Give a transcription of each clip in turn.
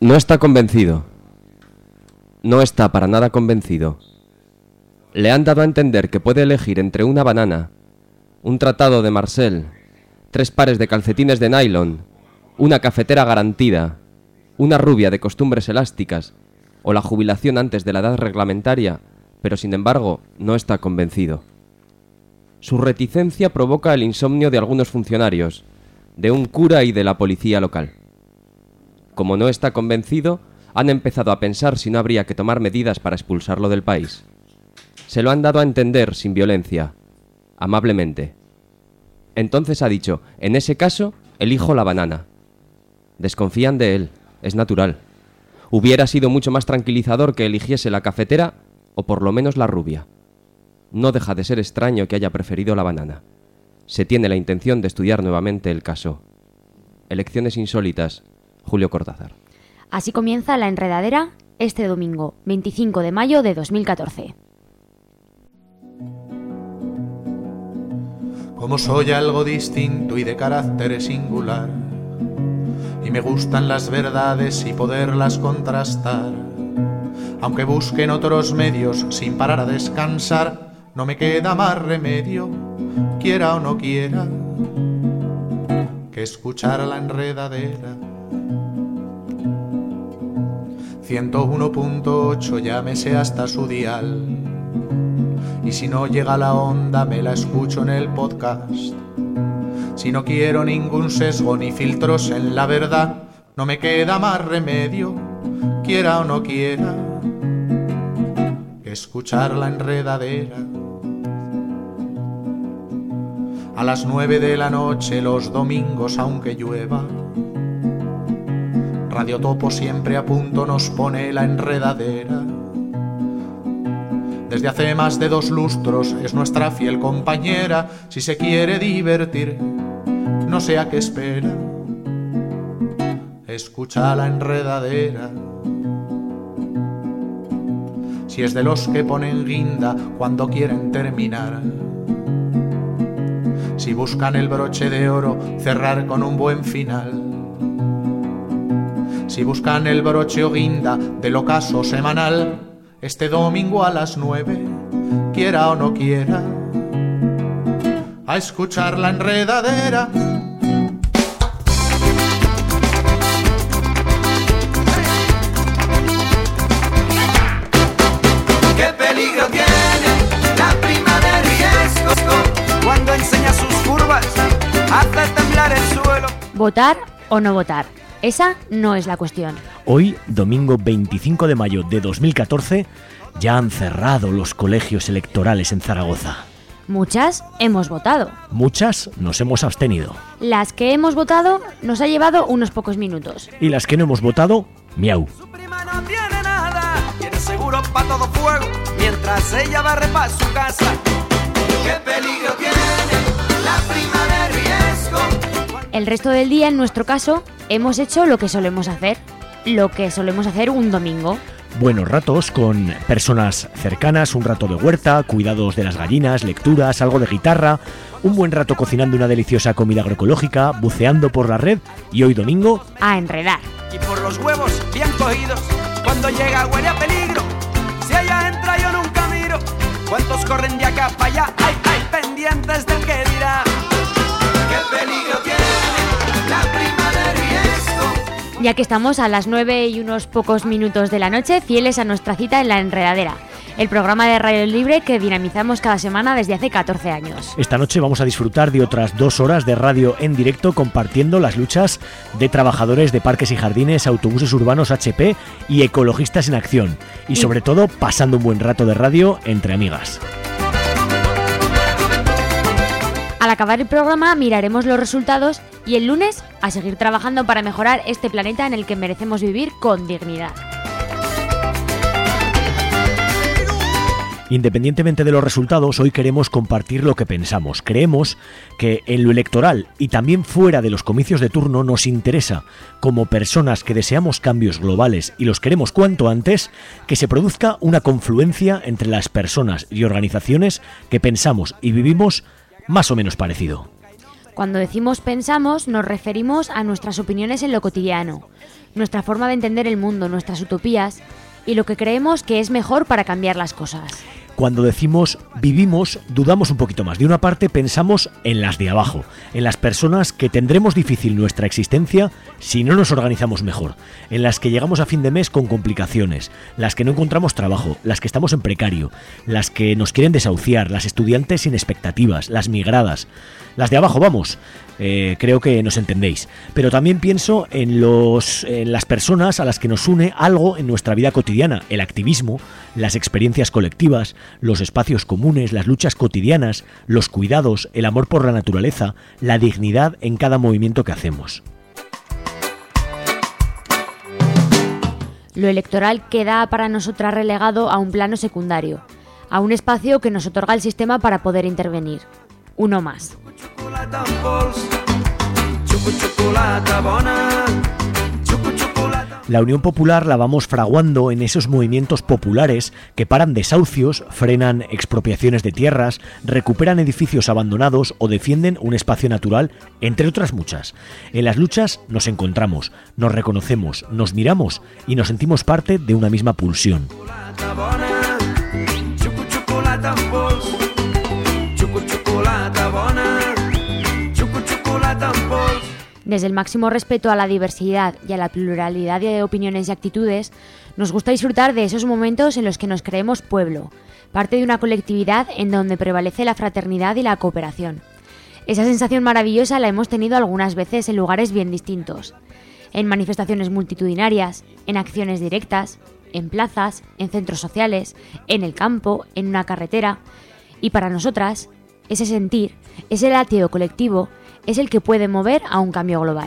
No está convencido. No está para nada convencido. Le han dado a entender que puede elegir entre una banana, un tratado de Marcel, 3 pares de calcetines de nylon, una cafetera garantida, una rubia de costumbres elásticas o la jubilación antes de la edad reglamentaria, pero sin embargo no está convencido. Su reticencia provoca el insomnio de algunos funcionarios, de un cura y de la policía local. Como no está convencido, han empezado a pensar si no habría que tomar medidas para expulsarlo del país. Se lo han dado a entender sin violencia, amablemente. Entonces ha dicho, en ese caso, elijo la banana. Desconfían de él, es natural. Hubiera sido mucho más tranquilizador que eligiese la cafetera o por lo menos la rubia. No deja de ser extraño que haya preferido la banana. Se tiene la intención de estudiar nuevamente el caso. Elecciones insólitas, Julio Cortázar. Así comienza La Enredadera este domingo, 25 de mayo de 2014. Como soy algo distinto y de carácter singular, y me gustan las verdades y poderlas contrastar, aunque busquen otros medios sin parar a descansar, no me queda más remedio, quiera o no quiera, que escuchar La Enredadera. 101.8, llámese hasta su dial, y si no llega la onda me la escucho en el podcast. Si no quiero ningún sesgo ni filtros en la verdad, no me queda más remedio, quiera o no quiera, que escuchar La Enredadera. A las 9 de la noche los domingos aunque llueva, Radio Topo siempre a punto nos pone La Enredadera. Desde hace más de 2 lustros es nuestra fiel compañera. Si se quiere divertir, no sé a qué espera, escucha La Enredadera. Si es de los que ponen guinda cuando quieren terminar, si buscan el broche de oro, cerrar con un buen final, si buscan el broche o guinda del ocaso semanal, este domingo a las 9, quiera o no quiera, a escuchar La Enredadera. ¿Qué peligro tiene la prima de riesgo cuando enseña sus curvas, hace temblar el suelo? ¿Votar o no votar? Esa no es la cuestión. Hoy, domingo 25 de mayo de 2014, ya han cerrado los colegios electorales en Zaragoza. Muchas hemos votado. Muchas nos hemos abstenido. Las que hemos votado nos ha llevado unos pocos minutos. Y las que no hemos votado, miau. Su prima no tiene nada, tiene seguro para todo fuego, mientras ella barre pa' su casa. ¿Qué peligro tiene la prima de riesgo? El resto del día, en nuestro caso, hemos hecho lo que solemos hacer un domingo. Buenos ratos con personas cercanas, un rato de huerta, cuidados de las gallinas, lecturas, algo de guitarra, un buen rato cocinando una deliciosa comida agroecológica, buceando por la red y hoy domingo a enredar. Y por los huevos bien cogidos, cuando llega huele a peligro, si ella entra yo nunca miro, cuántos corren de acá para allá, ay, ay, pendientes del que dirá. ¿Qué peligro tiene la prima de riesgo? Ya que estamos a las 9 y unos pocos minutos de la noche, fieles a nuestra cita en La Enredadera, el programa de Radio Libre que dinamizamos cada semana desde hace 14 años. Esta noche vamos a disfrutar de otras 2 horas de radio en directo compartiendo las luchas de trabajadores de parques y jardines, autobuses urbanos HP y ecologistas en acción. Y sobre todo pasando un buen rato de radio entre amigas. Al acabar el programa miraremos los resultados y el lunes a seguir trabajando para mejorar este planeta en el que merecemos vivir con dignidad. Independientemente de los resultados, hoy queremos compartir lo que pensamos. Creemos que en lo electoral y también fuera de los comicios de turno nos interesa, como personas que deseamos cambios globales y los queremos cuanto antes, que se produzca una confluencia entre las personas y organizaciones que pensamos y vivimos más o menos parecido. Cuando decimos pensamos, nos referimos a nuestras opiniones en lo cotidiano, nuestra forma de entender el mundo, nuestras utopías y lo que creemos que es mejor para cambiar las cosas. Cuando decimos vivimos, dudamos un poquito más. De una parte pensamos en las de abajo, en las personas que tendremos difícil nuestra existencia si no nos organizamos mejor, en las que llegamos a fin de mes con complicaciones, las que no encontramos trabajo, las que estamos en precario, las que nos quieren desahuciar, las estudiantes sin expectativas, las migradas. Las de abajo, vamos. Creo que nos entendéis. Pero también pienso en las personas a las que nos une algo en nuestra vida cotidiana, el activismo, las experiencias colectivas, los espacios comunes, las luchas cotidianas, los cuidados, el amor por la naturaleza, la dignidad en cada movimiento que hacemos. Lo electoral queda para nosotras relegado a un plano secundario, a un espacio que nos otorga el sistema para poder intervenir. Uno más. La Unión Popular la vamos fraguando en esos movimientos populares que paran desahucios, frenan expropiaciones de tierras, recuperan edificios abandonados o defienden un espacio natural, entre otras muchas. En las luchas nos encontramos, nos reconocemos, nos miramos y nos sentimos parte de una misma pulsión. Desde el máximo respeto a la diversidad y a la pluralidad de opiniones y actitudes, nos gusta disfrutar de esos momentos en los que nos creemos pueblo, parte de una colectividad en donde prevalece la fraternidad y la cooperación. Esa sensación maravillosa la hemos tenido algunas veces en lugares bien distintos, en manifestaciones multitudinarias, en acciones directas, en plazas, en centros sociales, en el campo, en una carretera. Y para nosotras, ese sentir, ese latido colectivo, es el que puede mover a un cambio global.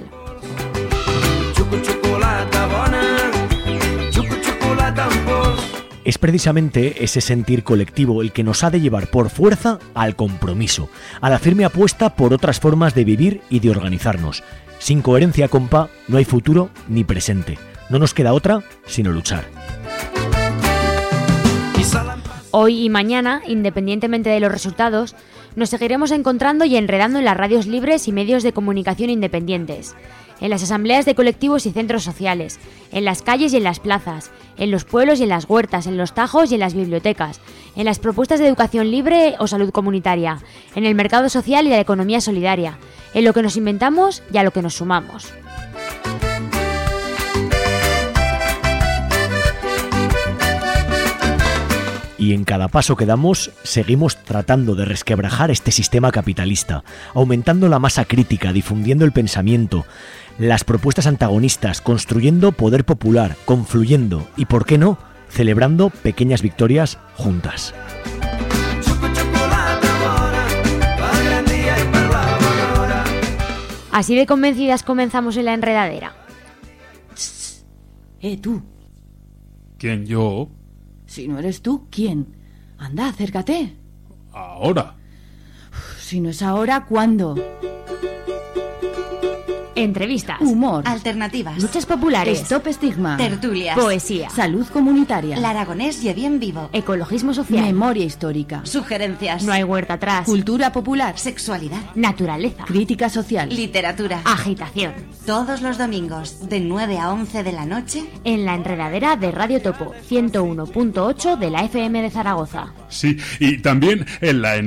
Es precisamente ese sentir colectivo el que nos ha de llevar por fuerza al compromiso, a la firme apuesta por otras formas de vivir y de organizarnos. Sin coherencia, compa, no hay futuro ni presente. No nos queda otra sino luchar. Hoy y mañana, independientemente de los resultados, nos seguiremos encontrando y enredando en las radios libres y medios de comunicación independientes, en las asambleas de colectivos y centros sociales, en las calles y en las plazas, en los pueblos y en las huertas, en los tajos y en las bibliotecas, en las propuestas de educación libre o salud comunitaria, en el mercado social y la economía solidaria, en lo que nos inventamos y a lo que nos sumamos. Y en cada paso que damos, seguimos tratando de resquebrajar este sistema capitalista, aumentando la masa crítica, difundiendo el pensamiento, las propuestas antagonistas, construyendo poder popular, confluyendo y, ¿por qué no?, celebrando pequeñas victorias juntas. Así de convencidas comenzamos en la enredadera. Tú. ¿Quién, yo? Si no eres tú, ¿quién? Anda, acércate. Ahora. Si no es ahora, ¿cuándo? Entrevistas, Humor, alternativas, luchas populares, Stop Estigma, tertulias, poesía, salud comunitaria, el aragonés y bien vivo, ecologismo social, memoria histórica, sugerencias, no hay huerta atrás, cultura popular, sexualidad, naturaleza, crítica social, literatura. agitación. Todos los domingos, de 9 a 11 de la noche, En la enredadera de Radio Topo, 101.8 de la FM de Zaragoza. Sí, y también en la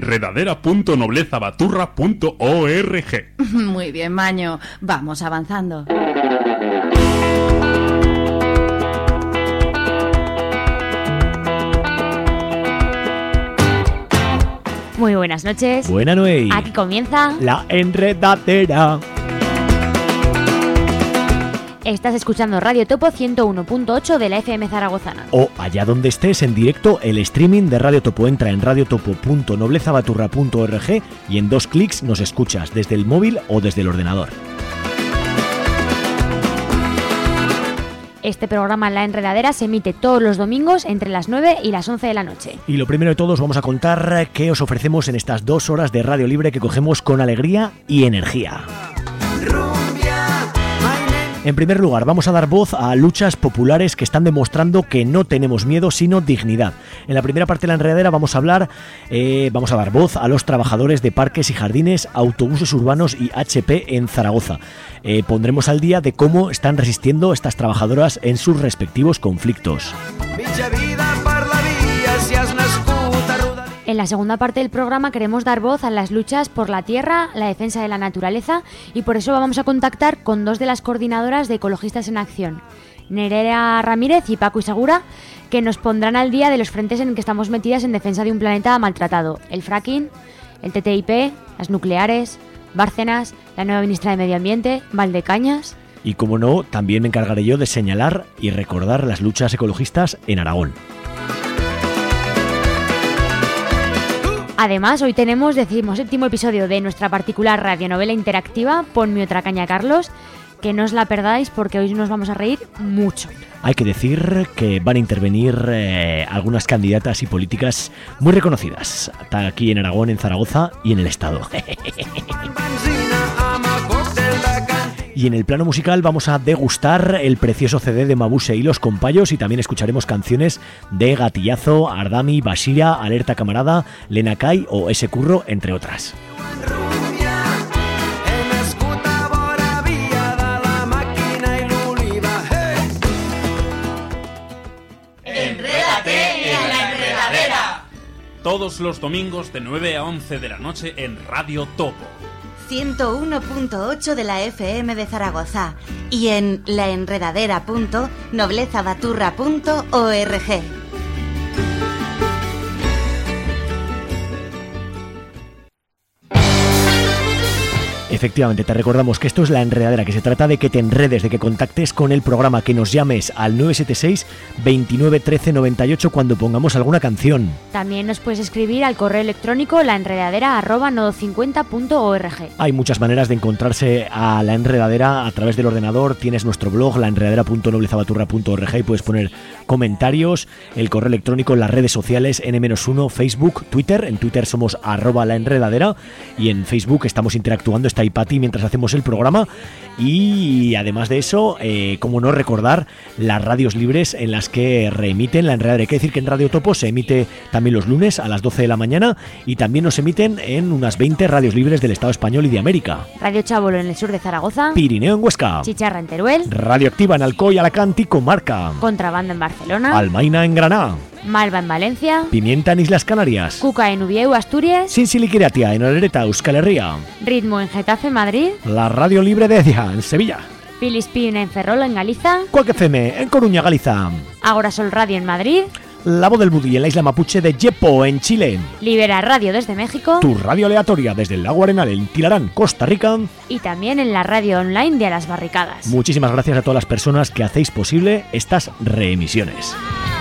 enredadera.noblezabaturra.org. Muy bien, Maño. Vamos avanzando. Muy buenas noches. Buena noche. Aquí comienza. La enredadera. Estás escuchando Radio Topo 101.8 de la FM zaragozana. O allá donde estés en directo, el streaming de Radio Topo. Entra en radiotopo.noblezabaturra.org y en 2 clics nos escuchas desde el móvil o desde el ordenador. Este programa La Enredadera se emite todos los domingos entre las 9 y las 11 de la noche. Y lo primero de todo os vamos a contar qué os ofrecemos en estas 2 horas de Radio Libre que cogemos con alegría y energía. En primer lugar, vamos a dar voz a luchas populares que están demostrando que no tenemos miedo, sino dignidad. En la primera parte de la enredadera vamos a dar voz a los trabajadores de parques y jardines, autobuses urbanos y HP en Zaragoza. Pondremos al día de cómo están resistiendo estas trabajadoras en sus respectivos conflictos. En la segunda parte del programa queremos dar voz a las luchas por la tierra, la defensa de la naturaleza, y por eso vamos a contactar con dos de las coordinadoras de Ecologistas en Acción, Nerea Ramírez y Paco Isagura, que nos pondrán al día de los frentes en que estamos metidas en defensa de un planeta maltratado: el fracking, el TTIP, las nucleares, Bárcenas, la nueva ministra de Medio Ambiente, Valdecañas. Y como no, también me encargaré yo de señalar y recordar las luchas ecologistas en Aragón. Además, hoy tenemos 17º episodio de nuestra particular radionovela interactiva Ponme otra caña, Carlos, que no os la perdáis porque hoy nos vamos a reír mucho. Hay que decir que van a intervenir algunas candidatas y políticas muy reconocidas, aquí en Aragón, en Zaragoza y en el Estado. Y en el plano musical vamos a degustar el precioso CD de Mabuse y los Compayos, y también escucharemos canciones de Gatillazo, Ardami, Bashira, Alerta Camarada, Lena Kai o Ese Curro, entre otras. Todos los domingos de 9 a 11 de la noche en Radio Topo. 101.8 de la FM de Zaragoza y en laenredadera.noblezabaturra.org. Efectivamente, te recordamos que esto es La Enredadera, que se trata de que te enredes, de que contactes con el programa, que nos llames al 976 29 13 98 cuando pongamos alguna canción. También nos puedes escribir al correo electrónico laenredadera@nodo50.org. Hay muchas maneras de encontrarse a La Enredadera a través del ordenador. Tienes nuestro blog, laenredadera.noblezabaturra.org, y puedes poner comentarios, el correo electrónico, las redes sociales, N-1, Facebook, Twitter. En Twitter somos @laenredadera y en Facebook estamos interactuando, está ahí Pati mientras hacemos el programa. Y además de eso, como no recordar las radios libres en las que reemiten La Enredadera. Hay que decir que en Radio Topo se emite también los lunes a las 12 de la mañana y también nos emiten en unas 20 radios libres del Estado español y de América. Radio Chabolo en el sur de Zaragoza, Pirineo en Huesca, Chicharra en Teruel, Radioactiva en Alcoy, Alacant y Comarca, Contrabanda en Barcelona, Almaina en Granada, Malva en Valencia, Pimienta en Islas Canarias, Cuca en Ubieu, Asturias, Sinsiliquiratia en Olereta, Euskal Herria, Ritmo en Getafe, Madrid, la Radio Libre de Ecija en Sevilla, Filispín en Ferrol, en Galiza, Cuac FM en Coruña, Galiza, Agora Sol Radio en Madrid, La Voz del Budí en la isla mapuche de Yepo, en Chile, Libera Radio desde México, tu radio aleatoria desde el lago Arenal en Tilarán, Costa Rica, y también en la radio online de A las Barricadas. Muchísimas gracias a todas las personas que hacéis posible estas reemisiones.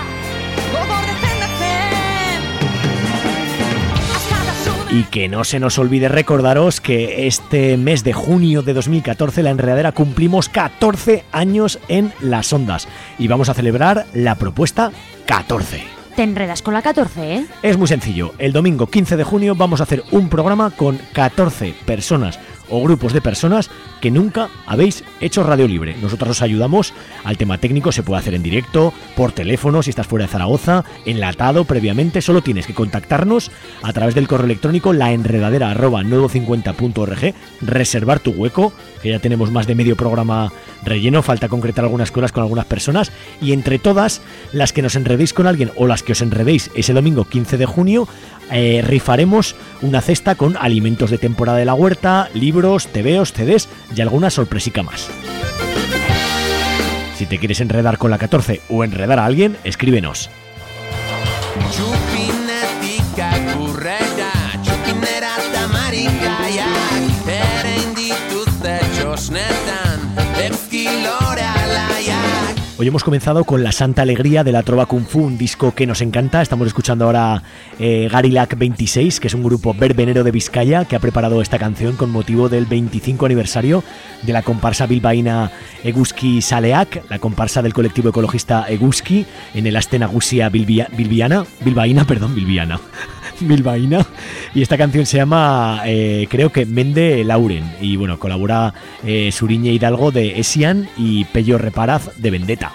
Y que no se nos olvide recordaros que este mes de junio de 2014 La Enredadera cumplimos 14 años en las ondas y vamos a celebrar la propuesta 14. Te enredas con la 14, ¿eh? Es muy sencillo, el domingo 15 de junio vamos a hacer un programa con 14 personas o grupos de personas que nunca habéis hecho radio libre. Nosotros os ayudamos al tema técnico, se puede hacer en directo, por teléfono, si estás fuera de Zaragoza, enlatado previamente. Solo tienes que contactarnos a través del correo electrónico laenredadera@nodo50.org, reservar tu hueco, que ya tenemos más de medio programa relleno, falta concretar algunas cosas con algunas personas, y entre todas las que nos enredéis con alguien o las que os enredéis ese domingo 15 de junio, rifaremos una cesta con alimentos de temporada de la huerta, libros, tebeos, CDs y alguna sorpresica más. Si te quieres enredar con la 14 o enredar a alguien, escríbenos. Hoy hemos comenzado con La Santa Alegría de la Trova Kung Fu, un disco que nos encanta. Estamos escuchando ahora Garilac 26, que es un grupo verbenero de Vizcaya que ha preparado esta canción con motivo del 25 aniversario de la comparsa bilbaína Eguzki Saleak, la comparsa del colectivo ecologista Eguzki en el Aste Nagusia bilbaína. bilbaína, y esta canción se llama, creo que Mende Lauren, y bueno, colabora Suriñe Hidalgo de Esian y Pello Reparaz de Vendetta.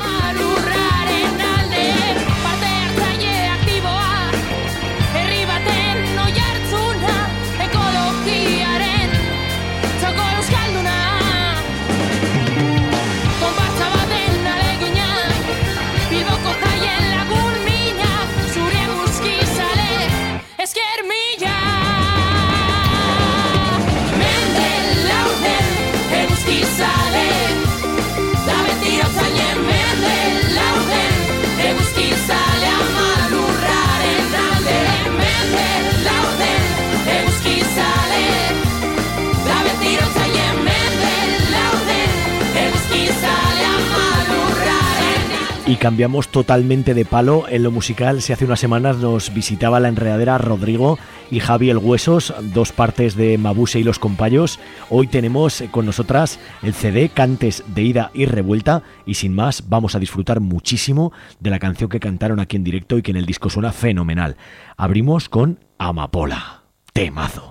Y cambiamos totalmente de palo en lo musical. Si hace unas semanas nos visitaba la enredadera Rodrigo y Javi el Huesos, dos partes de Mabuse y los Compayos. Hoy tenemos con nosotras el CD Cantes de Ida y Revuelta, y sin más vamos a disfrutar muchísimo de la canción que cantaron aquí en directo y que en el disco suena fenomenal. Abrimos con Amapola, temazo.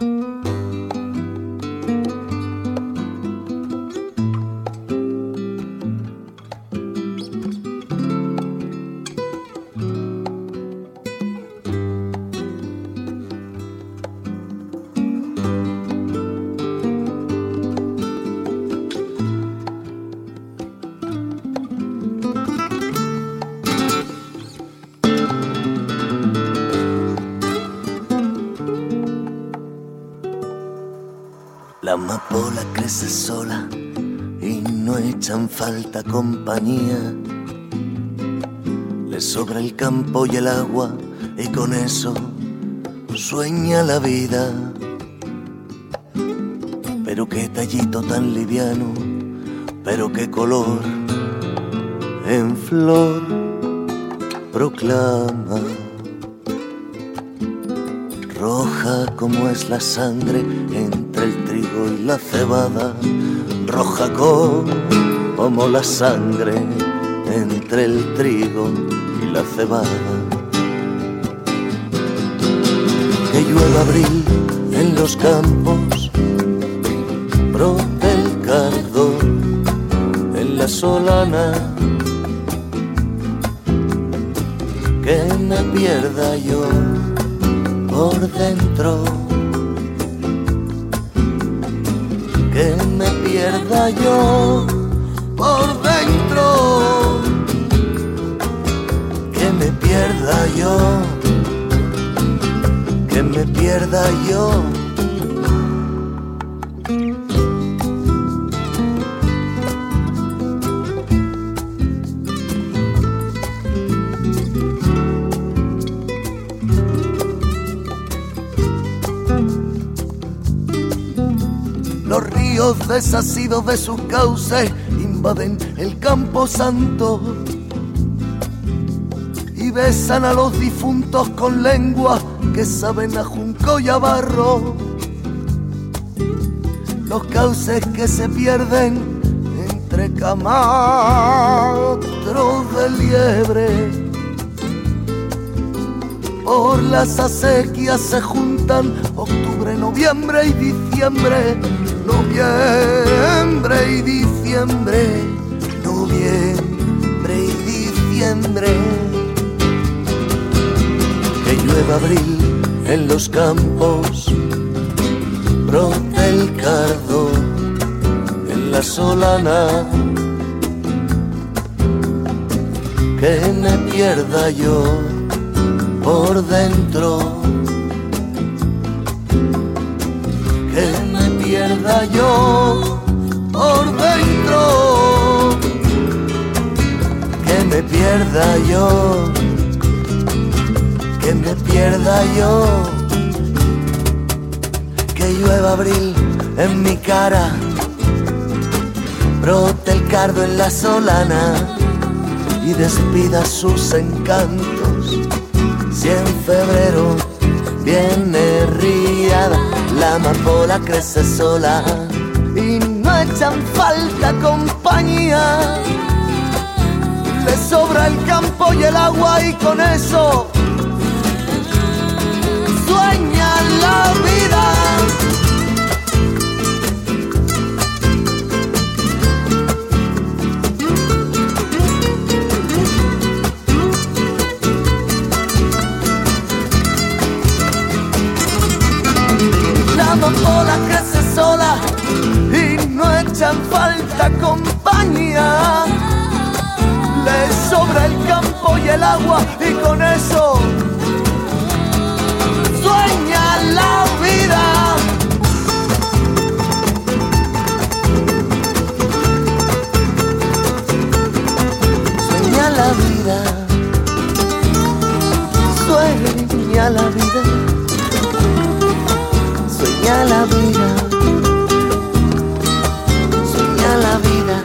La amapola crece sola y no echan falta compañía. Le sobra el campo y el agua y con eso sueña la vida. Pero qué tallito tan liviano, pero qué color en flor proclama. Roja como es la sangre entre el trigo y la cebada, roja como la sangre entre el trigo y la cebada. Que llueva abril en los campos, brote el cardo en la solana, que me pierda yo por dentro, que me pierda yo por dentro, que me pierda yo, que me pierda yo. Desasidos de sus cauces invaden el campo santo y besan a los difuntos con lenguas que saben a junco y a barro. Los cauces que se pierden entre camastros de liebre, por las acequias se juntan octubre, noviembre y diciembre. Noviembre y diciembre, noviembre y diciembre. Que llueva abril en los campos, brote el cardo en la solana, que me pierda yo por dentro, pierda yo por dentro, que me pierda yo, que me pierda yo. Que llueva abril en mi cara, brote el cardo en la solana y despida sus encantos. Si en febrero viene riada, la amapola crece sola y no echan falta compañía. Le sobra el campo y el agua y con eso otra compañía. Le sobra el campo y el agua y con eso sueña la vida. Sueña la vida, sueña la vida, sueña la vida, sueña la vida.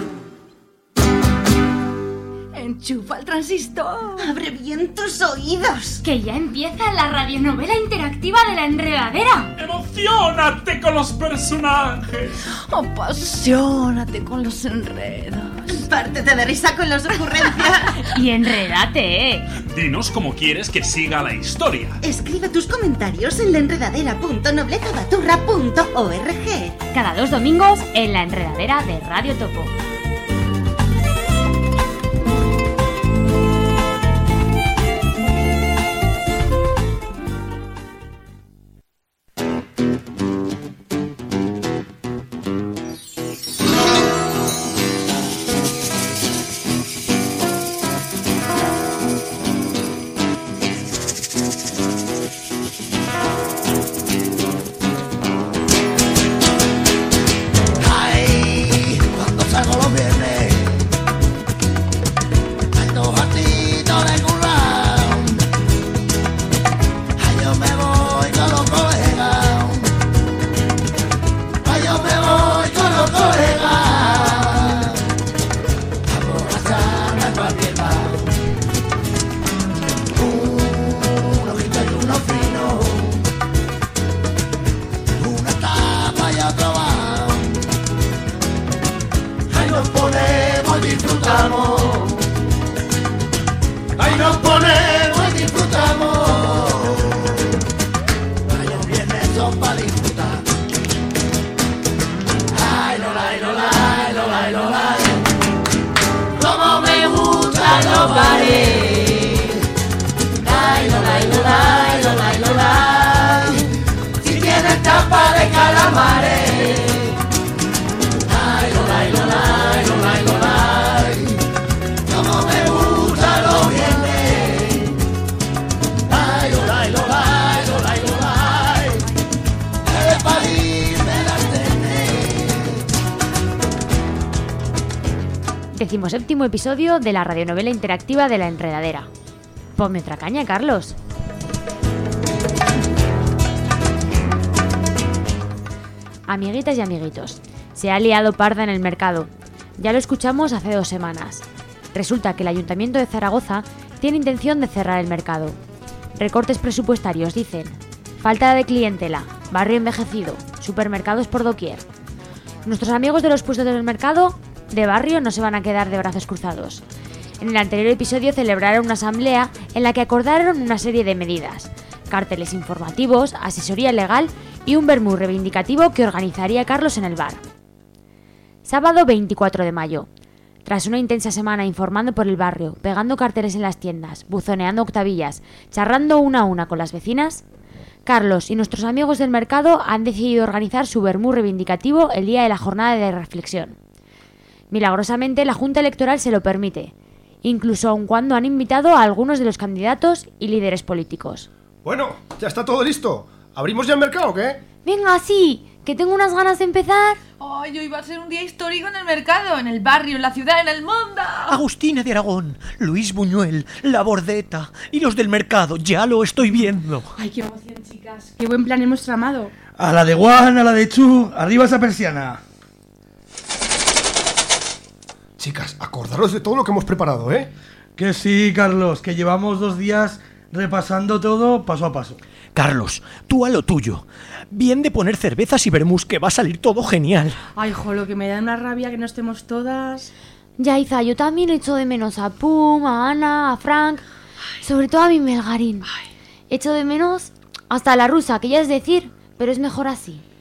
Enchufa el transistor. ¡Abre bien tus oídos! Que ya empieza la radionovela interactiva de La Enredadera. ¡Emocionate con los personajes! Apasionate con los enredos. Pártete de risa con las ocurrencias. Y enredate, ¿eh? Dinos cómo quieres que siga la historia. Escribe tus comentarios en laenredadera.noblezabaturra.org. Cada 2 domingos en La Enredadera de Radio Topo. Decimoséptimo episodio de la radionovela interactiva de La Enredadera. Ponme otra caña, Carlos. Amiguitas y amiguitos, se ha liado parda en el mercado. Ya lo escuchamos hace 2 semanas. Resulta que el Ayuntamiento de Zaragoza tiene intención de cerrar el mercado. Recortes presupuestarios, dicen. Falta de clientela, barrio envejecido, supermercados por doquier. Nuestros amigos de los puestos del mercado de barrio no se van a quedar de brazos cruzados. En el anterior episodio celebraron una asamblea en la que acordaron una serie de medidas: carteles informativos, asesoría legal y un vermú reivindicativo que organizaría Carlos en el bar. Sábado 24 de mayo. Tras una intensa semana informando por el barrio, pegando carteles en las tiendas, buzoneando octavillas, charlando una a una con las vecinas, Carlos y nuestros amigos del mercado han decidido organizar su vermú reivindicativo el día de la jornada de reflexión. Milagrosamente la Junta Electoral se lo permite, incluso aun cuando han invitado a algunos de los candidatos y líderes políticos. Bueno, ya está todo listo. ¿Abrimos ya el mercado o qué? Venga, sí, que tengo unas ganas de empezar. Ay, hoy va a ser un día histórico en el mercado, en el barrio, en la ciudad, en el mundo. Agustina de Aragón, Luis Buñuel, La Bordeta y los del mercado, ya lo estoy viendo. Ay, qué emoción, chicas. Qué buen plan hemos tramado. A la de Juan, a la de Chu, arriba esa persiana. Chicas, acordaros de todo lo que hemos preparado, ¿eh? Que sí, Carlos, que llevamos 2 días repasando todo paso a paso. Carlos, tú a lo tuyo. Bien de poner cervezas y vermús, que va a salir todo genial. Ay, jo, lo que me da una rabia que no estemos todas. Ya, Iza, yo también echo de menos a Pum, a Ana, a Frank, sobre todo a mi Melgarín. Echo de menos hasta a la rusa, que ya es decir, pero es mejor así.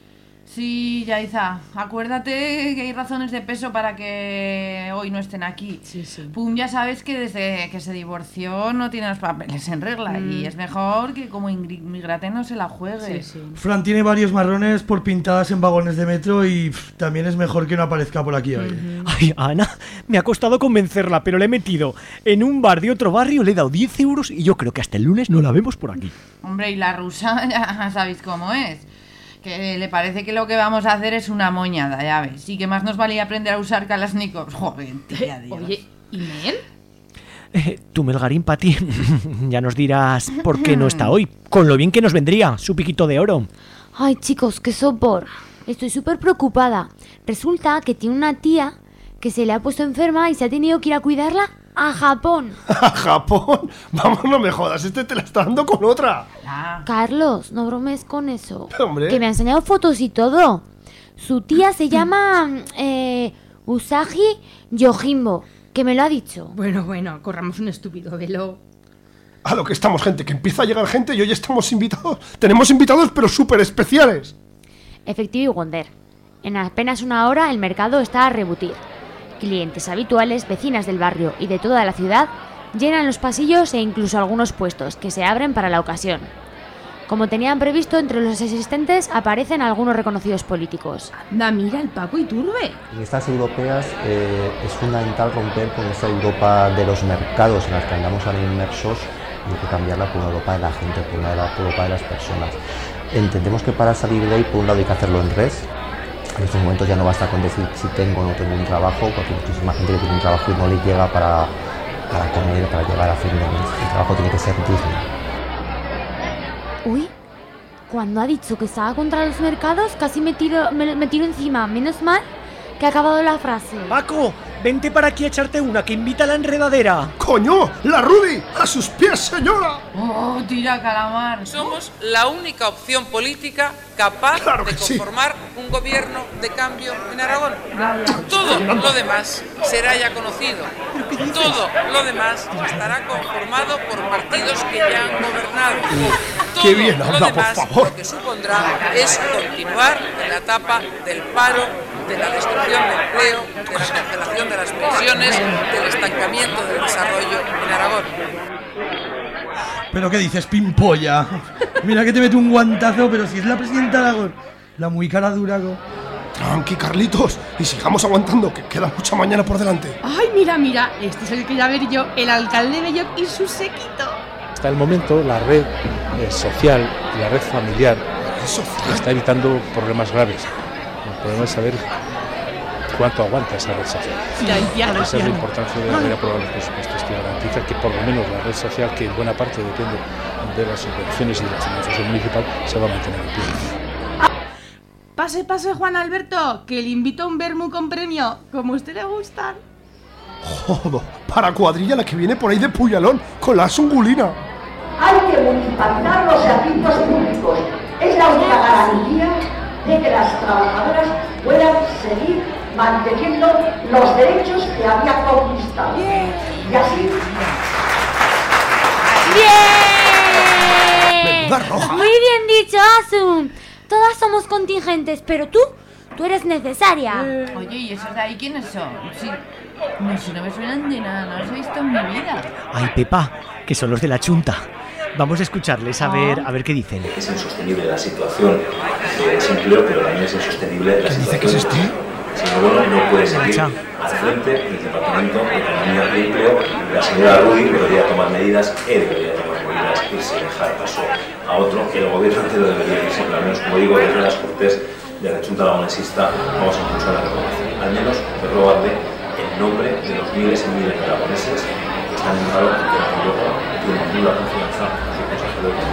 Sí, Yaiza, acuérdate que hay razones de peso para que hoy no estén aquí. Sí. Pum, ya sabes que desde que se divorció no tiene los papeles en regla y es mejor que como inmigrante no se la juegue. Sí. Fran tiene varios marrones por pintadas en vagones de metro y también es mejor que no aparezca por aquí hoy. Ay, Ana, me ha costado convencerla, pero la he metido en un bar de otro barrio, le he dado 10 euros y yo creo que hasta el lunes no la vemos por aquí. Hombre, y la rusa ya sabéis cómo es. Que le parece que lo que vamos a hacer es una moñada, ya ves. Y que más nos valía aprender a usar Kalashnikov. Joder, tía, Dios. Oye, ¿y Mel? Tú, Melgarín, Pati, ya nos dirás por qué no está hoy. Con lo bien que nos vendría su piquito de oro. Ay, chicos, qué sopor. Estoy súper preocupada. Resulta que tiene una tía que se le ha puesto enferma y se ha tenido que ir a cuidarla a Japón. ¿A Japón? Vamos, no me jodas, te la está dando con otra. Carlos, no bromes con eso. Hombre. Que me ha enseñado fotos y todo. Su tía se llama Usagi Yojimbo, que me lo ha dicho. Bueno, corramos un estúpido velo. A lo que estamos, gente, que empieza a llegar gente y hoy estamos invitados. Tenemos invitados, pero súper especiales. Efectivo y Wonder. En apenas una hora el mercado está a rebutir. Clientes habituales, vecinas del barrio y de toda la ciudad llenan los pasillos e incluso algunos puestos que se abren para la ocasión. Como tenían previsto, entre los asistentes aparecen algunos reconocidos políticos. Anda, mira el Paco Iturbe. En estas europeas es fundamental romper con esa Europa de los mercados en la que andamos ahora inmersos y hay que cambiarla por una Europa de la gente, por una Europa de las personas. Entendemos que para salir de ahí, por un lado hay que hacerlo en red. En estos momentos ya no basta con decir si tengo o no tengo un trabajo, porque hay muchísima gente que tiene un trabajo y no le llega para comer, para llegar a fin de mes. El trabajo tiene que ser digno. Uy, cuando ha dicho que estaba contra los mercados, casi me tiro encima. Menos mal que ha acabado la frase. Paco, vente para aquí a echarte una, que invita a la enredadera. ¡Coño! ¡La Rudy! ¡A sus pies, señora! ¡Oh, tira calamar! Somos la única opción política capaz de conformar un gobierno de cambio en Aragón. Todo lo demás será ya conocido. Todo lo demás estará conformado por partidos que ya han gobernado. Todo ¡Qué bien habla, lo demás, por favor! lo que supondrá es continuar en la etapa del paro, de la destrucción del empleo, de la cancelación de las pensiones, del estancamiento del desarrollo en Aragón. ¿Pero qué dices, pimpolla? Mira que te mete un guantazo, pero si es la presidenta de Aragón. La muy cara dura. Tranqui, Carlitos, y sigamos aguantando, que queda mucha mañana por delante. Ay, mira, este es el que quería ver yo, el alcalde de Belloc y su séquito. Hasta el momento la red social y la red familiar está evitando problemas graves. El problema es saber cuánto aguanta esa red social. Esa es la importancia de haber aprobado los presupuestos, que garantiza que por lo menos la red social, que en buena parte depende de las subvenciones y de la financiación municipal, se va a mantener en pie. Pase, Juan Alberto, que le invito a un vermú con premio, como a usted le gustan. Jodo, para cuadrilla la que viene por ahí de Puyalón, con la sungulina. Hay que municipalizar los servicios públicos. Es la única garantía de que las trabajadoras puedan seguir manteniendo los derechos que había conquistado. Y así... ¡Bien! Muy bien dicho, Asun. Todas somos contingentes, pero tú eres necesaria. Oye, ¿y esos de ahí quiénes son? Sí, no me suenan de nada, no los he visto en mi vida. Ay, Pepa, que son los de la chunta. Vamos a escucharles a ver qué dicen. Es insostenible la situación de desempleo, pero también es insostenible la situación. Si no puede seguir al frente del Departamento de Economía y Empleo. La señora Rudy debería tomar medidas, él debería tomar medidas y se dejar paso a otro, que el gobierno entero debería irse, pero al menos, como digo, desde las Cortes de la Junta Aragonesista vamos a impulsar la renovación. Al menos robarle el nombre de los miles y miles de aragoneses que están en paro y que tampoco tienen ninguna confianza en su consejero de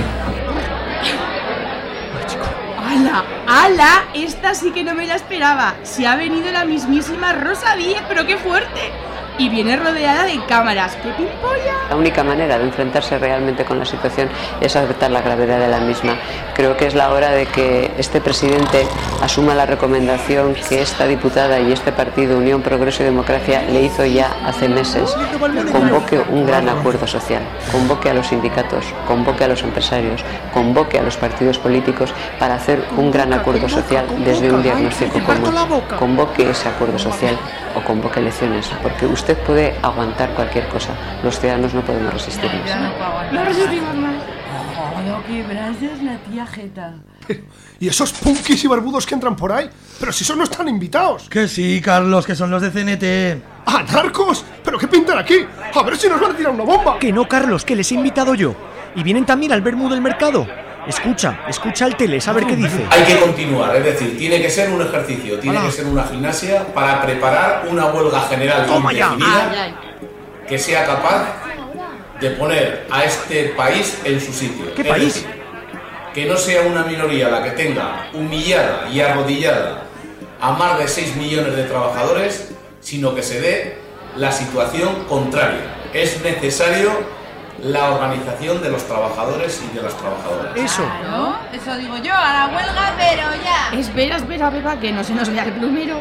Economía. ¡Hala! Esta sí que no me la esperaba. Se ha venido la mismísima Rosa Díez, pero qué fuerte. y viene rodeada de cámaras. ¡Qué pimpolla! La única manera de enfrentarse realmente con la situación es aceptar la gravedad de la misma. Creo que es la hora de que este presidente asuma la recomendación que esta diputada y este partido Unión, Progreso y Democracia le hizo ya hace meses. Convoque un gran acuerdo social, convoque a los sindicatos, convoque a los empresarios, convoque a los partidos políticos para hacer un gran acuerdo social desde un diagnóstico común. Convoque ese acuerdo social o convoque elecciones, porque usted puede aguantar cualquier cosa, los ciudadanos no podemos resistirnos. No resistimos más. Joder, qué brasa es la tía Jeta. ¿Y esos punkis y barbudos que entran por ahí? Pero si esos no están invitados. Que sí, Carlos, que son los de CNT. ¡Ah, narcos! ¿Pero qué pintan aquí? A ver si nos van a tirar una bomba. Que no, Carlos, que les he invitado yo. Y vienen también al Vermú del mercado. Escucha el Teles, a ver qué dice. Hay que continuar, es decir, tiene que ser un ejercicio, tiene que ser una gimnasia para preparar una huelga general indefinida que sea capaz de poner a este país en su sitio. ¿Qué país? Decir, que no sea una minoría la que tenga humillada y arrodillada a más de 6 millones de trabajadores, sino que se dé la situación contraria. Es necesario la organización de los trabajadores y de las trabajadoras. Eso. Claro, eso digo yo, a la huelga, pero ya. Espera, Beba, que no se nos vea el plumero.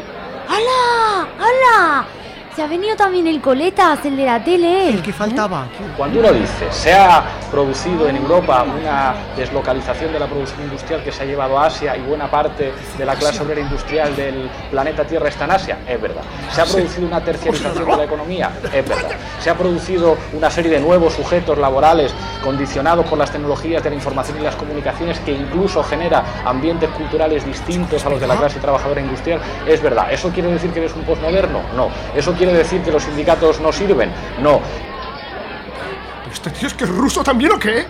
¡Hala! ¡Hala! Se ha venido también el Coletas, el de la tele. El que faltaba. Cuando uno dice, se ha producido en Europa una deslocalización de la producción industrial que se ha llevado a Asia y buena parte de la clase obrera industrial del planeta Tierra está en Asia, es verdad. Se ha producido una terciarización de la economía, es verdad. Se ha producido una serie de nuevos sujetos laborales condicionados por las tecnologías de la información y las comunicaciones que incluso genera ambientes culturales distintos a los de la clase trabajadora industrial, es verdad. ¿Eso quiere decir que eres un posmoderno? No. ¿Eso quiere decir que los sindicatos no sirven? No. ¿Pero este tío es que es ruso también o qué?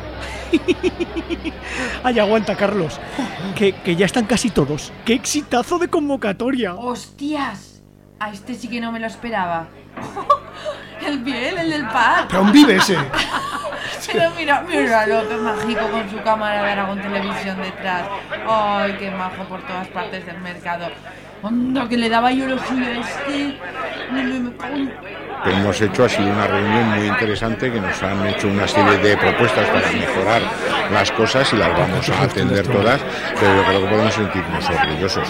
Ay, aguanta, Carlos. Que ya están casi todos. ¡Qué exitazo de convocatoria! ¡Hostias! A este sí que no me lo esperaba. El Biel, el del PAC. ¿Pero dónde vive ese? Pero míralo, qué mágico con su cámara de Aragón Televisión detrás. Ay, qué majo por todas partes del mercado. Onda, que le daba yo lo suyo a este. Que hemos hecho ha sido una reunión muy interesante, que nos han hecho una serie de propuestas para mejorar las cosas y las vamos a atender todas, pero yo creo que podemos sentirnos orgullosos.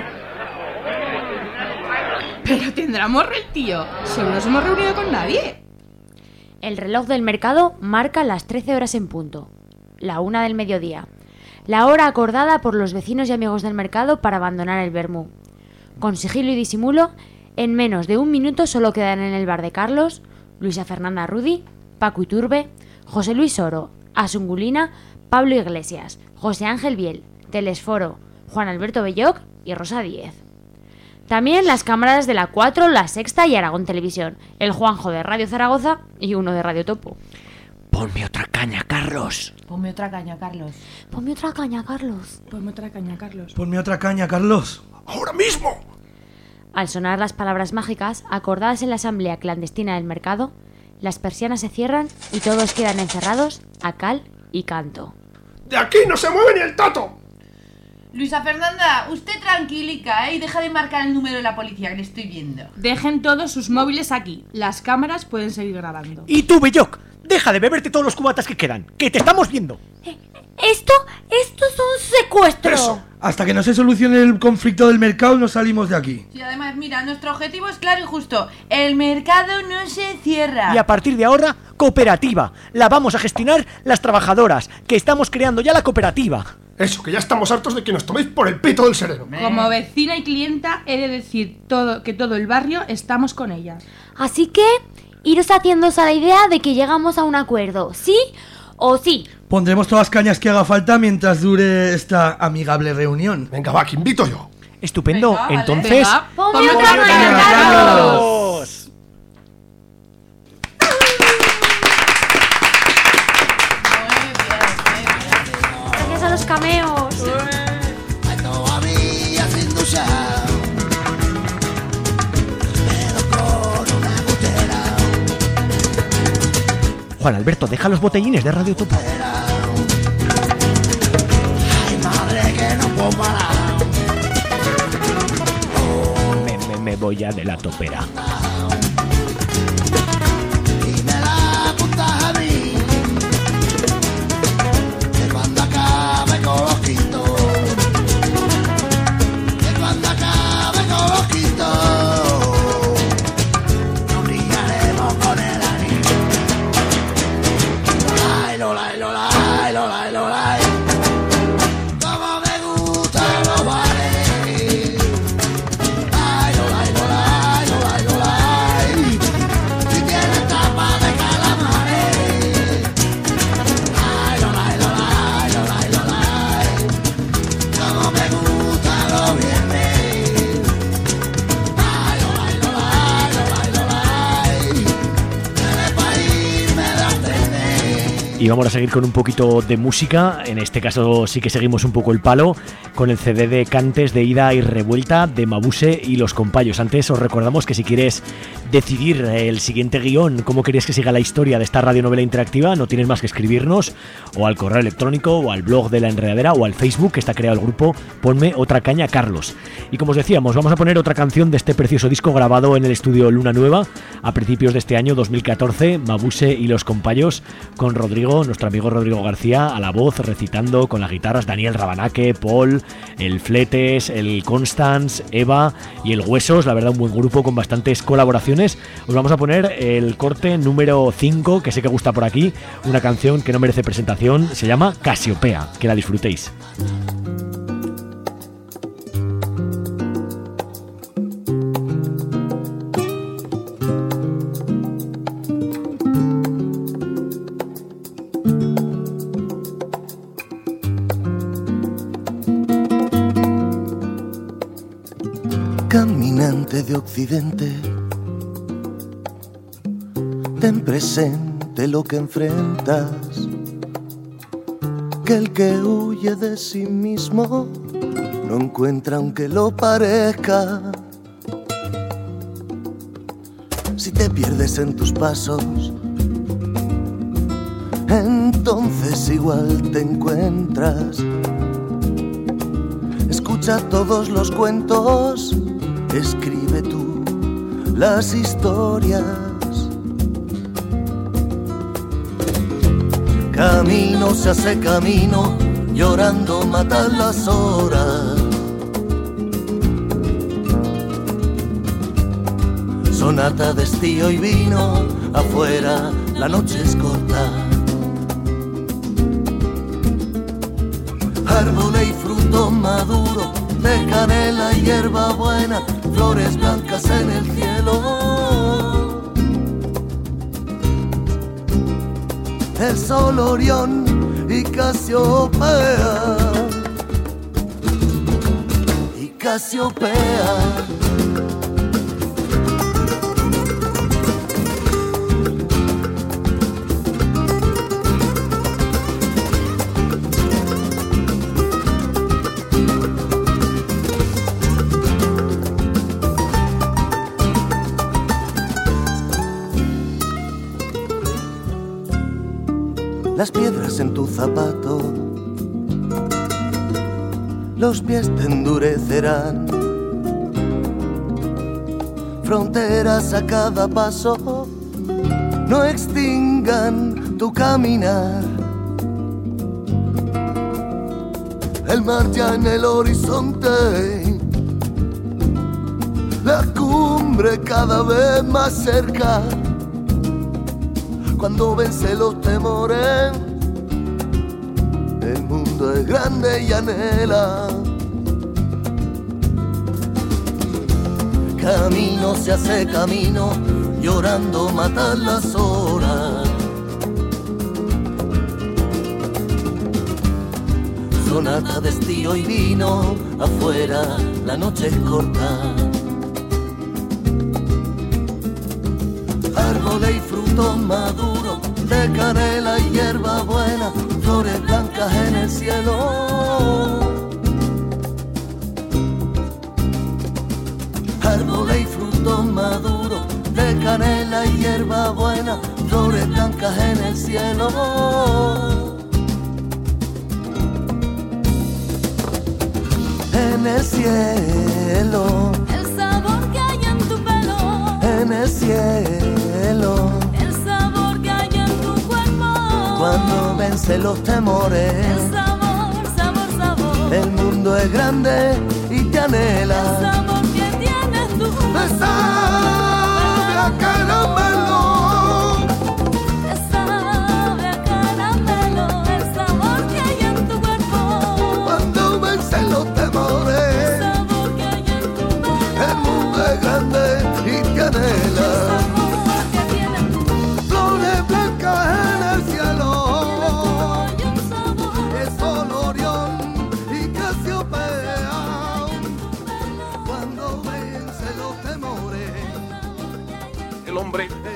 Pero tendrá morro el tío. Solo nos hemos reunido con nadie. El reloj del mercado marca las 13 horas en punto, la 1 del mediodía, la hora acordada por los vecinos y amigos del mercado para abandonar el Vermú. Con sigilo y disimulo, en menos de un minuto solo quedan en el bar de Carlos, Luisa Fernanda Rudy, Paco Iturbe, José Luis Oro, Asungulina, Pablo Iglesias, José Ángel Biel, Telesforo, Juan Alberto Belloc y Rosa Díez. También las cámaras de la 4, la Sexta y Aragón Televisión, el Juanjo de Radio Zaragoza y uno de Radio Topo. Ponme otra caña, Carlos. Ponme otra caña, Carlos. Ponme otra caña, Carlos. Ponme otra caña, Carlos. Ponme otra caña, Carlos. ¡Ahora mismo! Al sonar las palabras mágicas, acordadas en la asamblea clandestina del mercado, las persianas se cierran y todos quedan encerrados a cal y canto. ¡De aquí no se mueve ni el tato! Luisa Fernanda, usted tranquilica, y deja de marcar el número de la policía, que le estoy viendo. Dejen todos sus móviles aquí. Las cámaras pueden seguir grabando. Y tú, Belloc, deja de beberte todos los cubatas que quedan, que te estamos viendo. Esto es un secuestro. Eso. Hasta que no se solucione el conflicto del mercado no salimos de aquí. Sí, además, mira, nuestro objetivo es claro y justo. El mercado no se cierra. Y a partir de ahora, cooperativa. La vamos a gestionar las trabajadoras, que estamos creando ya la cooperativa. Eso, que ya estamos hartos de que nos toméis por el pito del sereno. Como vecina y clienta, he de decir que todo el barrio estamos con ellas. Así que, iros haciéndose a la idea de que llegamos a un acuerdo, ¿sí o sí? Pondremos todas las cañas que haga falta mientras dure esta amigable reunión. Venga, va, que invito yo. Estupendo, Venga, vale. entonces... Venga. ¡Ponme otra caña, Carlos! Gracias a los cameos. Juan Alberto, deja los botellines de Radio Topo. Ay, madre, que no puedo parar. Me voy ya de la topera. Y vamos a seguir con un poquito de música. En este caso sí que seguimos un poco el palo con el CD de Cantes de Ida y Revuelta de Mabuse y Los Compayos. Antes os recordamos que si quieres decidir el siguiente guión, cómo queréis que siga la historia de esta radionovela interactiva, no tienes más que escribirnos o al correo electrónico o al blog de La Enredadera o al Facebook, que está creado el grupo Ponme Otra Caña Carlos. Y como os decíamos, vamos a poner otra canción de este precioso disco grabado en el estudio Luna Nueva a principios de este año 2014, Mabuse y Los Compayos, con Rodrigo, nuestro amigo Rodrigo García, a la voz, recitando con las guitarras Daniel Rabanaque, Paul, el Fletes, el Constance, Eva y el Huesos. La verdad, un buen grupo con bastantes colaboraciones. Os vamos a poner el corte número 5, que sé que gusta por aquí, una canción que no merece presentación, se llama Casiopea. Que la disfrutéis. Caminante de Occidente, ten presente lo que enfrentas, que el que huye de sí mismo no encuentra aunque lo parezca. Si te pierdes en tus pasos, entonces igual te encuentras. Escucha todos los cuentos, escribe tú las historias. Camino se hace camino, llorando matan las horas. Sonata de estío y vino, afuera la noche es corta. Árboles y frutos maduros, de canela y hierba buena, flores blancas en el cielo. El sol Orión y Casiopea, y Casiopea. Las piedras en tu zapato, los pies te endurecerán. Fronteras a cada paso no extingan tu caminar. El mar ya en el horizonte, la cumbre cada vez más cerca. Cuando vence los temores, el mundo es grande y anhela. Camino se hace camino, llorando matan las horas. Sonata de estío y vino, afuera la noche es corta. Árboles y frutos maduros, de canela y hierba buena, flores blancas en el cielo. Árboles y frutos maduros, de canela y hierba buena, flores blancas en el cielo. En el cielo, el sabor que hay en tu pelo. En el cielo, el sabor que hay en tu cuerpo. Cuando vence los temores, el sabor, sabor, sabor. El mundo es grande y te anhela. El sabor que tienes tú. Me sabe a caramelo. Me sabe a caramelo. El sabor que hay en tu cuerpo. Cuando vence los temores, el sabor que hay en tu cuerpo. El mundo es grande y te anhela. Flores blancas en el cielo. El sol Orión y Casiopea. Cuando vence los temores, el hombre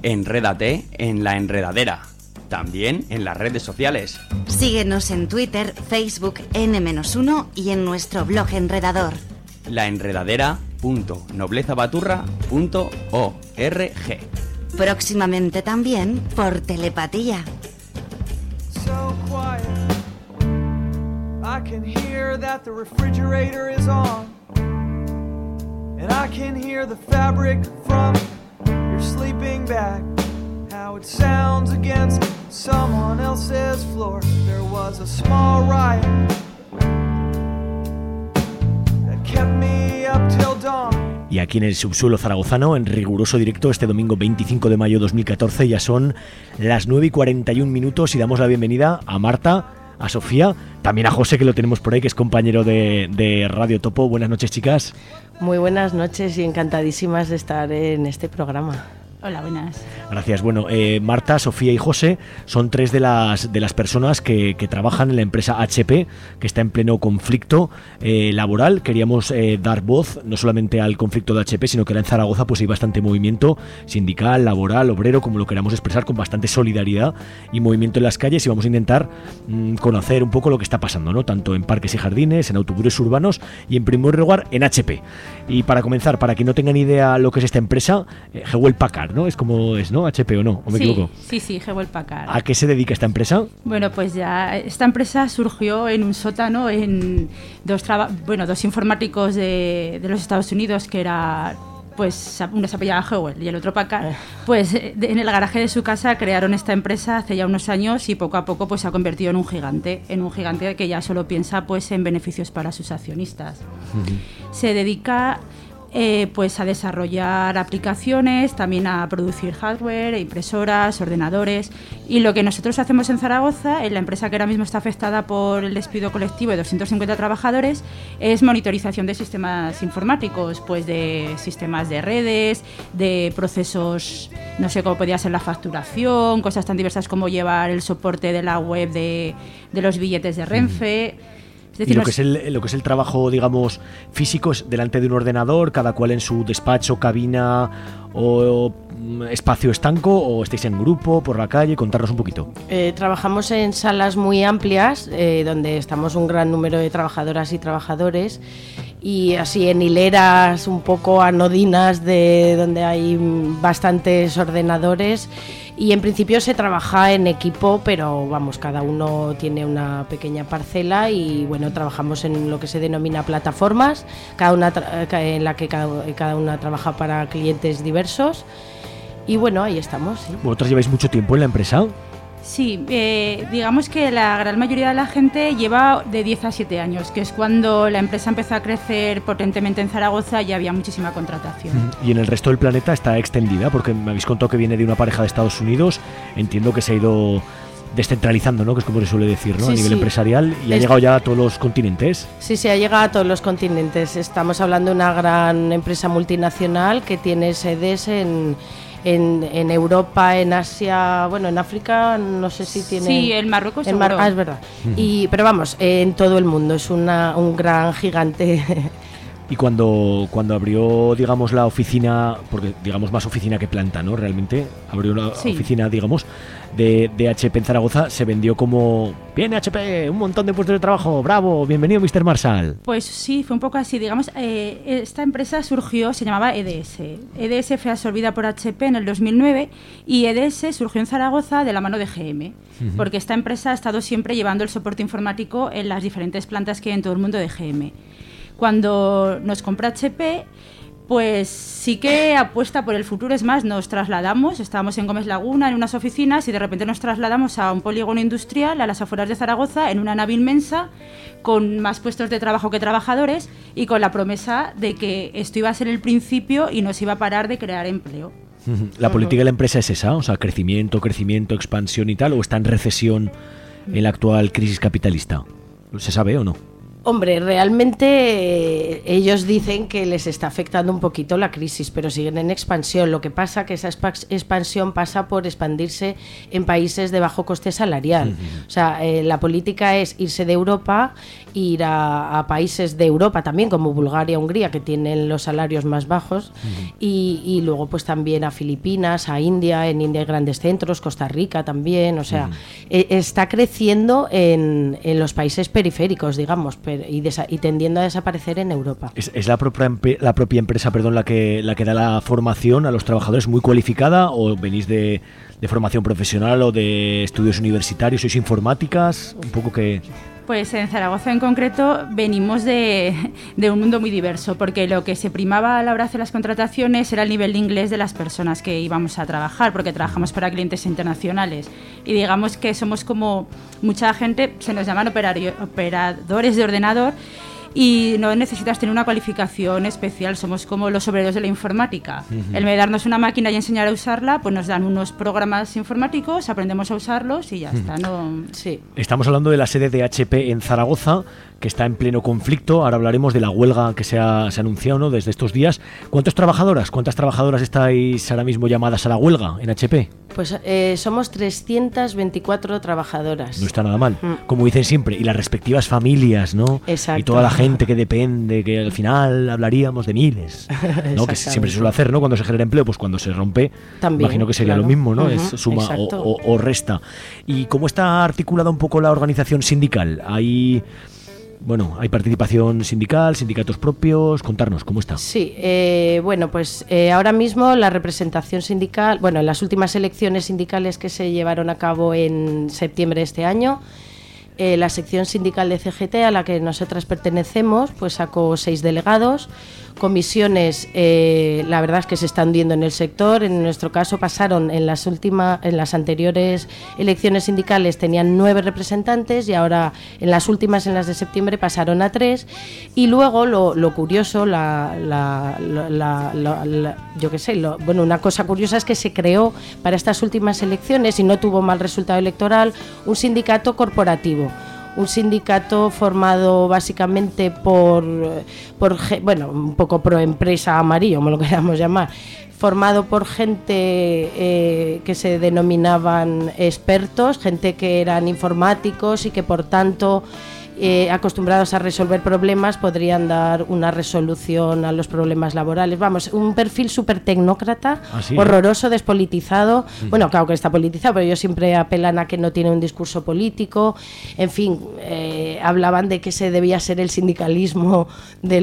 Enrédate en La Enredadera. También en las redes sociales. Síguenos en Twitter, Facebook, N-1 y en nuestro blog Enredador. laenredadera.noblezabaturra.org. Próximamente también por telepatía. So quiet. I can hear that the refrigerator is on. And I can hear the fabric from your sleeping bag. How it sounds against someone else's floor. There was a small riot that kept me up till dawn. Y aquí en el subsuelo zaragozano, en riguroso directo, este domingo 25 de mayo de 2014, ya son las 9:41 y damos la bienvenida a Marta, a Sofía, también a José, que lo tenemos por ahí, que es compañero de Radio Topo. Buenas noches, chicas. Muy buenas noches y encantadísimas de estar en este programa. Hola, buenas. Gracias. Bueno, Marta, Sofía y José son tres de las personas que trabajan en la empresa HP, que está en pleno conflicto laboral. Queríamos dar voz no solamente al conflicto de HP, sino que en Zaragoza pues hay bastante movimiento sindical, laboral, obrero, como lo queramos expresar, con bastante solidaridad y movimiento en las calles, y vamos a intentar conocer un poco lo que está pasando, ¿no? Tanto en parques y jardines, en autobuses urbanos y en primer lugar en HP. Y para comenzar, para quien no tenga ni idea lo que es esta empresa, Hewlett Packard, ¿no? Es como es, ¿no? HP o no, ¿o me equivoco? Sí, Hewlett Packard. ¿A qué se dedica esta empresa? Bueno, pues ya esta empresa surgió en un sótano en dos informáticos de los Estados Unidos, que era, pues uno se apellidaba Hewlett y el otro Packard. Pues en el garaje de su casa crearon esta empresa hace ya unos años y poco a poco pues se ha convertido en un gigante que ya solo piensa pues en beneficios para sus accionistas. Se dedica pues a desarrollar aplicaciones, también a producir hardware, impresoras, ordenadores, y lo que nosotros hacemos en Zaragoza, en la empresa que ahora mismo está afectada por el despido colectivo de 250 trabajadores, es monitorización de sistemas informáticos, pues de sistemas de redes, de procesos, no sé cómo podría ser la facturación, cosas tan diversas como llevar el soporte de la web de los billetes de Renfe. Es decir, y lo que es el trabajo, digamos, físico, es delante de un ordenador, cada cual en su despacho, cabina o espacio estanco, o estáis en grupo, por la calle. Contarnos un poquito. Trabajamos en salas muy amplias, donde estamos un gran número de trabajadoras y trabajadores, y así en hileras un poco anodinas de donde hay bastantes ordenadores. Y en principio se trabaja en equipo, pero vamos, cada uno tiene una pequeña parcela y bueno, trabajamos en lo que se denomina plataformas, en la que cada una trabaja para clientes diversos. Y bueno, ahí estamos. ¿Sí? ¿Vosotros lleváis mucho tiempo en la empresa? Sí, digamos que la gran mayoría de la gente lleva de 10 a 7 años, que es cuando la empresa empezó a crecer potentemente en Zaragoza y había muchísima contratación. Y en el resto del planeta está extendida, porque me habéis contado que viene de una pareja de Estados Unidos. Entiendo que se ha ido descentralizando, ¿no? Que es como se suele decir, ¿no? Sí, a nivel empresarial, y ha llegado ya a todos los continentes. Sí, ha llegado a todos los continentes. Estamos hablando de una gran empresa multinacional que tiene sedes en Europa, en Asia, bueno, en África, no sé si tiene... Sí, en Marruecos seguro. Es verdad. Pero vamos, en todo el mundo, es un gran gigante. Y cuando abrió, digamos, la oficina, porque digamos más oficina que planta, ¿no? Realmente abrió la oficina, digamos, de HP en Zaragoza, se vendió como: ¡bien, HP! ¡Un montón de puestos de trabajo! ¡Bravo! ¡Bienvenido, Mr. Marshall! Pues sí, fue un poco así, digamos. Esta empresa surgió, se llamaba EDS. EDS fue absorbida por HP en el 2009 y EDS surgió en Zaragoza de la mano de GM, porque esta empresa ha estado siempre llevando el soporte informático en las diferentes plantas que hay en todo el mundo de GM. Cuando nos compra HP, pues sí que apuesta por el futuro. Es más, nos trasladamos, estábamos en Gómez Laguna en unas oficinas y de repente nos trasladamos a un polígono industrial a las afueras de Zaragoza en una nave inmensa con más puestos de trabajo que trabajadores y con la promesa de que esto iba a ser el principio y no se iba a parar de crear empleo. ¿La política de la empresa es esa? O sea, crecimiento, expansión y tal, ¿o está en recesión en la actual crisis capitalista? ¿Se sabe o no? Hombre, realmente ellos dicen que les está afectando un poquito la crisis, pero siguen en expansión. Lo que pasa que esa expansión pasa por expandirse en países de bajo coste salarial. O sea, la política es irse de Europa, ir a países de Europa también, como Bulgaria, Hungría, que tienen los salarios más bajos, y luego pues también a Filipinas, a India. En India hay grandes centros, Costa Rica también. O sea, está creciendo en los países periféricos, digamos, y tendiendo a desaparecer en Europa. ¿Es la propia empresa, perdón, la que da la formación a los trabajadores muy cualificada, o venís de formación profesional o de estudios universitarios? ¿Sois informáticas? Un poco que... Pues en Zaragoza en concreto venimos de un mundo muy diverso, porque lo que se primaba a la hora de hacer las contrataciones era el nivel de inglés de las personas que íbamos a trabajar, porque trabajamos para clientes internacionales, y digamos que somos como mucha gente, se nos llaman operadores de ordenador, y no necesitas tener una cualificación especial, somos como los obreros de la informática. En vez de darnos una máquina y enseñar a usarla, pues nos dan unos programas informáticos, aprendemos a usarlos y ya está. ¿No? Sí. Estamos hablando de la sede de HP en Zaragoza, que está en pleno conflicto. Ahora hablaremos de la huelga que se ha anunciado, ¿no?, desde estos días. ¿Cuántas trabajadoras estáis ahora mismo llamadas a la huelga en HP? Pues somos 324 trabajadoras. No está nada mal, como dicen siempre, y las respectivas familias, ¿no? Exacto. Y toda la gente que depende, que al final hablaríamos de miles, ¿no? Que siempre se suele hacer, ¿no? Cuando se genera empleo, pues cuando se rompe, también, imagino que sería lo mismo, ¿no? Es suma o resta. ¿Y cómo está articulada un poco la organización sindical? ¿Hay participación sindical, sindicatos propios? Contarnos, ¿cómo está? Sí, pues ahora mismo la representación sindical, en las últimas elecciones sindicales que se llevaron a cabo en septiembre de este año, la sección sindical de CGT, a la que nosotras pertenecemos, pues sacó 6 delegados. Comisiones, la verdad es que se están hundiendo en el sector. En nuestro caso pasaron en las anteriores elecciones sindicales tenían 9 representantes, y ahora en las últimas, en las de septiembre, pasaron a 3. Y luego lo curioso, una cosa curiosa es que se creó para estas últimas elecciones, y no tuvo mal resultado electoral, un sindicato corporativo. Un sindicato formado básicamente un poco pro empresa amarillo, como lo queramos llamar, formado por gente que se denominaban expertos, gente que eran informáticos y que por tanto acostumbrados a resolver problemas podrían dar una resolución a los problemas laborales. Vamos, un perfil súper tecnócrata, horroroso, despolitizado. Bueno, claro que está politizado, pero ellos siempre apelan a que no tiene un discurso político. En fin, hablaban de que ese debía ser el sindicalismo de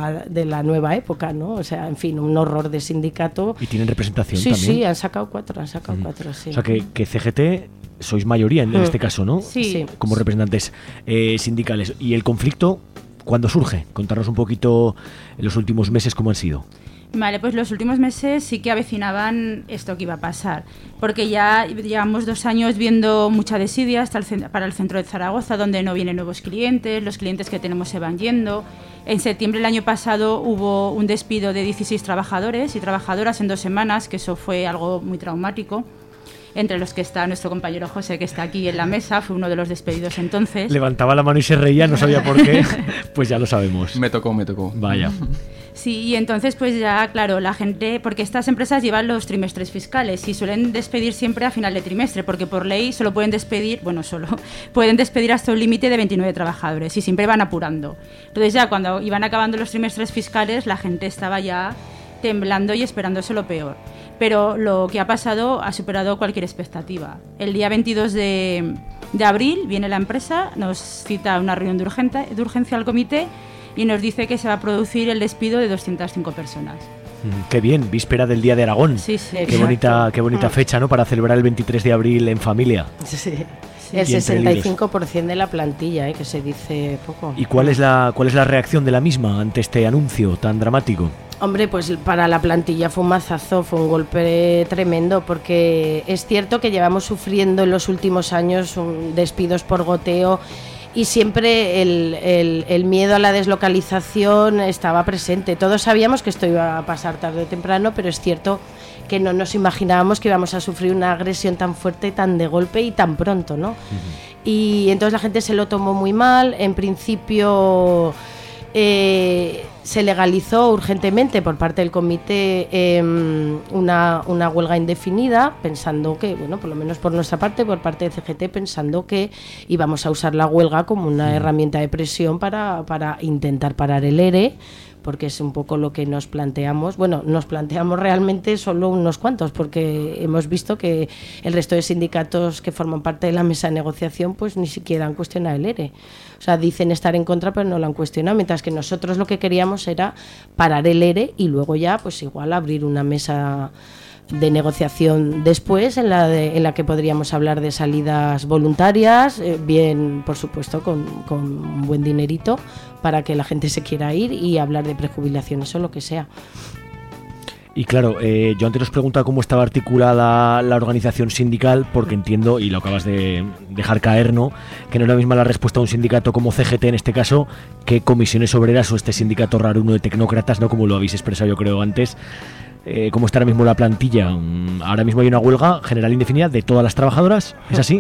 la nueva época, ¿no? O sea, en fin, un horror de sindicato. ¿Y tienen representación también? Sí, han sacado 4, sí. O sea, que CGT sois mayoría en este caso, ¿no? Sí. Como representantes sindicales. ¿Y el conflicto cuándo surge? Contarnos un poquito en los últimos meses cómo han sido. Vale, pues los últimos meses sí que avecinaban esto que iba a pasar, porque ya llevamos 2 años viendo mucha desidia para el centro de Zaragoza, donde no vienen nuevos clientes, los clientes que tenemos se van yendo. En septiembre del año pasado hubo un despido de 16 trabajadores y trabajadoras en 2 semanas, que eso fue algo muy traumático. Entre los que está nuestro compañero José, que está aquí en la mesa, fue uno de los despedidos entonces. Levantaba la mano y se reía, no sabía por qué. Pues ya lo sabemos. Me tocó. Vaya. Sí, y entonces pues ya, claro, la gente, porque estas empresas llevan los trimestres fiscales y suelen despedir siempre a final de trimestre, porque por ley solo pueden despedir, pueden despedir hasta un límite de 29 trabajadores y siempre van apurando. Entonces ya cuando iban acabando los trimestres fiscales, la gente estaba ya temblando y esperándose lo peor. Pero lo que ha pasado ha superado cualquier expectativa. El día 22 de abril viene la empresa, nos cita una reunión de urgencia al comité y nos dice que se va a producir el despido de 205 personas. Qué bien, víspera del Día de Aragón. Sí, qué bonita fecha, ¿no?, para celebrar el 23 de abril en familia. Sí. El 65% de la plantilla, que se dice poco. ¿Y cuál es la reacción de la misma ante este anuncio tan dramático? Hombre, pues para la plantilla fue un mazazo, fue un golpe tremendo, porque es cierto que llevamos sufriendo en los últimos años despidos por goteo, y siempre el miedo a la deslocalización estaba presente. Todos sabíamos que esto iba a pasar tarde o temprano, pero es cierto que no nos imaginábamos que íbamos a sufrir una agresión tan fuerte, tan de golpe y tan pronto, ¿no? y entonces la gente se lo tomó muy mal. En principio se legalizó urgentemente por parte del comité una huelga indefinida, pensando que, bueno, por lo menos por nuestra parte, por parte de CGT, pensando que íbamos a usar la huelga como una herramienta de presión para intentar parar el ERE, porque es un poco lo que nos planteamos. Bueno, nos planteamos realmente solo unos cuantos, porque hemos visto que el resto de sindicatos que forman parte de la mesa de negociación pues ni siquiera han cuestionado el ERE. O sea, dicen estar en contra, pero no lo han cuestionado, mientras que nosotros lo que queríamos era parar el ERE y luego ya pues igual abrir una mesa de negociación después en la que podríamos hablar de salidas voluntarias, bien por supuesto con un buen dinerito para que la gente se quiera ir, y hablar de prejubilaciones o lo que sea. Y claro, yo antes os preguntaba cómo estaba articulada la organización sindical, porque entiendo, y lo acabas de dejar caer, ¿no?, que no es la misma la respuesta a un sindicato como CGT en este caso que Comisiones Obreras o este sindicato raro uno de tecnócratas, ¿no?, como lo habéis expresado yo creo antes. ¿Cómo está ahora mismo la plantilla? Ahora mismo hay una huelga general indefinida de todas las trabajadoras, ¿es así?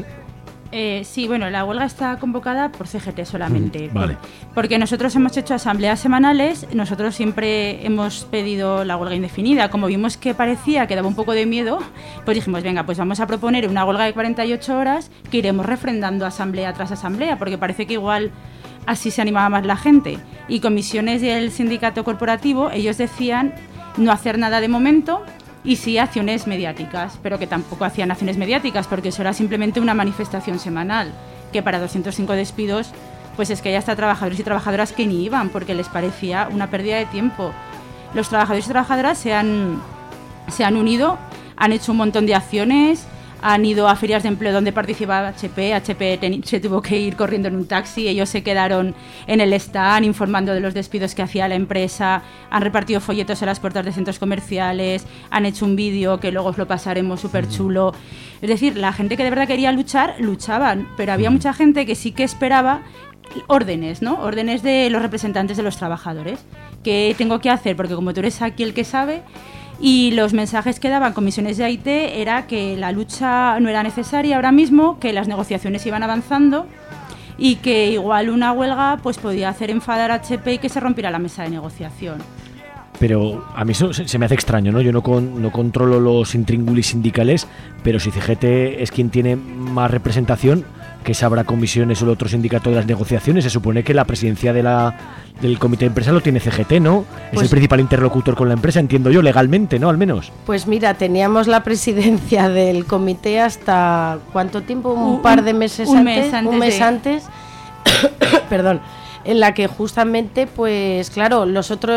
Sí, bueno, la huelga está convocada por CGT solamente. Vale. Porque nosotros hemos hecho asambleas semanales, nosotros siempre hemos pedido la huelga indefinida. Como vimos que parecía que daba un poco de miedo, pues dijimos, venga, pues vamos a proponer una huelga de 48 horas que iremos refrendando asamblea tras asamblea, porque parece que igual así se animaba más la gente. Y Comisiones y el sindicato corporativo, ellos decían no hacer nada de momento y sí acciones mediáticas, pero que tampoco hacían acciones mediáticas porque eso era simplemente una manifestación semanal, que para 205 despidos pues es que hay hasta trabajadores y trabajadoras que ni iban porque les parecía una pérdida de tiempo. Los trabajadores y trabajadoras se han unido, han hecho un montón de acciones, han ido a ferias de empleo donde participaba HP se tuvo que ir corriendo en un taxi, ellos se quedaron en el stand informando de los despidos que hacía la empresa, han repartido folletos en las puertas de centros comerciales, han hecho un vídeo que luego os lo pasaremos súper chulo. Es decir, la gente que de verdad quería luchar, luchaban, pero había mucha gente que sí que esperaba órdenes, ¿no? Órdenes de los representantes de los trabajadores. ¿Qué tengo que hacer? Porque como tú eres aquí el que sabe. Y los mensajes que daban Comisiones de AIT era que la lucha no era necesaria ahora mismo, que las negociaciones iban avanzando y que igual una huelga pues podía hacer enfadar a HP y que se rompiera la mesa de negociación. Pero a mí eso se me hace extraño, ¿no? Yo no controlo los intríngulis sindicales, pero si CGT es quien tiene más representación, que sabrá Comisiones o el otro sindicato de las negociaciones, se supone que la presidencia del comité de empresa lo tiene CGT, ¿no? Es el principal interlocutor con la empresa, entiendo yo, legalmente, ¿no? Al menos. Pues mira, teníamos la presidencia del comité hasta ¿cuánto tiempo? Un par de meses antes. Un mes antes. Perdón. En la que justamente, pues claro, los otros,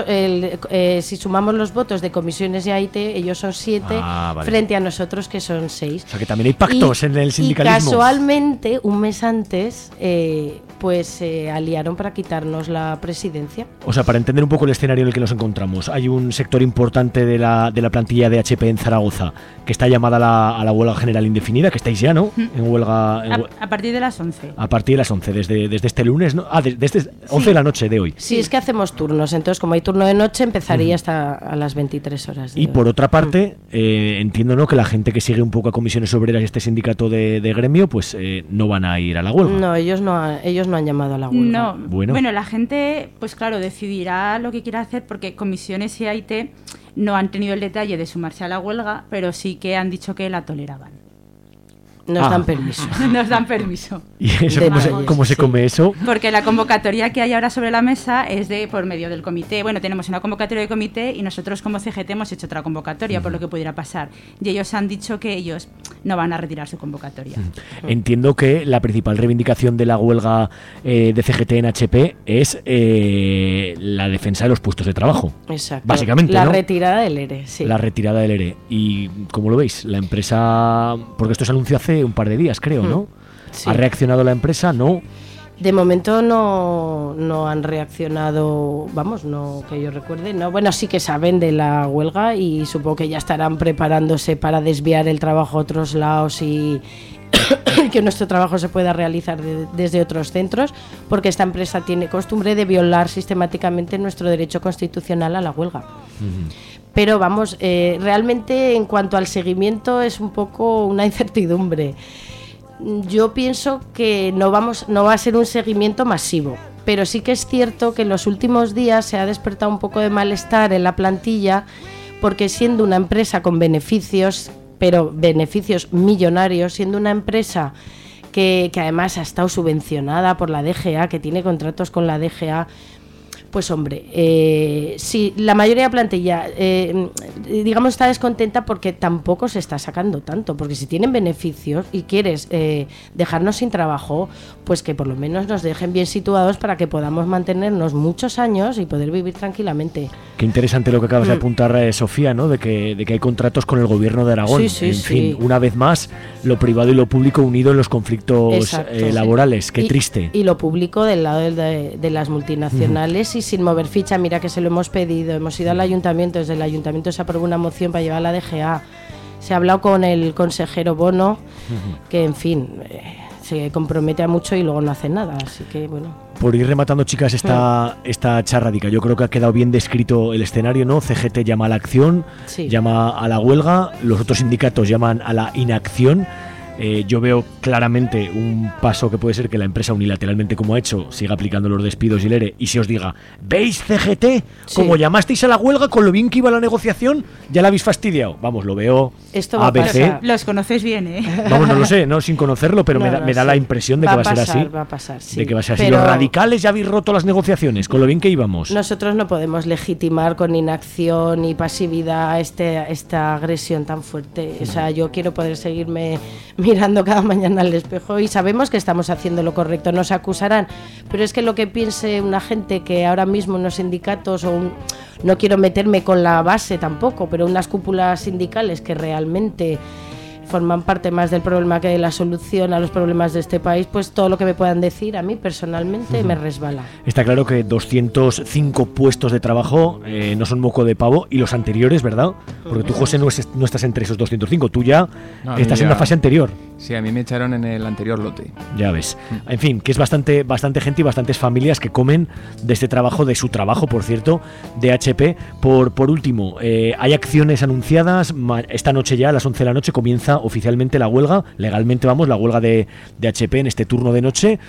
si sumamos los votos de Comisiones y AIT, ellos son 7 vale. Frente a nosotros que son 6. O sea que también hay pactos en el sindicalismo. Y casualmente, un mes antes, pues se aliaron para quitarnos la presidencia. O sea, para entender un poco el escenario en el que nos encontramos, hay un sector importante de la plantilla de HP en Zaragoza que está llamada a la huelga general indefinida, que estáis ya, ¿no? En huelga. A partir de las 11. A partir de las 11, desde este lunes, ¿no? Desde 11 de la noche de hoy. Sí, es que hacemos turnos, entonces como hay turno de noche empezaría hasta a las 23 horas. Y por otra parte, entiendo, ¿no?, que la gente que sigue un poco a Comisiones Obreras y este sindicato de gremio, pues no van a ir a la huelga. No, ellos no han llamado a la huelga. No, bueno, la gente, pues claro, decidirá lo que quiera hacer porque Comisiones y AIT no han tenido el detalle de sumarse a la huelga, pero sí que han dicho que la toleraban. Nos dan permiso. Nos dan permiso. ¿Y eso cómo se come eso? Porque la convocatoria que hay ahora sobre la mesa es por medio del comité. Bueno, tenemos una convocatoria de comité y nosotros como CGT hemos hecho otra convocatoria por lo que pudiera pasar. Y ellos han dicho que ellos no van a retirar su convocatoria. Entiendo que la principal reivindicación de la huelga de CGT en HP es la defensa de los puestos de trabajo. Exacto. Básicamente, la ¿no? retirada del ERE, sí. La retirada del ERE. ¿Y cómo lo veis? La empresa, porque esto se anunció hace un par de días, creo, ¿no? Sí. ¿Ha reaccionado la empresa? No. De momento no han reaccionado, vamos, no que yo recuerde, no. Bueno, sí que saben de la huelga y supongo que ya estarán preparándose para desviar el trabajo a otros lados y que nuestro trabajo se pueda realizar desde otros centros, porque esta empresa tiene costumbre de violar sistemáticamente nuestro derecho constitucional a la huelga. Pero vamos, realmente en cuanto al seguimiento es un poco una incertidumbre. yo pienso que no va a ser un seguimiento masivo, pero sí que es cierto que en los últimos días se ha despertado un poco de malestar en la plantilla, porque siendo una empresa con beneficios, pero beneficios millonarios, siendo una empresa que además ha estado subvencionada por la DGA, que tiene contratos con la DGA, pues hombre, sí, la mayoría de la plantilla, digamos, está descontenta porque tampoco se está sacando tanto, porque si tienen beneficios y quieres dejarnos sin trabajo, pues que por lo menos nos dejen bien situados para que podamos mantenernos muchos años y poder vivir tranquilamente. Qué interesante lo que acabas de apuntar, Sofía, ¿no? De que hay contratos con el gobierno de Aragón. Sí, en fin, una vez más, lo privado y lo público unido en los conflictos laborales. Qué triste. Y lo público del lado de las multinacionales y sin mover ficha. Mira que se lo hemos pedido, hemos ido al ayuntamiento, desde el ayuntamiento se aprobó una moción para llevar a la DGA. Se ha hablado con el consejero Bono, que en fin, se compromete a mucho y luego no hace nada, así que bueno. Por ir rematando, chicas, esta charradica, yo creo que ha quedado bien descrito el escenario, ¿no? CGT llama a la acción, llama a la huelga, los otros sindicatos llaman a la inacción. Yo veo claramente un paso que puede ser que la empresa unilateralmente, como ha hecho, siga aplicando los despidos y el ERE y se os diga, ¿veis, CGT? Como llamasteis a la huelga, con lo bien que iba la negociación, ya la habéis fastidiado. Vamos, lo veo. Esto va ABC. a pasar. Los conocéis bien, ¿eh? Vamos, no lo sé, no sin conocerlo, pero me da la impresión de que va a ser así. Va a pasar, sí. De que va a ser así. Pero Los radicales ya habéis roto las negociaciones, con lo bien que íbamos. Nosotros no podemos legitimar con inacción y pasividad esta agresión tan fuerte. O sea, yo quiero poder seguirme mirando cada mañana al espejo y sabemos que estamos haciendo lo correcto. Nos acusarán, pero es que lo que piense una gente que ahora mismo unos sindicatos no quiero meterme con la base tampoco, pero unas cúpulas sindicales que realmente forman parte más del problema que de la solución a los problemas de este país, pues todo lo que me puedan decir a mí personalmente me resbala. Está claro que 205 puestos de trabajo no son moco de pavo, y los anteriores, ¿verdad? Porque tú, José, no estás entre esos 205, tú ya estás en la fase anterior. Sí, a mí me echaron en el anterior lote. Ya ves. En fin, que es bastante gente y bastantes familias que comen de este trabajo, de su trabajo, por cierto, de HP. Por último, hay acciones anunciadas. Esta noche ya, a las 11 de la noche, comienza oficialmente la huelga. Legalmente, vamos, la huelga de HP en este turno de noche.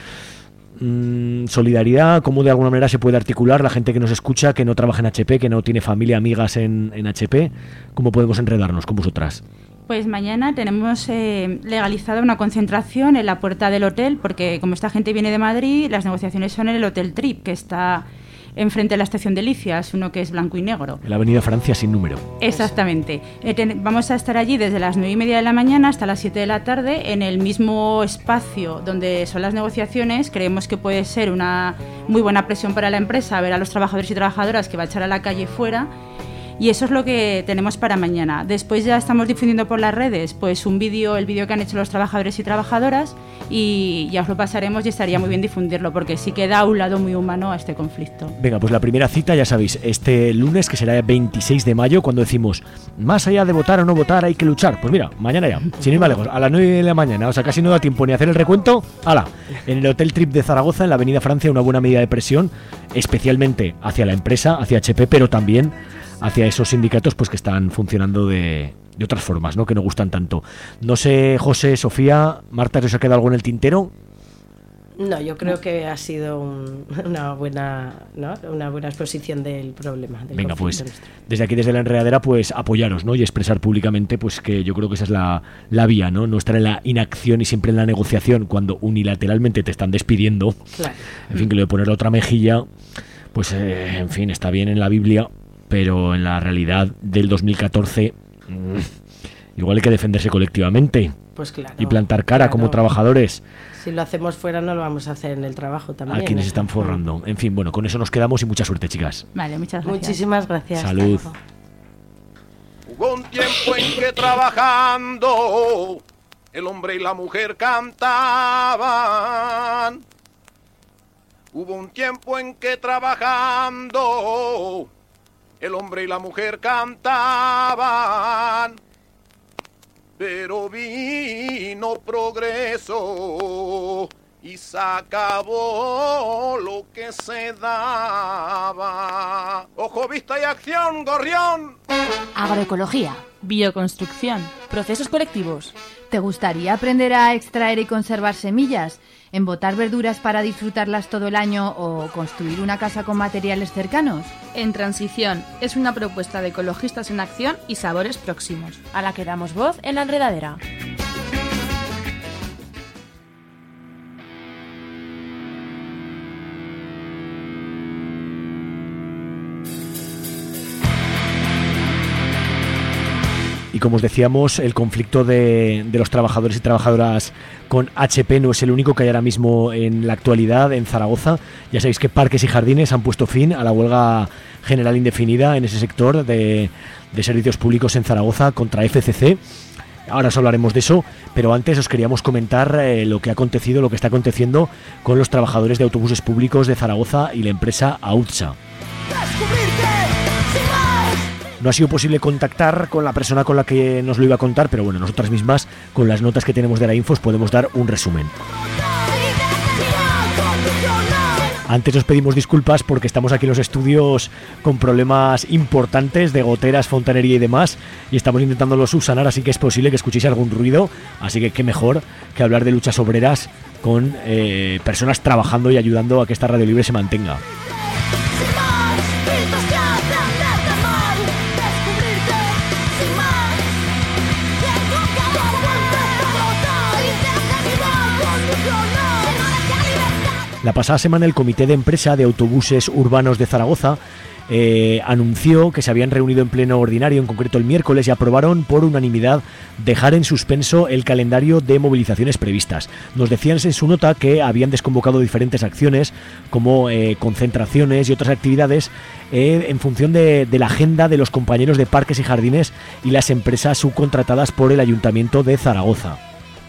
Solidaridad, ¿cómo de alguna manera se puede articular la gente que nos escucha, que no trabaja en HP, que no tiene familia, amigas en HP? ¿Cómo podemos enredarnos con vosotras? Pues mañana tenemos legalizada una concentración en la puerta del hotel, porque como esta gente viene de Madrid, las negociaciones son en el Hotel Trip, que está enfrente de la estación de Licias, uno que es blanco y negro. En la avenida Francia sin número. Exactamente. Vamos a estar allí desde las 9:30 de la mañana hasta las 7 de la tarde, en el mismo espacio donde son las negociaciones. Creemos que puede ser una muy buena presión para la empresa, ver a los trabajadores y trabajadoras que va a echar a la calle fuera. Y eso es lo que tenemos para mañana. Después ya estamos difundiendo por las redes pues el vídeo que han hecho los trabajadores y trabajadoras, y ya os lo pasaremos, y estaría muy bien difundirlo porque sí que da un lado muy humano a este conflicto. Venga, pues la primera cita, ya sabéis, este lunes, que será el 26 de mayo, cuando decimos, más allá de votar o no votar, hay que luchar. Pues mira, mañana ya, sin ir más lejos, a las 9 de la mañana, o sea, casi no da tiempo ni a hacer el recuento. ¡Hala! En el Hotel Trip de Zaragoza, en la avenida Francia, una buena medida de presión, especialmente hacia la empresa, hacia HP, pero también hacia esos sindicatos pues que están funcionando de otras formas, ¿no? Que no gustan tanto. No sé, José, Sofía, Marta, ¿os ha quedado algo en el tintero? No, yo creo que ha sido una buena exposición del problema. Venga, pues desde aquí, desde la enredadera, pues apoyaros, ¿no? Y expresar públicamente pues que yo creo que esa es la vía, ¿no? No estar en la inacción y siempre en la negociación cuando unilateralmente te están despidiendo. Claro. En fin, que lo de poner la otra mejilla, pues en fin, está bien en la Biblia, pero en la realidad del 2014 igual hay que defenderse colectivamente, pues claro, y plantar cara como trabajadores. Si lo hacemos fuera no lo vamos a hacer en el trabajo también. A quienes están forrando. En fin, bueno, con eso nos quedamos y mucha suerte, chicas. Vale, muchas gracias. Muchísimas gracias. Salud. Hubo un tiempo en que trabajando el hombre y la mujer cantaban. Hubo un tiempo en que trabajando el hombre y la mujer cantaban, pero vino progreso y se acabó lo que se daba. Ojo, vista y acción, gorrión. Agroecología. Bioconstrucción. Procesos colectivos. ¿Te gustaría aprender a extraer y conservar semillas? ¿Embotar verduras para disfrutarlas todo el año o construir una casa con materiales cercanos? En Transición es una propuesta de ecologistas en acción y sabores próximos, a la que damos voz en La Enredadera. Y como os decíamos, el conflicto de los trabajadores y trabajadoras con HP no es el único que hay ahora mismo en la actualidad en Zaragoza. Ya sabéis que Parques y Jardines han puesto fin a la huelga general indefinida en ese sector de servicios públicos en Zaragoza contra FCC. Ahora os hablaremos de eso, pero antes os queríamos comentar lo que ha acontecido, lo que está aconteciendo con los trabajadores de autobuses públicos de Zaragoza y la empresa AUTSA. No ha sido posible contactar con la persona con la que nos lo iba a contar, pero bueno, nosotras mismas, con las notas que tenemos de la info, os podemos dar un resumen. Antes os pedimos disculpas porque estamos aquí en los estudios con problemas importantes de goteras, fontanería y demás, y estamos intentándolo subsanar, así que es posible que escuchéis algún ruido, así que qué mejor que hablar de luchas obreras con personas trabajando y ayudando a que esta radio libre se mantenga. La pasada semana el Comité de Empresa de Autobuses Urbanos de Zaragoza anunció que se habían reunido en pleno ordinario, en concreto el miércoles, y aprobaron por unanimidad dejar en suspenso el calendario de movilizaciones previstas. Nos decían en su nota que habían desconvocado diferentes acciones como concentraciones y otras actividades en función de la agenda de los compañeros de Parques y Jardines y las empresas subcontratadas por el Ayuntamiento de Zaragoza.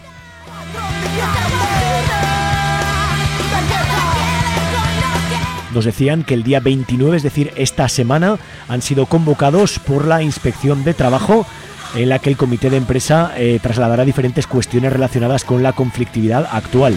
Nos decían que el día 29, es decir, esta semana, han sido convocados por la Inspección de Trabajo, en la que el Comité de Empresa trasladará diferentes cuestiones relacionadas con la conflictividad actual.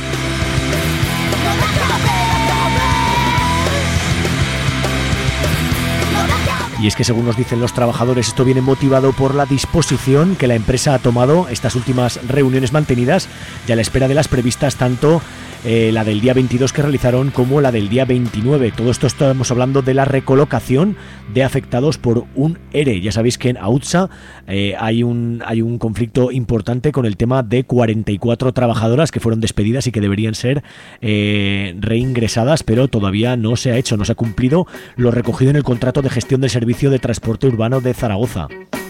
Y es que, según nos dicen los trabajadores, esto viene motivado por la disposición que la empresa ha tomado estas últimas reuniones mantenidas y a la espera de las previstas, tanto la del día 22 que realizaron como la del día 29. Todo esto estamos hablando de la recolocación de afectados por un ERE. Ya sabéis que en AUTSA hay un conflicto importante con el tema de 44 trabajadoras que fueron despedidas y que deberían ser reingresadas, pero todavía no se ha hecho, no se ha cumplido lo recogido en el contrato de gestión del servicio de transporte urbano de Zaragoza.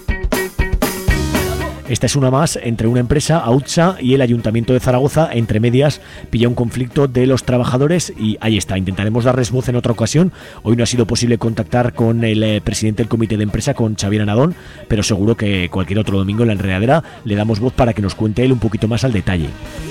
Esta es una más entre una empresa, AUTSA, y el Ayuntamiento de Zaragoza. Entre medias pilla un conflicto de los trabajadores y ahí está. Intentaremos darles voz en otra ocasión. Hoy no ha sido posible contactar con el presidente del comité de empresa, con Xavier Anadón, pero seguro que cualquier otro domingo en La Enredadera le damos voz para que nos cuente él un poquito más al detalle.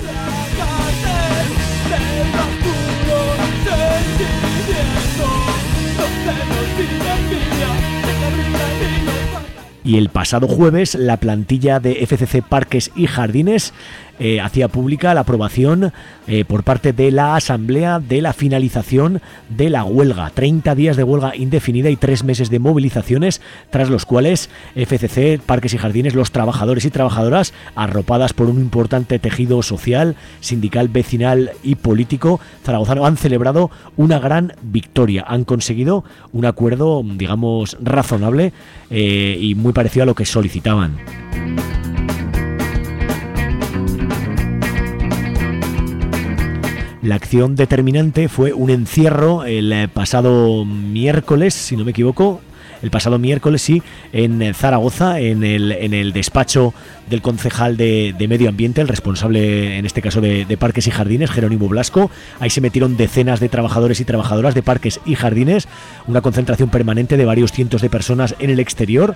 Y el pasado jueves la plantilla de FCC Parques y Jardines hacía pública la aprobación por parte de la Asamblea de la finalización de la huelga. 30 días de huelga indefinida y 3 meses de movilizaciones, tras los cuales FCC Parques y Jardines, los trabajadores y trabajadoras, arropadas por un importante tejido social, sindical, vecinal y político zaragozano, han celebrado una gran victoria. Han conseguido un acuerdo, digamos, razonable y muy parecido a lo que solicitaban. La acción determinante fue un encierro el pasado miércoles, si no me equivoco, en Zaragoza, en el despacho del concejal de Medio Ambiente, el responsable en este caso de Parques y Jardines, Jerónimo Blasco. Ahí se metieron decenas de trabajadores y trabajadoras de Parques y Jardines, una concentración permanente de varios cientos de personas en el exterior.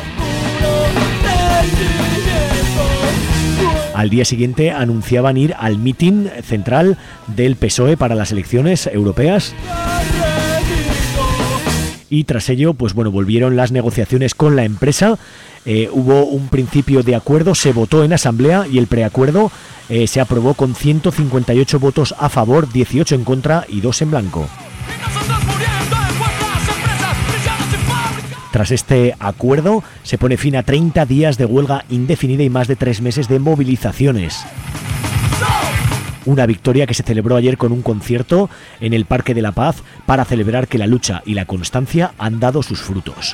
Al día siguiente anunciaban ir al mitin central del PSOE para las elecciones europeas. y tras ello, pues bueno, volvieron las negociaciones con la empresa. Hubo un principio de acuerdo, se votó en asamblea y el preacuerdo se aprobó con 158 votos a favor, 18 en contra y 2 en blanco. Tras este acuerdo, se pone fin a 30 días de huelga indefinida y más de 3 meses de movilizaciones. Una victoria que se celebró ayer con un concierto en el Parque de la Paz para celebrar que la lucha y la constancia han dado sus frutos.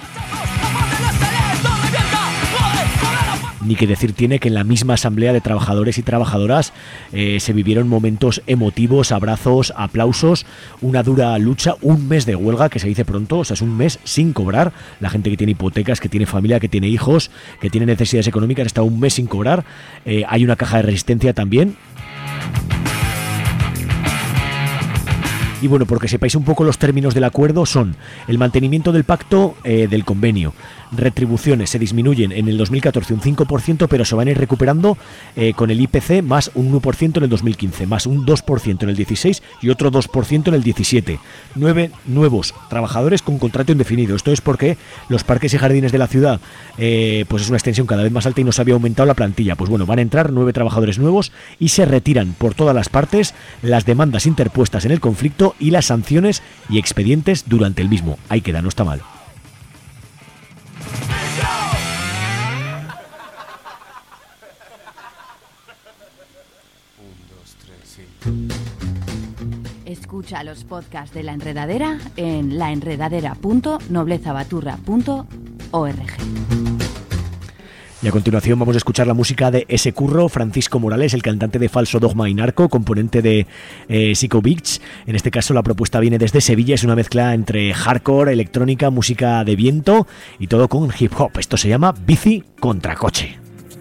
Ni que decir tiene que en la misma asamblea de trabajadores y trabajadoras se vivieron momentos emotivos, abrazos, aplausos, una dura lucha, un mes de huelga que se dice pronto, o sea, es un mes sin cobrar. La gente que tiene hipotecas, que tiene familia, que tiene hijos, que tiene necesidades económicas, está un mes sin cobrar. Hay una caja de resistencia también. Y bueno, porque sepáis un poco los términos del acuerdo, son el mantenimiento del pacto del convenio. Retribuciones se disminuyen en el 2014 un 5%, pero se van a ir recuperando con el IPC más un 1% en el 2015, más un 2% en el 16 y otro 2% en el 17. 9 nuevos trabajadores con contrato indefinido. Esto es porque los parques y jardines de la ciudad pues es una extensión cada vez más alta y no se había aumentado la plantilla. Pues bueno, van a entrar 9 trabajadores nuevos y se retiran por todas las partes las demandas interpuestas en el conflicto y las sanciones y expedientes durante el mismo. Ahí queda, no está mal. Escucha los podcasts de La Enredadera en laenredadera.noblezabaturra.org. Y a continuación vamos a escuchar la música de ese curro, Francisco Morales, el cantante de Falso Dogma y Narco, componente de Psycho Beats. En este caso la propuesta viene desde Sevilla, es una mezcla entre hardcore, electrónica, música de viento y todo con hip hop. Esto se llama Bici contra Coche.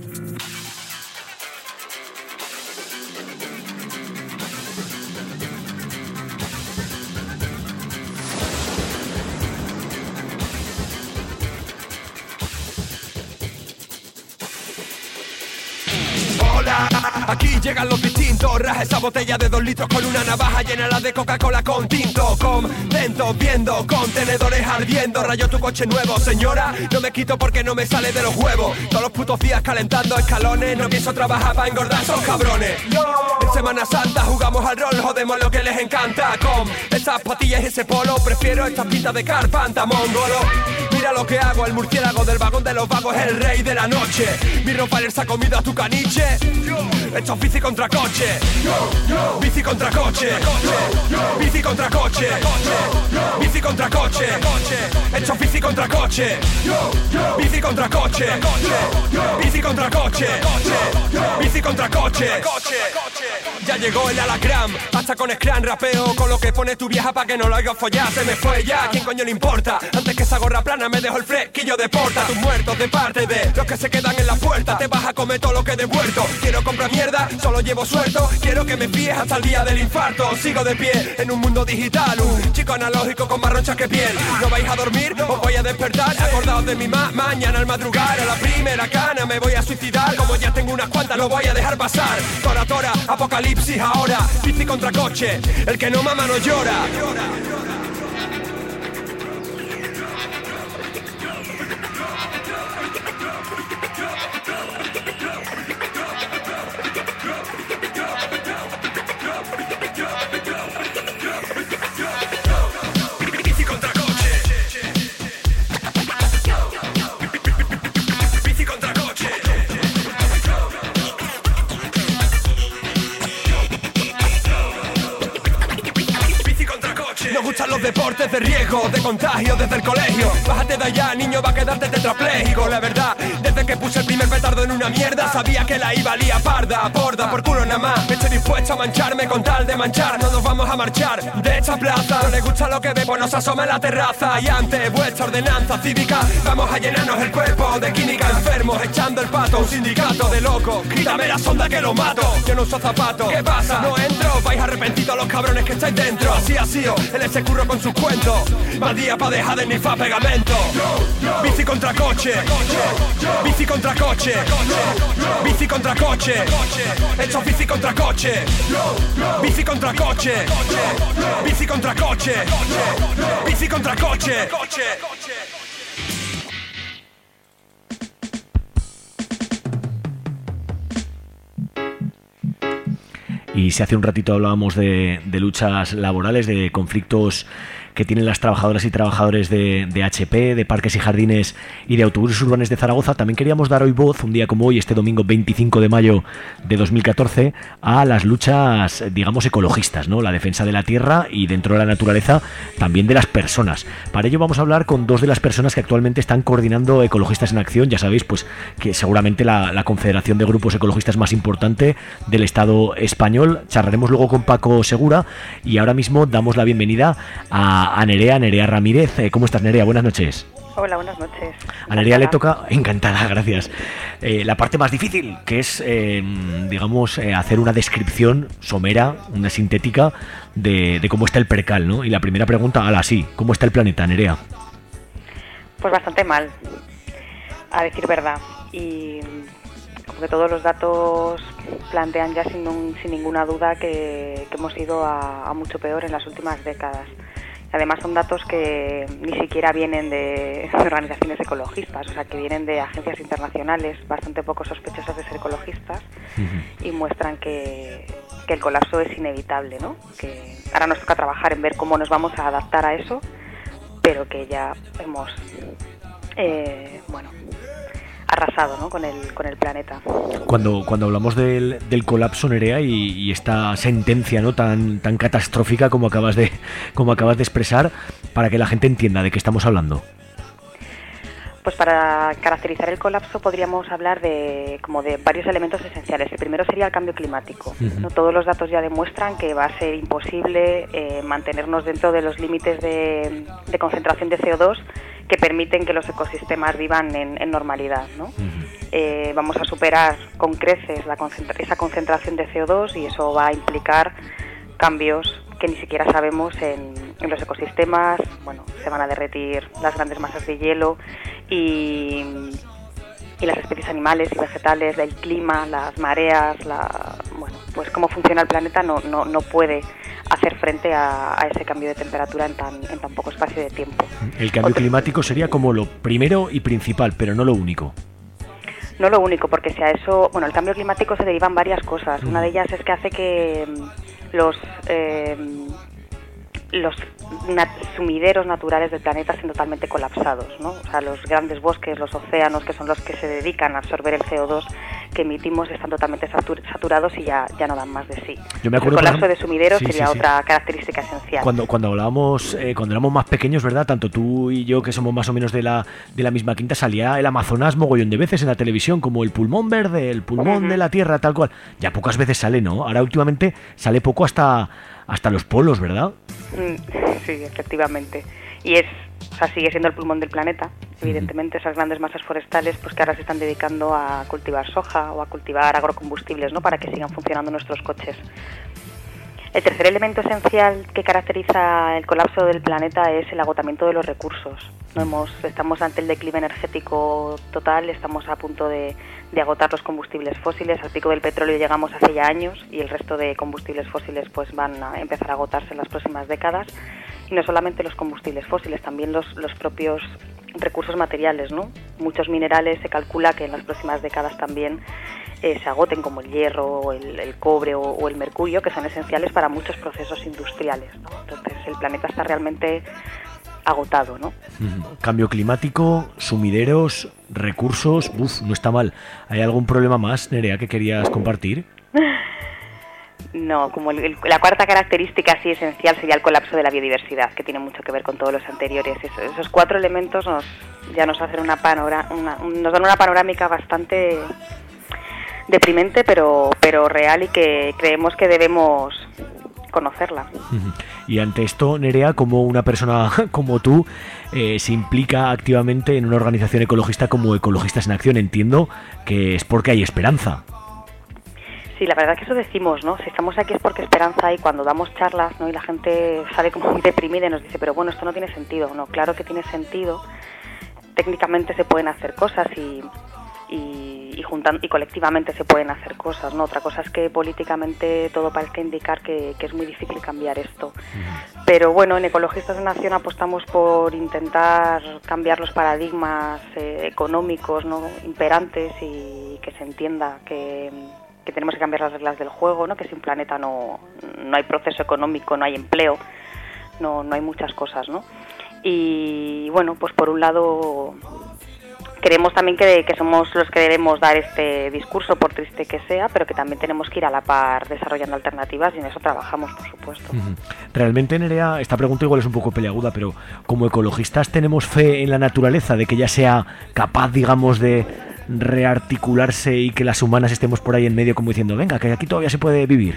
Aquí llegan los distintos, raja esa botella de 2 litros con una navaja, llénala de Coca-Cola con tinto, contento, viendo contenedores ardiendo, rayo tu coche nuevo, señora, no me quito porque no me sale de los huevos, todos los putos días calentando escalones, no pienso trabajar para engordar esos cabrones. En Semana Santa jugamos al rol, jodemos lo que les encanta, con esas patillas y ese polo, prefiero estas pintas de carpanta, mongolo. Mira lo que hago, el murciélago del vagón de los vagos es el rey de la noche, mi ropa se ha comido a tu caniche. Esto es bici contra coche, bici contra coche, bici contra coche, bici contra coche, esto es bici contra coche, bici contra coche, bici contra coche, bici contra coche. Ya llegó el alacrán, hasta con scran rapeo con lo que pone tu vieja pa' que no lo haga follar. Se me fue ya, ¿a quién coño le importa? Antes que esa gorra plana me dejo el fresquillo de porta. Tus muertos de parte de los que se quedan en la puerta, te vas a comer todo lo que he devuelto. Quiero comprar mierda, solo llevo suelto. Quiero que me fíes hasta el día del infarto. Sigo de pie en un mundo digital, un chico analógico con más ronchas que piel. ¿No vais a dormir? Os voy a despertar. Acordaos de mi mañana al madrugar. A la primera cana me voy a suicidar. Como ya tengo unas cuantas, no voy a dejar pasar. Tora, tora, apocalipsis ahora. Bici contra coche, el que no mama no llora. Los deportes de riesgo, de contagio desde el colegio. Bájate de allá, niño, va a quedarte tetrapléjico. La verdad, desde que puse el primer petardo en una mierda, sabía que la iba a liar parda, borda, por culo nada más. Me estoy dispuesto a mancharme con tal de manchar. No nos vamos a marchar de esta plaza. No le gusta lo que ve, pues nos asoma en la terraza. Y ante vuestra ordenanza cívica, vamos a llenarnos el cuerpo de química. Enfermos, echando el pato. Un sindicato de locos, quítame la sonda que lo mato. Yo no uso zapatos, ¿qué pasa? No entro, vais arrepentidos los cabrones que estáis dentro. Así ha sido, el ese curro con sus cuentos. Mal día pa' dejar de nifar pegamento. Bici contra coche, bici contra coche, bici contra coche, esto es bici contra coche, bici contra coche, bici contra coche, bici contra coche. Y si hace un ratito hablábamos de luchas laborales, de conflictos que tienen las trabajadoras y trabajadores de HP, de Parques y Jardines y de Autobuses Urbanos de Zaragoza, también queríamos dar hoy voz, un día como hoy, este domingo 25 de mayo de 2014, a las luchas, digamos, ecologistas, ¿no? La defensa de la tierra y, dentro de la naturaleza, también de las personas. Para ello vamos a hablar con dos de las personas que actualmente están coordinando Ecologistas en Acción. Ya sabéis, pues, que seguramente la confederación de grupos ecologistas más importante del Estado español. Charlaremos luego con Paco Segura y ahora mismo damos la bienvenida a Nerea Ramírez. ¿Cómo estás, Nerea? Buenas noches. Hola, buenas noches. A Nerea le toca, encantada, gracias, la parte más difícil, que es, digamos, hacer una descripción somera, una sintética de cómo está el percal, ¿no? Y la primera pregunta, sí, ¿cómo está el planeta, Nerea? Pues bastante mal, a decir verdad. Y como que todos los datos plantean ya sin ninguna duda que hemos ido a mucho peor en las últimas décadas. Además son datos que ni siquiera vienen de organizaciones ecologistas, o sea, que vienen de agencias internacionales bastante poco sospechosas de ser ecologistas y muestran que el colapso es inevitable, ¿no? Que ahora nos toca trabajar en ver cómo nos vamos a adaptar a eso, pero que ya hemos, arrasado, ¿no? con el planeta. Cuando hablamos del colapso, Nerea, y esta sentencia, ¿no? tan catastrófica como acabas de expresar, para que la gente entienda de qué estamos hablando. Pues para caracterizar el colapso podríamos hablar de varios elementos esenciales. El primero sería el cambio climático. ¿No? Todos los datos ya demuestran que va a ser imposible mantenernos dentro de los límites de concentración de CO2 que permiten que los ecosistemas vivan en normalidad, ¿no? Vamos a superar con creces esa concentración de CO2 y eso va a implicar cambios que ni siquiera sabemos en los ecosistemas. Bueno, se van a derretir las grandes masas de hielo y las especies animales y vegetales, el clima, las mareas, pues cómo funciona el planeta no puede hacer frente a ese cambio de temperatura en tan poco espacio de tiempo. El cambio climático sería como lo primero y principal, pero no lo único. No lo único, porque si a eso, el cambio climático se derivan varias cosas. Una de ellas es que hace que los sumideros naturales del planeta estén totalmente colapsados, ¿no? O sea, los grandes bosques, los océanos, que son los que se dedican a absorber el CO2 que emitimos, están totalmente saturados y ya no dan más de sí. Yo me acuerdo, el colapso de sumideros sería otra característica esencial. Cuando hablábamos, cuando éramos más pequeños, ¿verdad? Tanto tú y yo, que somos más o menos de la misma quinta, salía el Amazonas mogollón de veces en la televisión, como el pulmón verde, el pulmón de la Tierra, tal cual. Ya pocas veces sale, ¿no? Ahora últimamente sale poco hasta los polos, ¿verdad? Sí, efectivamente. Y sigue siendo el pulmón del planeta, evidentemente. Esas grandes masas forestales, pues que ahora se están dedicando a cultivar soja o a cultivar agrocombustibles, ¿no? Para que sigan funcionando nuestros coches. El tercer elemento esencial que caracteriza el colapso del planeta es el agotamiento de los recursos. Estamos ante el declive energético total, estamos a punto de agotar los combustibles fósiles. Al pico del petróleo llegamos hace ya años y el resto de combustibles fósiles pues van a empezar a agotarse en las próximas décadas. Y no solamente los combustibles fósiles, también los propios recursos materiales, ¿no? Muchos minerales se calcula que en las próximas décadas también se agoten, como el hierro, el cobre o el mercurio, que son esenciales para muchos procesos industriales, ¿no? Entonces el planeta está realmente agotado, ¿no? Cambio climático, sumideros, recursos, no está mal. ¿Hay algún problema más, Nerea, que querías compartir? No, como la cuarta característica así esencial sería el colapso de la biodiversidad, que tiene mucho que ver con todos los anteriores. Esos cuatro elementos nos hacen nos dan una panorámica bastante deprimente, pero real, y que creemos que debemos conocerla. Y ante esto, Nerea, como una persona como tú se implica activamente en una organización ecologista como Ecologistas en Acción, entiendo que es porque hay esperanza. Sí, la verdad que eso decimos, ¿no? Si estamos aquí es porque esperanza hay. Cuando damos charlas, ¿no? Y la gente sale como muy deprimida y nos dice, pero bueno, esto no tiene sentido. No, claro que tiene sentido. Técnicamente se pueden hacer cosas y y colectivamente se pueden hacer cosas, ¿no? Otra cosa es que políticamente todo parezca indicar que es muy difícil cambiar esto. Pero bueno, en Ecologistas en Acción apostamos por intentar cambiar los paradigmas económicos, ¿no?, imperantes, y que se entienda que tenemos que cambiar las reglas del juego, ¿no?, que sin planeta no hay proceso económico, no hay empleo, no hay muchas cosas, ¿no? Y bueno, pues por un lado creemos también que somos los que debemos dar este discurso, por triste que sea, pero que también tenemos que ir a la par desarrollando alternativas, y en eso trabajamos, por supuesto. Realmente, Nerea, esta pregunta igual es un poco peleaguda, pero como ecologistas tenemos fe en la naturaleza, de que ella sea capaz, digamos, de rearticularse y que las humanas estemos por ahí en medio como diciendo, venga, que aquí todavía se puede vivir.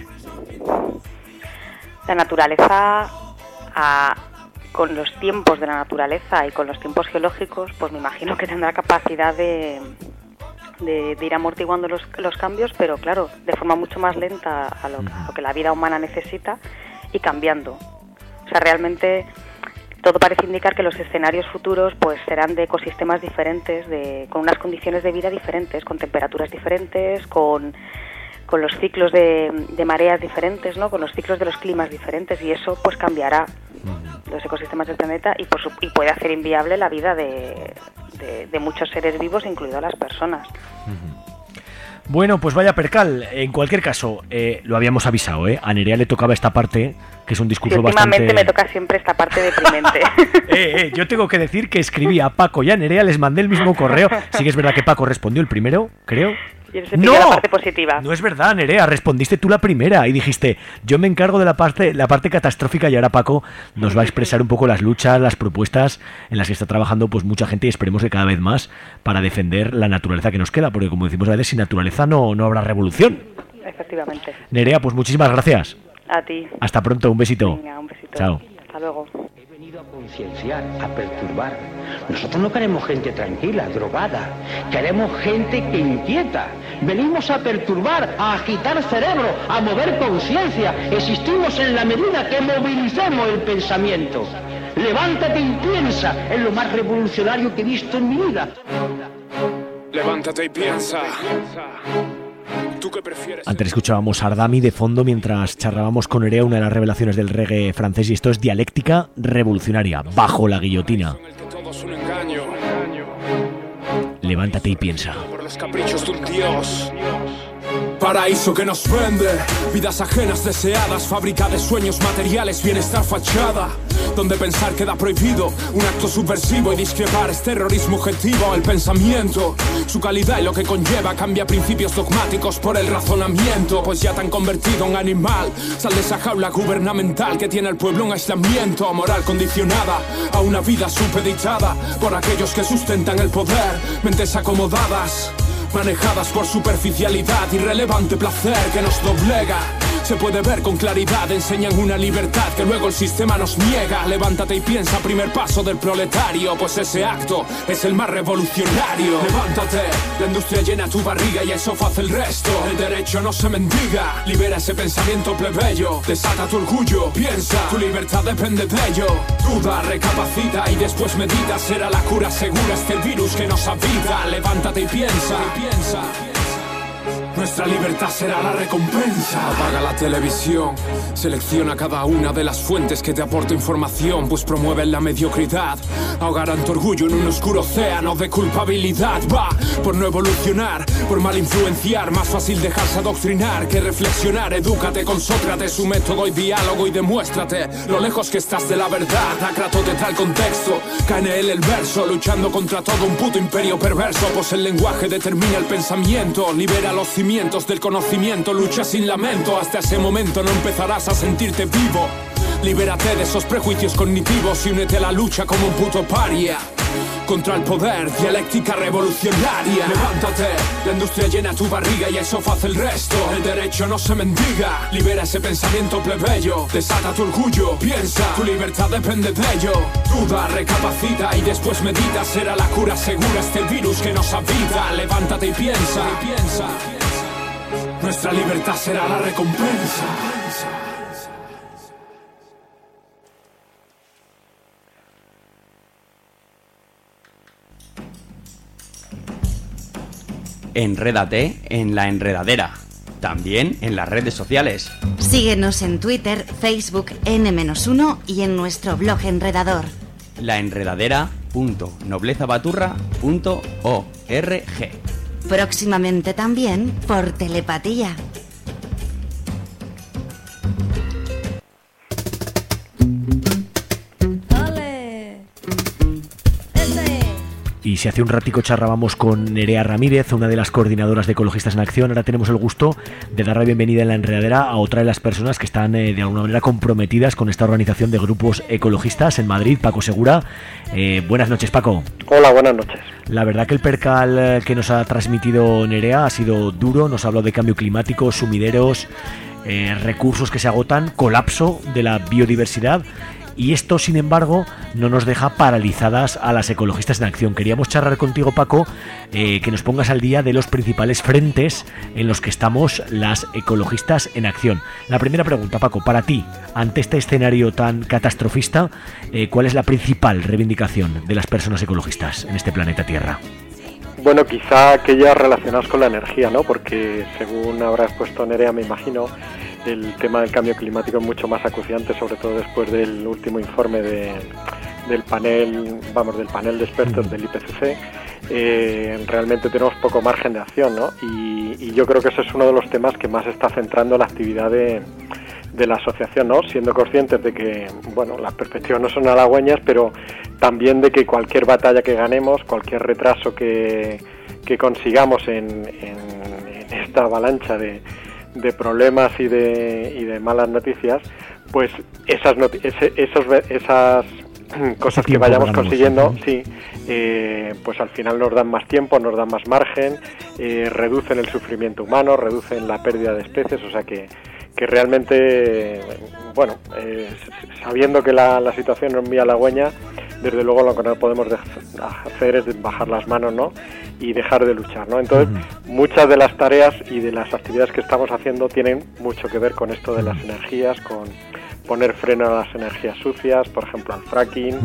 La naturaleza, con los tiempos de la naturaleza y con los tiempos geológicos, pues me imagino que tendrá capacidad de ir amortiguando los cambios, pero claro, de forma mucho más lenta a lo que la vida humana necesita, y cambiando. O sea, realmente todo parece indicar que los escenarios futuros pues serán de ecosistemas diferentes, con unas condiciones de vida diferentes, con temperaturas diferentes, con los ciclos de mareas diferentes, ¿no?, con los ciclos de los climas diferentes, y eso pues cambiará los ecosistemas del planeta y puede hacer inviable la vida de muchos seres vivos, incluidas las personas. Bueno, pues vaya percal. En cualquier caso, lo habíamos avisado, A Nerea le tocaba esta parte, que es un discurso últimamente bastante... me toca siempre esta parte deprimente. Yo tengo que decir que escribí a Paco y a Nerea, les mandé el mismo correo. Sí que es verdad que Paco respondió el primero, creo. ¡No! La parte positiva. No es verdad, Nerea, respondiste tú la primera y dijiste, yo me encargo de la parte catastrófica, y ahora Paco nos va a expresar un poco las luchas, las propuestas en las que está trabajando pues mucha gente, y esperemos que cada vez más, para defender la naturaleza que nos queda, porque como decimos a veces, sin naturaleza no habrá revolución. Efectivamente. Nerea, pues muchísimas gracias. A ti. Hasta pronto, un besito. Venga, un besito. Chao. Hasta luego. A concienciar, a perturbar. Nosotros no queremos gente tranquila, drogada. Queremos gente que inquieta. Venimos a perturbar, a agitar cerebro, a mover conciencia. Existimos en la medida que movilicemos el pensamiento. Levántate y piensa, es lo más revolucionario que he visto en mi vida. Levántate y piensa. ¿Tú qué prefieres? Antes escuchábamos a Ardami de fondo mientras charlábamos con Nerea, una de las revelaciones del reggae francés, y esto es Dialéctica Revolucionaria, bajo la guillotina. Levántate y piensa. Por los caprichos de un dios. Paraíso que nos vende, vidas ajenas deseadas, fábrica de sueños materiales, bienestar fachada, donde pensar queda prohibido, un acto subversivo, y discrepar es terrorismo objetivo. El pensamiento, su calidad y lo que conlleva, cambia principios dogmáticos por el razonamiento, pues ya te han convertido en animal. Sal de esa jaula gubernamental que tiene al pueblo en aislamiento, moral condicionada a una vida supeditada por aquellos que sustentan el poder, mentes acomodadas, manejadas por superficialidad, irrelevante placer que nos doblega. Se puede ver con claridad, enseñan una libertad que luego el sistema nos niega. Levántate y piensa, primer paso del proletario, pues ese acto es el más revolucionario. Levántate, la industria llena tu barriga y eso hace el resto. El derecho no se mendiga, libera ese pensamiento plebeyo, desata tu orgullo, piensa, tu libertad depende de ello. Duda, recapacita y después medita, será la cura segura este virus que nos habita. Levántate y piensa. Nuestra libertad será la recompensa. Apaga la televisión, selecciona cada una de las fuentes que te aporta información, pues promueven la mediocridad, ahogarán tu orgullo en un oscuro océano de culpabilidad. Va, por no evolucionar, por mal influenciar, más fácil dejarse adoctrinar que reflexionar. Edúcate con Sócrates, su método y diálogo, y demuéstrate lo lejos que estás de la verdad. Acrato de tal contexto, cae en él el verso, luchando contra todo un puto imperio perverso, pues el lenguaje determina el pensamiento, libera los cimientos del conocimiento, lucha sin lamento, hasta ese momento no empezarás a sentirte vivo. Libérate de esos prejuicios cognitivos y únete a la lucha como un puto paria contra el poder, dialéctica revolucionaria. Levántate, la industria llena tu barriga y eso hace el resto. El derecho no se mendiga, libera ese pensamiento plebeyo, desata tu orgullo, piensa, tu libertad depende de ello. Duda, recapacita y después medita, será la cura segura este virus que nos habita. Levántate y piensa. Nuestra libertad será la recompensa. Enrédate en La Enredadera, también en las redes sociales. Síguenos en Twitter, Facebook, N-1 y en nuestro blog Enredador. laenredadera.noblezabaturra.org. Próximamente también por telepatía. Y si hace un ratico charrábamos con Nerea Ramírez, una de las coordinadoras de Ecologistas en Acción, ahora tenemos el gusto de dar la bienvenida en La Enredadera a otra de las personas que están de alguna manera comprometidas con esta organización de grupos ecologistas en Madrid, Paco Segura. Buenas noches, Paco. Hola, buenas noches. La verdad que el percal que nos ha transmitido Nerea ha sido duro, nos ha hablado de cambio climático, sumideros, recursos que se agotan, colapso de la biodiversidad. Y esto, sin embargo, no nos deja paralizadas a las ecologistas en acción. Queríamos charlar contigo, Paco, que nos pongas al día de los principales frentes en los que estamos las ecologistas en acción. La primera pregunta, Paco, para ti, ante este escenario tan catastrofista, ¿cuál es la principal reivindicación de las personas ecologistas en este planeta Tierra? Bueno, quizá aquellas relacionadas con la energía, ¿no? Porque según habrás puesto, Nerea, me imagino, el tema del cambio climático es mucho más acuciante, sobre todo después del último informe del panel de expertos del IPCC. Realmente tenemos poco margen de acción, ¿no? Y yo creo que ese es uno de los temas que más está centrando la actividad de la asociación, ¿no? Siendo conscientes de que, bueno, las perspectivas no son halagüeñas, pero también de que cualquier batalla que ganemos, cualquier retraso que consigamos en esta avalancha de problemas y de malas noticias, pues esas cosas que vayamos consiguiendo, sí, pues al final nos dan más tiempo, nos dan más margen, reducen el sufrimiento humano, reducen la pérdida de especies, o sea que realmente, bueno, sabiendo que la situación no es muy halagüeña, desde luego lo que no podemos hacer es bajar las manos, ¿no? Y dejar de luchar, ¿no? Entonces, muchas de las tareas y de las actividades que estamos haciendo tienen mucho que ver con esto de las energías, con poner freno a las energías sucias, por ejemplo al fracking,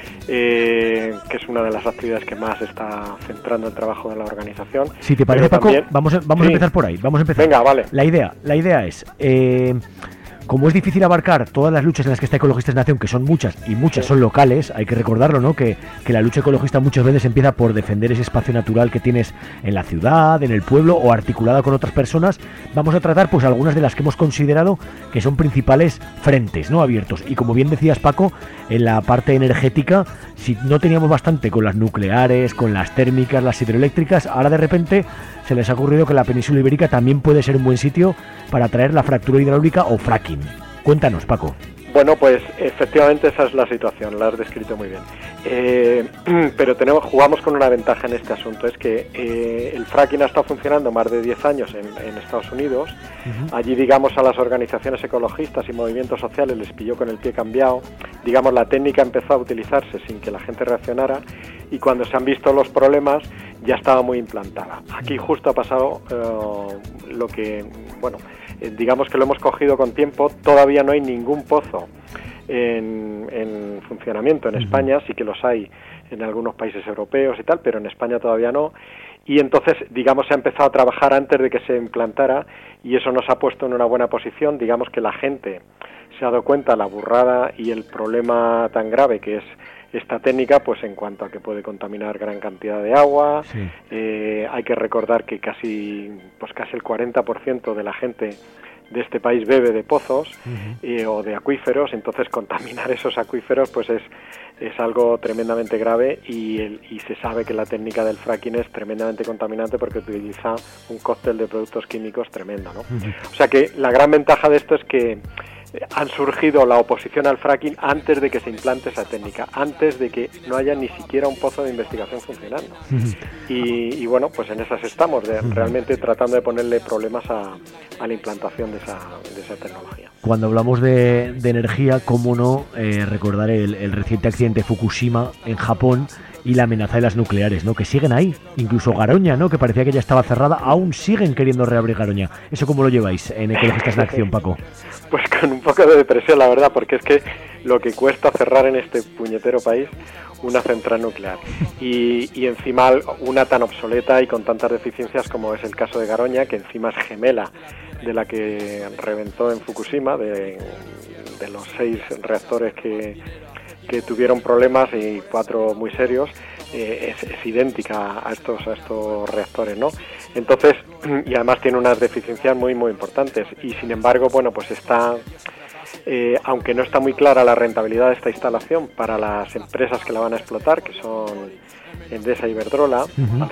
que es una de las actividades que más está centrando el trabajo de la organización. Si te parece, Paco, también, vamos a empezar por ahí, Venga, vale. La idea es... como es difícil abarcar todas las luchas en las que está Ecologistas en Acción, que son muchas, y muchas son locales, hay que recordarlo, ¿no? Que la lucha ecologista muchas veces empieza por defender ese espacio natural que tienes en la ciudad, en el pueblo, o articulada con otras personas. Vamos a tratar pues algunas de las que hemos considerado que son principales frentes, ¿no? Abiertos. Y como bien decías, Paco, en la parte energética, si no teníamos bastante con las nucleares, con las térmicas, las hidroeléctricas, ahora de repente se les ha ocurrido que la península ibérica también puede ser un buen sitio para traer la fractura hidráulica o fracking. Cuéntanos, Paco. Bueno, pues efectivamente esa es la situación, la has descrito muy bien. Pero jugamos con una ventaja en este asunto, es que el fracking ha estado funcionando más de 10 años en Estados Unidos. Allí, digamos, a las organizaciones ecologistas y movimientos sociales les pilló con el pie cambiado. Digamos, la técnica empezó a utilizarse sin que la gente reaccionara, y cuando se han visto los problemas ya estaba muy implantada. Aquí justo ha pasado lo que, bueno, digamos que lo hemos cogido con tiempo. Todavía no hay ningún pozo en funcionamiento en España, sí que los hay en algunos países europeos y tal, pero en España todavía no. Y entonces, digamos, se ha empezado a trabajar antes de que se implantara, y eso nos ha puesto en una buena posición. Digamos que la gente se ha dado cuenta de la burrada y el problema tan grave que es esta técnica, pues en cuanto a que puede contaminar gran cantidad de agua. Sí. Hay que recordar que casi el 40% de la gente de este país bebe de pozos o de acuíferos. Entonces contaminar esos acuíferos pues es algo tremendamente grave, y se sabe que la técnica del fracking es tremendamente contaminante porque utiliza un cóctel de productos químicos tremendo, ¿no? O sea que la gran ventaja de esto es que han surgido la oposición al fracking antes de que se implante esa técnica, antes de que no haya ni siquiera un pozo de investigación funcionando. Y bueno, pues en esas estamos, realmente tratando de ponerle problemas a la implantación de esa tecnología. cuando hablamos de energía, cómo no recordar el reciente accidente de Fukushima en Japón y la amenaza de las nucleares, ¿no? Que siguen ahí. Incluso Garoña, ¿no? Que parecía que ya estaba cerrada, aún siguen queriendo reabrir Garoña. ¿Eso cómo lo lleváis en Ecologistas en Acción, Paco? Pues con un poco de depresión, la verdad, porque es que lo que cuesta cerrar en este puñetero país una central nuclear y encima una tan obsoleta y con tantas deficiencias como es el caso de Garoña, que encima es gemela de la que reventó en Fukushima, de los 6 reactores que tuvieron problemas y 4 muy serios, es idéntica a estos reactores, ¿no? Entonces, y además tiene unas deficiencias muy muy importantes y sin embargo, bueno, pues está, aunque no está muy clara la rentabilidad de esta instalación para las empresas que la van a explotar, que son Endesa y Iberdrola, al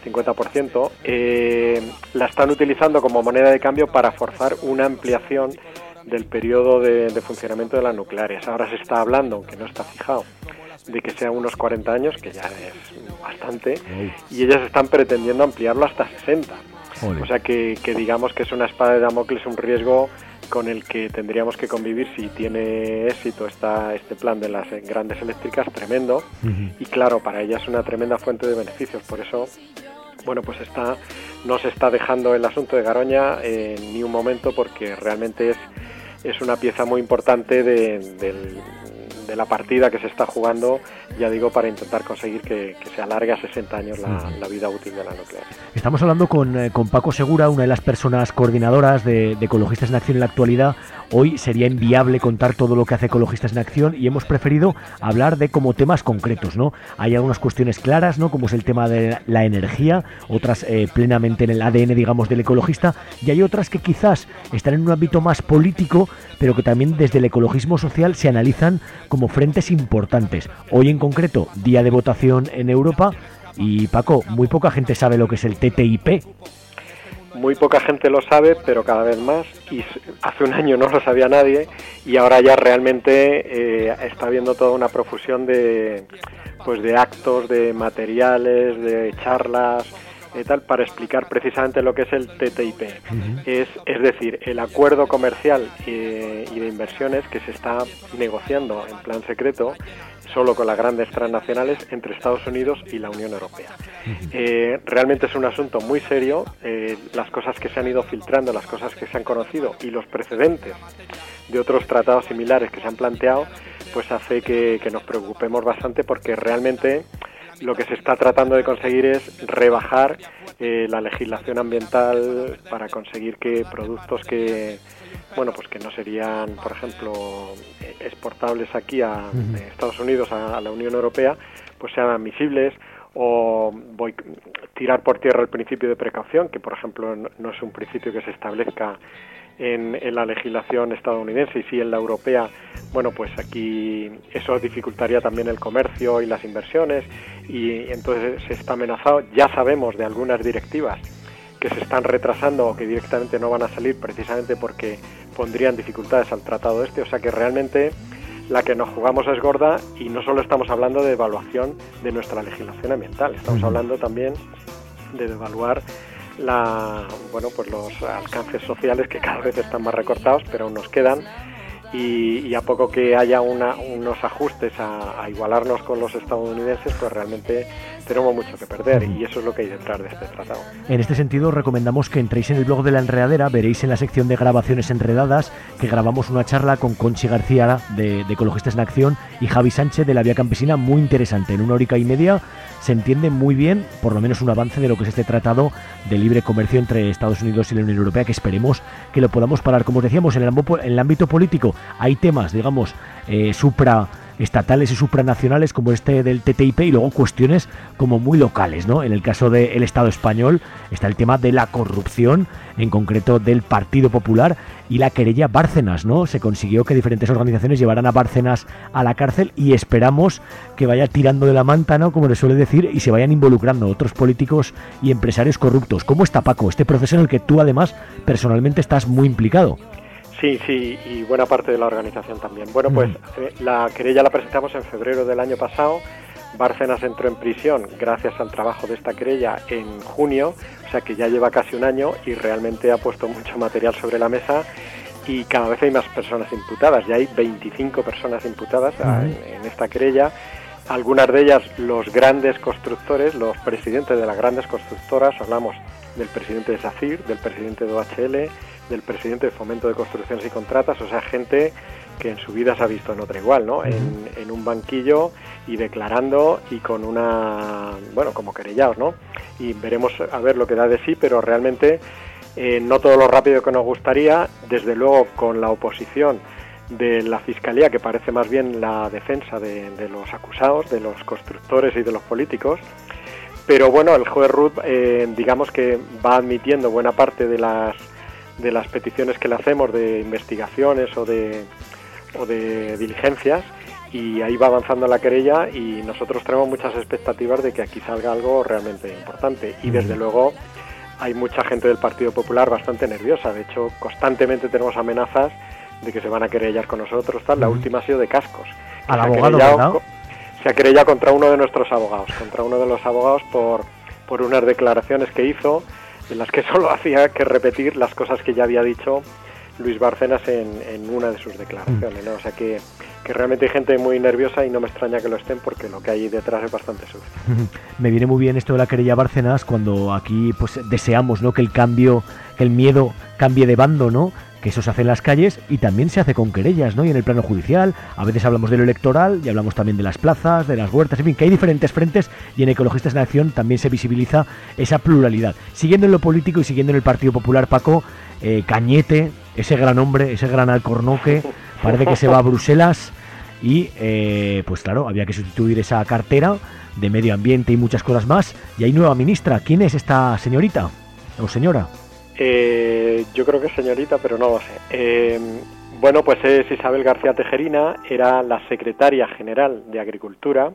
50%, la están utilizando como moneda de cambio para forzar una ampliación del periodo de funcionamiento de las nucleares. Ahora se está hablando, aunque no está fijado, de que sea unos 40 años, que ya es bastante, y ellas están pretendiendo ampliarlo hasta 60. O sea que digamos que es una espada de Damocles, un riesgo con el que tendríamos que convivir si tiene éxito este plan de las grandes eléctricas, tremendo, y claro, para ellas es una tremenda fuente de beneficios. Por eso, bueno, pues no se está dejando el asunto de Garoña en ni un momento, porque realmente es una pieza muy importante de la partida que se está jugando, ya digo, para intentar conseguir que se alargue a 60 años la vida útil de la nuclear. Estamos hablando con Paco Segura, una de las personas coordinadoras de Ecologistas en Acción en la actualidad. Hoy sería inviable contar todo lo que hace Ecologistas en Acción y hemos preferido hablar de como temas concretos, ¿no? Hay algunas cuestiones claras, ¿no? Como es el tema de la energía, otras plenamente en el ADN, digamos, del ecologista, y hay otras que quizás están en un ámbito más político, pero que también desde el ecologismo social se analizan como frentes importantes. Hoy en concreto, día de votación en Europa, y Paco, muy poca gente sabe lo que es el TTIP. Muy poca gente lo sabe, pero cada vez más, y hace un año no lo sabía nadie, y ahora ya realmente está habiendo toda una profusión de actos, de materiales, de charlas, tal, para explicar precisamente lo que es el TTIP. Es decir, el acuerdo comercial y de inversiones que se está negociando en plan secreto, solo con las grandes transnacionales, entre Estados Unidos y la Unión Europea. Realmente es un asunto muy serio. Las cosas que se han ido filtrando, las cosas que se han conocido y los precedentes de otros tratados similares que se han planteado, pues hace que nos preocupemos bastante, porque realmente lo que se está tratando de conseguir es rebajar la legislación ambiental para conseguir que productos que no serían, por ejemplo, exportables aquí a Estados Unidos, a la Unión Europea, pues sean admisibles, o tirar por tierra el principio de precaución, que por ejemplo no es un principio que se establezca en la legislación estadounidense y sí en la europea. Bueno, pues aquí eso dificultaría también el comercio y las inversiones, y entonces se está amenazado. Ya sabemos de algunas directivas que se están retrasando o que directamente no van a salir, precisamente porque pondrían dificultades al tratado o sea que realmente la que nos jugamos es gorda, y no solo estamos hablando de evaluación de nuestra legislación ambiental, estamos hablando también de evaluar los alcances sociales, que cada vez están más recortados, pero aún nos quedan, y a poco que haya unos ajustes a igualarnos con los estadounidenses, pues realmente tenemos mucho que perder, y eso es lo que hay detrás de este tratado. En este sentido, recomendamos que entréis en el blog de La Enredadera. Veréis en la sección de grabaciones enredadas que grabamos una charla con Conchi García de Ecologistas en Acción y Javi Sánchez de La Vía Campesina, muy interesante. En 1 hora y media se entiende muy bien, por lo menos un avance de lo que es este tratado de libre comercio entre Estados Unidos y la Unión Europea, que esperemos que lo podamos parar. Como os decíamos, en el ámbito político hay temas, digamos, supraestatales y supranacionales, como este del TTIP, y luego cuestiones como muy locales, ¿no? En el caso del Estado español está el tema de la corrupción, en concreto del Partido Popular, y la querella Bárcenas, ¿no? Se consiguió que diferentes organizaciones llevaran a Bárcenas a la cárcel, y esperamos que vaya tirando de la manta, ¿no? Como le suele decir, y se vayan involucrando otros políticos y empresarios corruptos. ¿Cómo está, Paco, este proceso en el que tú además personalmente estás muy implicado? Sí, y buena parte de la organización también. Bueno, pues la querella la presentamos en febrero del año pasado. Bárcenas entró en prisión gracias al trabajo de esta querella en junio, o sea que ya lleva casi un año, y realmente ha puesto mucho material sobre la mesa, y cada vez hay más personas imputadas. Ya hay 25 personas imputadas en esta querella. Algunas de ellas los grandes constructores, los presidentes de las grandes constructoras. Hablamos del presidente de SACIR, del presidente de OHL, del presidente de Fomento de Construcciones y Contratas, o sea, gente que en su vida se ha visto en otra igual, ¿no? En un banquillo y declarando y con como querellados, ¿no? Y veremos a ver lo que da de sí, pero realmente no todo lo rápido que nos gustaría, desde luego con la oposición de la Fiscalía, que parece más bien la defensa de los acusados, de los constructores y de los políticos. Pero bueno, el juez Ruth, digamos que va admitiendo buena parte de las peticiones que le hacemos de investigaciones o de diligencias, y ahí va avanzando la querella, y nosotros tenemos muchas expectativas de que aquí salga algo realmente importante. Y desde luego hay mucha gente del Partido Popular bastante nerviosa. De hecho, constantemente tenemos amenazas de que se van a querellar con nosotros. La última ha sido de Cascos. Al abogado, ¿verdad? Se ha querellado contra uno de nuestros abogados, por unas declaraciones que hizo, en las que solo hacía que repetir las cosas que ya había dicho Luis Bárcenas en una de sus declaraciones, ¿no? O sea que realmente hay gente muy nerviosa, y no me extraña que lo estén, porque lo que hay detrás es bastante sucio. Me viene muy bien esto de la querella Bárcenas, cuando aquí pues deseamos, ¿no?, que el miedo cambie de bando, ¿no? Que eso se hace en las calles y también se hace con querellas, ¿no? Y en el plano judicial, a veces hablamos de lo electoral y hablamos también de las plazas, de las huertas, en fin, que hay diferentes frentes, y en Ecologistas en Acción también se visibiliza esa pluralidad. Siguiendo en lo político y siguiendo en el Partido Popular, Paco, Cañete, ese gran hombre, ese gran alcornoque, parece que se va a Bruselas y, pues claro, había que sustituir esa cartera de medio ambiente y muchas cosas más, y hay nueva ministra. ¿Quién es esta señorita o señora? Yo creo que es señorita, pero no lo sé. Bueno, pues es Isabel García Tejerina, era la secretaria general de Agricultura,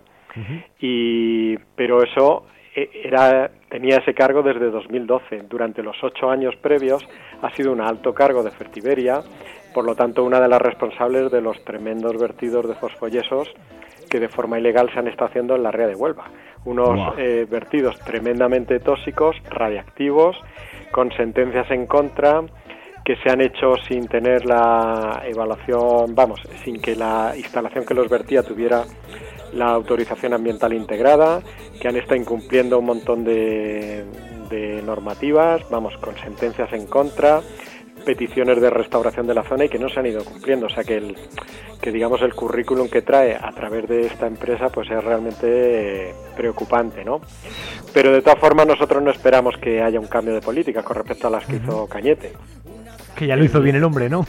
pero eso tenía ese cargo desde 2012. Durante los 8 años previos ha sido un alto cargo de Fertiberia, por lo tanto una de las responsables de los tremendos vertidos de fosfoyesos que de forma ilegal se han estado haciendo en la ría de Huelva. Unos vertidos tremendamente tóxicos, radiactivos, con sentencias en contra, que se han hecho sin tener la evaluación, sin que la instalación que los vertía tuviera la autorización ambiental integrada, que han estado incumpliendo un montón de normativas, con sentencias en contra, peticiones de restauración de la zona, y que no se han ido cumpliendo. O sea que digamos el currículum que trae a través de esta empresa pues es realmente preocupante, ¿no? Pero de todas formas nosotros no esperamos que haya un cambio de política con respecto a las que hizo Cañete. Que ya lo hizo bien el hombre, ¿no?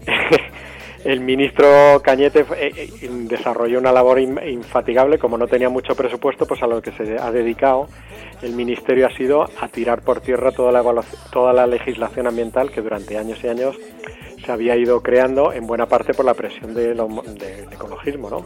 El ministro Cañete desarrolló una labor infatigable. Como no tenía mucho presupuesto, pues a lo que se ha dedicado el ministerio ha sido a tirar por tierra toda la legislación ambiental que durante años y años se había ido creando, en buena parte por la presión del ecologismo, ¿no?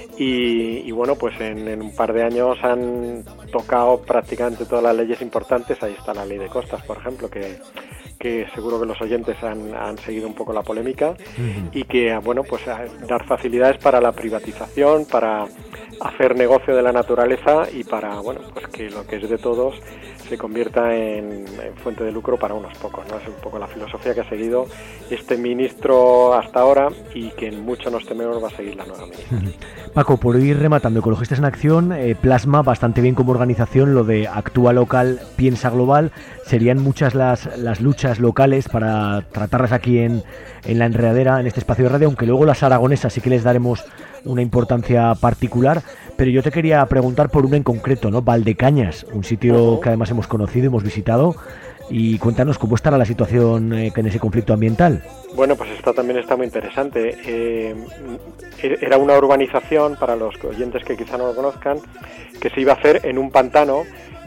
Y bueno, pues en un par de años han tocado prácticamente todas las leyes importantes. Ahí está la ley de costas, por ejemplo, que seguro que los oyentes han seguido un poco la polémica, y que, bueno, pues dar facilidades para la privatización, para hacer negocio de la naturaleza, y para, bueno, pues que lo que es de todos se convierta en fuente de lucro para unos pocos, ¿no? Es un poco la filosofía que ha seguido este ministro hasta ahora, y que en mucho nos tememos va a seguir la nueva ministra. Paco, por ir rematando, Ecologistas en Acción plasma bastante bien como organización lo de actúa local, piensa global. Serían muchas las luchas locales para tratarlas aquí en La Enredadera, en este espacio de radio, aunque luego las aragonesas sí que les daremos una importancia particular. Pero yo te quería preguntar por una en concreto, ¿no? Valdecañas, un sitio que además hemos conocido, hemos visitado, y cuéntanos cómo estará la situación en ese conflicto ambiental. Bueno, pues esto también está muy interesante. Era una urbanización, para los oyentes que quizá no lo conozcan, que se iba a hacer en un pantano,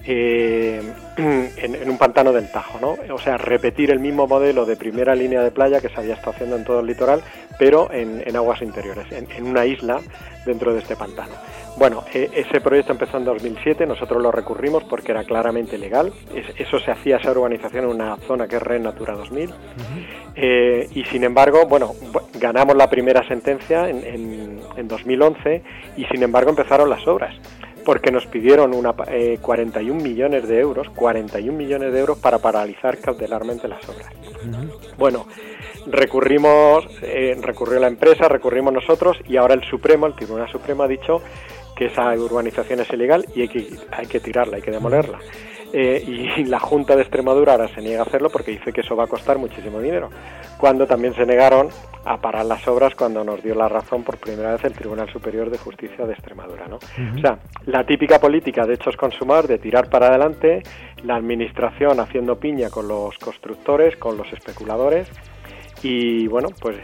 en un pantano del Tajo, ¿no? O sea, repetir el mismo modelo de primera línea de playa que se había estado haciendo en todo el litoral, pero en aguas interiores, en una isla dentro de este pantano. Bueno, ese proyecto empezó en 2007, nosotros lo recurrimos porque era claramente legal. Eso se hacía, esa urbanización, en una zona que es Red Natura 2000. Y sin embargo, bueno, ganamos la primera sentencia en 2011, y sin embargo empezaron las obras, porque nos pidieron 41 millones de euros para paralizar cautelarmente las obras. Bueno, recurrió la empresa, recurrimos nosotros y ahora el Tribunal Supremo ha dicho que esa urbanización es ilegal y hay que tirarla, hay que demolerla. Y la Junta de Extremadura ahora se niega a hacerlo porque dice que eso va a costar muchísimo dinero, cuando también se negaron a parar las obras cuando nos dio la razón por primera vez el Tribunal Superior de Justicia de Extremadura, ¿no? O sea, la típica política de hechos consumados, de tirar para adelante, la administración haciendo piña con los constructores, con los especuladores, y bueno, pues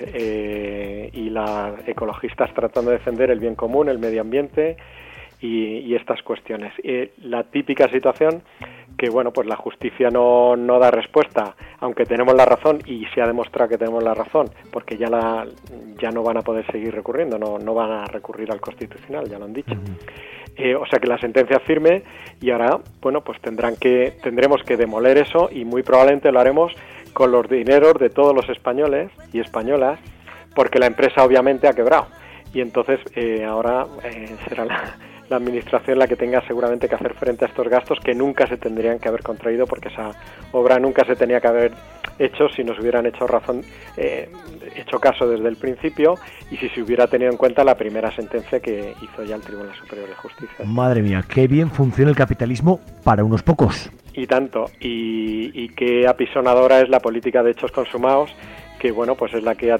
y las ecologistas tratando de defender el bien común, el medio ambiente y estas cuestiones. La típica situación que, bueno, pues la justicia no da respuesta, aunque tenemos la razón, y se ha demostrado que tenemos la razón, porque ya no van a poder seguir recurriendo, no van a recurrir al Constitucional, ya lo han dicho. O sea que la sentencia es firme y ahora, bueno, pues tendremos que demoler eso y muy probablemente lo haremos con los dineros de todos los españoles y españolas, porque la empresa obviamente ha quebrado y entonces ahora será la administración la que tenga seguramente que hacer frente a estos gastos que nunca se tendrían que haber contraído, porque esa obra nunca se tenía que haber hecho si nos hubieran hecho caso desde el principio y si se hubiera tenido en cuenta la primera sentencia que hizo ya el Tribunal Superior de Justicia. Madre mía, qué bien funciona el capitalismo para unos pocos. Y tanto, y qué apisonadora es la política de hechos consumados, que bueno, pues es la que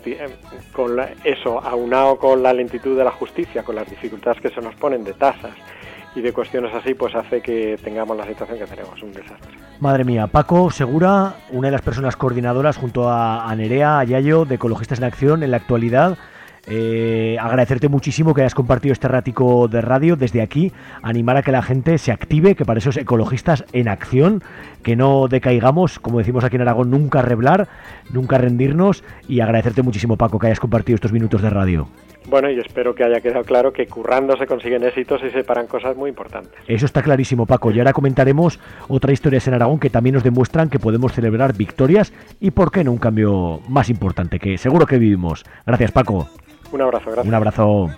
eso aunado con la lentitud de la justicia, con las dificultades que se nos ponen de tasas y de cuestiones así, pues hace que tengamos la situación que tenemos, un desastre. Madre mía, Paco Segura, una de las personas coordinadoras junto a Nerea, a Yayo, de Ecologistas en Acción en la actualidad. Agradecerte muchísimo que hayas compartido este ratico de radio. Desde aquí animar a que la gente se active, que para esos ecologistas en acción, que no decaigamos, como decimos aquí en Aragón, nunca reblar, nunca rendirnos, y agradecerte muchísimo, Paco, que hayas compartido estos minutos de radio. Bueno, y espero que haya quedado claro que currando se consiguen éxitos y se paran cosas muy importantes. Eso está clarísimo, Paco, y ahora comentaremos otras historias en Aragón que también nos demuestran que podemos celebrar victorias y, por qué no, un cambio más importante que seguro que vivimos. Gracias, Paco. Un abrazo, gracias. Un abrazo.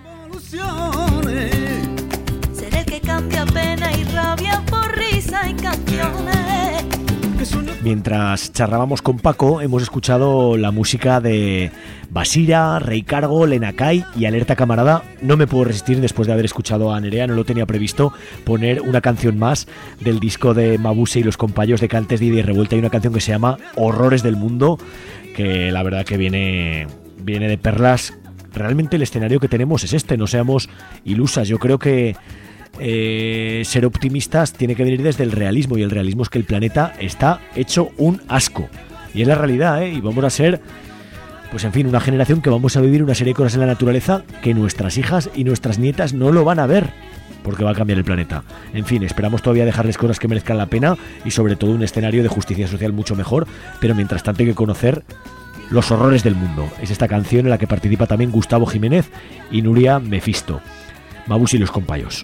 Ser el que cambia pena y rabia por risa y canciones. Mientras charlábamos con Paco, hemos escuchado la música de Basira, Rey Cargo, Lenacay y Alerta Camarada. No me puedo resistir, después de haber escuchado a Nerea, no lo tenía previsto, poner una canción más del disco de Mabuse y los compayos de Cantes de Ida y Revuelta. Hay una canción que se llama Horrores del Mundo, que la verdad que viene de perlas. Realmente el escenario que tenemos es este, no seamos ilusas. Yo creo que ser optimistas tiene que venir desde el realismo, y el realismo es que el planeta está hecho un asco, y es la realidad, y vamos a ser, pues en fin, una generación que vamos a vivir una serie de cosas en la naturaleza que nuestras hijas y nuestras nietas no lo van a ver, porque va a cambiar el planeta. En fin, esperamos todavía dejarles cosas que merezcan la pena y sobre todo un escenario de justicia social mucho mejor, pero mientras tanto hay que conocer los horrores del mundo. Es esta canción en la que participa también Gustavo Jiménez y Nuria Mefisto. Mabuse y los compayos.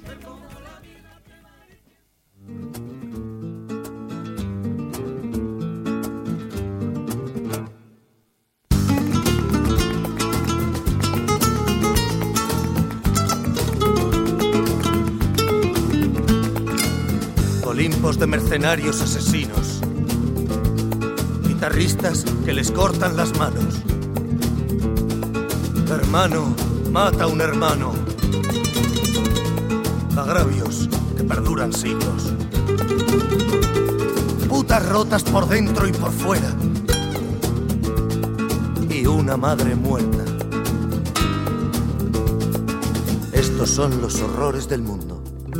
Olimpos de mercenarios asesinos, guitarristas que les cortan las manos. Hermano mata a un hermano. Agravios que perduran siglos. Putas rotas por dentro y por fuera. Y una madre muerta. Estos son los horrores del mundo.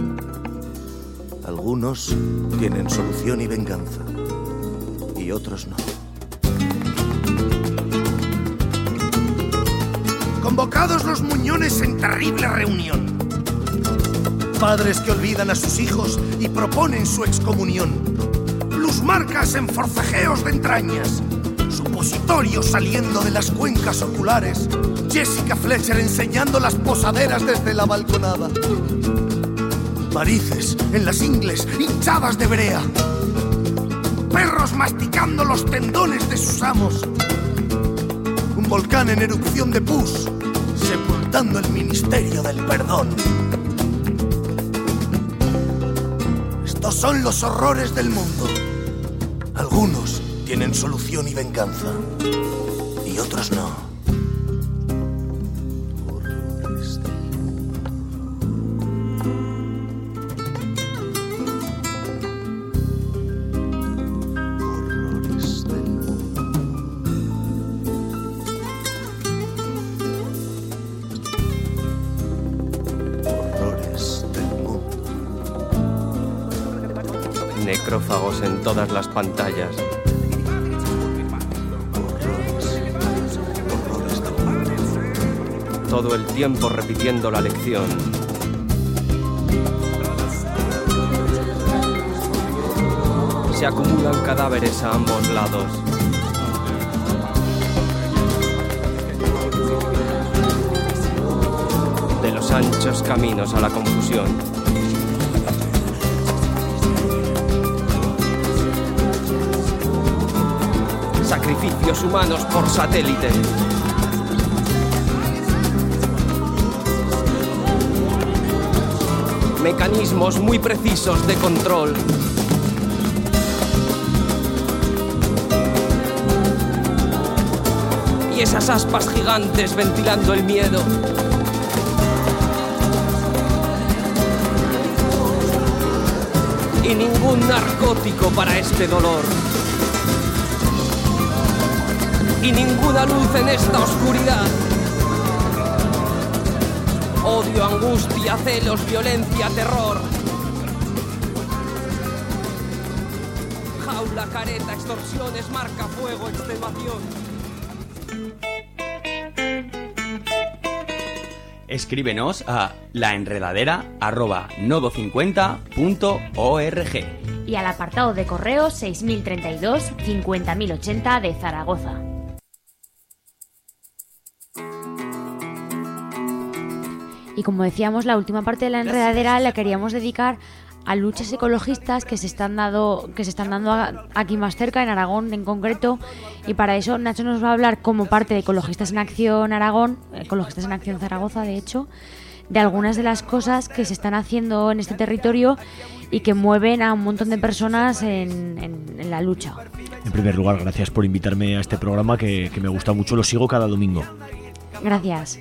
Algunos tienen solución y venganza, y otros no. Convocados los muñones en terrible reunión. Padres que olvidan a sus hijos y proponen su excomunión. Plusmarcas en forcejeos de entrañas. Supositorios saliendo de las cuencas oculares. Jessica Fletcher enseñando las posaderas desde la balconada. Varices en las ingles hinchadas de brea. Perros masticando los tendones de sus amos. Un volcán en erupción de pus, sepultando el ministerio del perdón. Estos son los horrores del mundo. Algunos tienen solución y venganza, y y otros no. Necrófagos en todas las pantallas. Todo el tiempo repitiendo la lección. Se acumulan cadáveres a ambos lados. De los anchos caminos a la confusión. Sacrificios humanos por satélite. Mecanismos muy precisos de control. Y esas aspas gigantes ventilando el miedo. Y ningún narcótico para este dolor. Y ninguna luz en esta oscuridad. Odio, angustia, celos, violencia, terror. Jaula, careta, extorsiones, marca, fuego, extenuación. Escríbenos a laenredadera@nodo50.org y al apartado de correo 6032 50080 de Zaragoza. Y como decíamos, la última parte de la enredadera la queríamos dedicar a luchas ecologistas que se están dando aquí más cerca, en Aragón en concreto, y para eso Nacho nos va a hablar como parte de Ecologistas en Acción Aragón, Ecologistas en Acción Zaragoza de hecho, de algunas de las cosas que se están haciendo en este territorio y que mueven a un montón de personas en la lucha. En primer lugar, gracias por invitarme a este programa que me gusta mucho, lo sigo cada domingo. Gracias.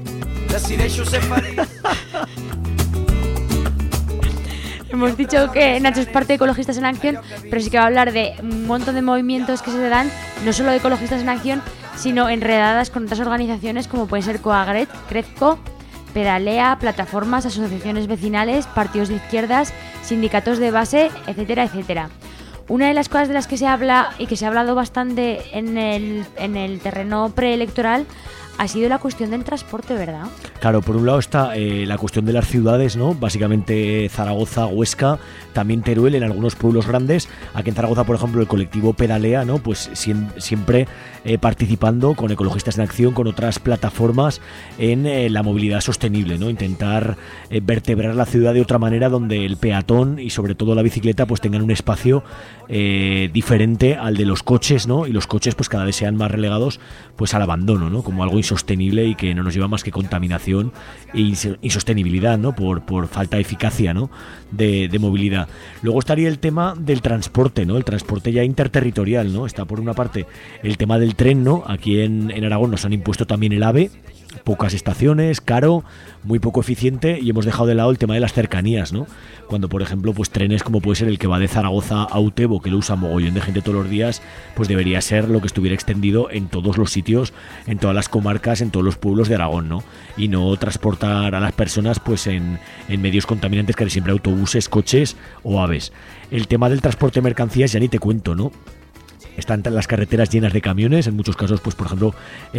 Hemos dicho que Nacho es parte de Ecologistas en Acción, pero sí que va a hablar de un montón de movimientos que se dan, no solo de Ecologistas en Acción, sino enredadas con otras organizaciones como pueden ser Coagret, Crezco, Pedalea, plataformas, asociaciones vecinales, partidos de izquierdas, sindicatos de base, etcétera, etcétera. Una de las cosas de las que se habla y que se ha hablado bastante en el terreno preelectoral ha sido la cuestión del transporte, ¿verdad? Claro, por un lado está la cuestión de las ciudades, ¿no? Básicamente Zaragoza, Huesca, también Teruel en algunos pueblos grandes. Aquí en Zaragoza, por ejemplo, el colectivo Pedalea, ¿no? Pues siempre participando con Ecologistas en Acción, con otras plataformas en la movilidad sostenible, ¿no? Intentar vertebrar la ciudad de otra manera donde el peatón y sobre todo la bicicleta pues tengan un espacio diferente al de los coches, ¿no? Y los coches pues cada vez sean más relegados pues al abandono, ¿no? Como algo insostenible y que no nos lleva más que contaminación e insostenibilidad, ¿no? Por falta de eficacia, ¿no? de movilidad. Luego estaría el tema del transporte, ¿no? El transporte ya interterritorial, ¿no? Está por una parte el tema del tren, ¿no? Aquí en Aragón nos han impuesto también el AVE, pocas estaciones, caro, muy poco eficiente, y hemos dejado de lado el tema de las cercanías, ¿no? Cuando, por ejemplo, pues trenes como puede ser el que va de Zaragoza a Utebo, que lo usa mogollón de gente todos los días, pues debería ser lo que estuviera extendido en todos los sitios, en todas las comarcas, en todos los pueblos de Aragón, ¿no? Y no transportar a las personas pues en medios contaminantes, casi siempre autobuses, coches o aves. El tema del transporte de mercancías ya ni te cuento, ¿no? Están las carreteras llenas de camiones, en muchos casos, pues por ejemplo,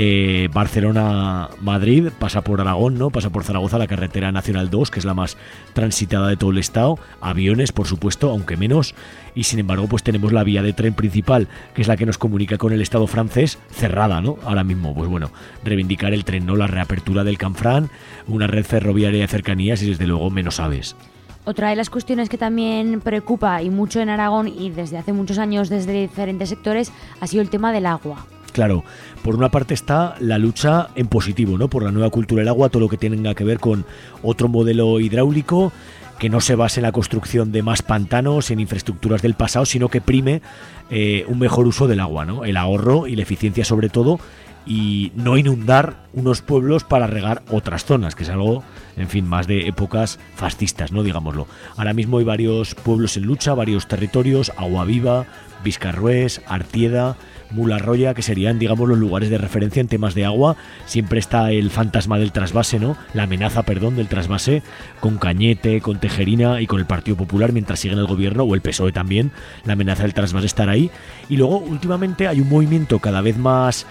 Barcelona-Madrid pasa por Aragón, ¿no? Pasa por Zaragoza la carretera Nacional 2, que es la más transitada de todo el estado, aviones, por supuesto, aunque menos, y sin embargo, pues tenemos la vía de tren principal, que es la que nos comunica con el estado francés, cerrada, ¿no? Ahora mismo, pues bueno, reivindicar el tren, ¿no? La reapertura del Canfrán, una red ferroviaria de cercanías y desde luego menos aves. Otra de las cuestiones que también preocupa y mucho en Aragón y desde hace muchos años desde diferentes sectores ha sido el tema del agua. Claro, por una parte está la lucha en positivo, ¿no? Por la nueva cultura del agua, todo lo que tenga que ver con otro modelo hidráulico que no se base en la construcción de más pantanos, en infraestructuras del pasado, sino que prime un mejor uso del agua, ¿no? El ahorro y la eficiencia sobre todo y no inundar unos pueblos para regar otras zonas, que es algo, en fin, más de épocas fascistas, ¿no? Digámoslo. Ahora mismo hay varios pueblos en lucha, varios territorios, Aguaviva, Viscarrués, Artieda, Mularroya, que serían, digamos, los lugares de referencia en temas de agua. Siempre está el fantasma del trasvase, ¿no? La amenaza, perdón, del trasvase, con Cañete, con Tejerina y con el Partido Popular, mientras siguen el gobierno, o el PSOE también, la amenaza del trasvase estará ahí. Y luego, últimamente, hay un movimiento cada vez más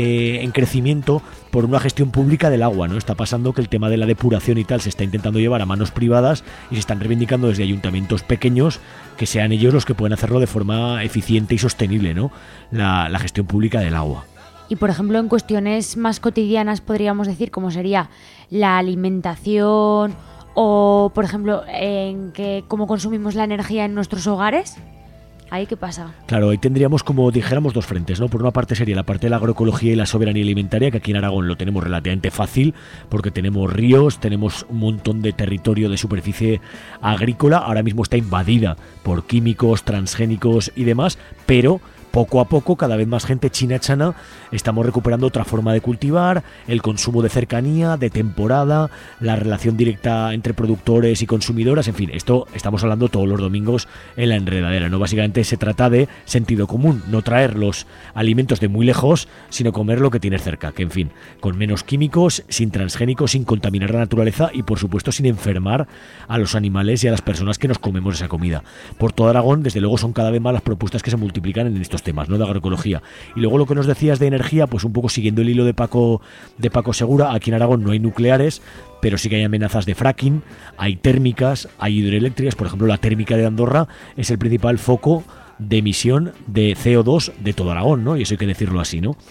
en crecimiento por una gestión pública del agua, ¿no? Está pasando que el tema de la depuración y tal se está intentando llevar a manos privadas y se están reivindicando desde ayuntamientos pequeños que sean ellos los que pueden hacerlo de forma eficiente y sostenible, ¿no? La gestión pública del agua. Y por ejemplo, en cuestiones más cotidianas podríamos decir, como sería la alimentación o, por ejemplo, en que cómo consumimos la energía en nuestros hogares. ¿Ahí qué pasa? Claro, ahí tendríamos, como dijéramos, dos frentes, ¿no? Por una parte sería la parte de la agroecología y la soberanía alimentaria, que aquí en Aragón lo tenemos relativamente fácil, porque tenemos ríos, tenemos un montón de territorio de superficie agrícola, ahora mismo está invadida por químicos, transgénicos y demás, pero poco a poco, cada vez más gente china-chana, estamos recuperando otra forma de cultivar, el consumo de cercanía, de temporada, la relación directa entre productores y consumidoras, en fin, esto estamos hablando todos los domingos en La Enredadera, ¿no? Básicamente se trata de sentido común, no traer los alimentos de muy lejos, sino comer lo que tienes cerca, que en fin, con menos químicos, sin transgénicos, sin contaminar la naturaleza y por supuesto sin enfermar a los animales y a las personas que nos comemos esa comida. Por todo Aragón, desde luego, son cada vez más las propuestas que se multiplican en estos temas, ¿no? De agroecología. Y luego lo que nos decías de energía, pues un poco siguiendo el hilo de Paco Segura, aquí en Aragón no hay nucleares, pero sí que hay amenazas de fracking, hay térmicas, hay hidroeléctricas. Por ejemplo, la térmica de Andorra es el principal foco de emisión de CO2 de todo Aragón, ¿no? Y eso hay que decirlo así, ¿no?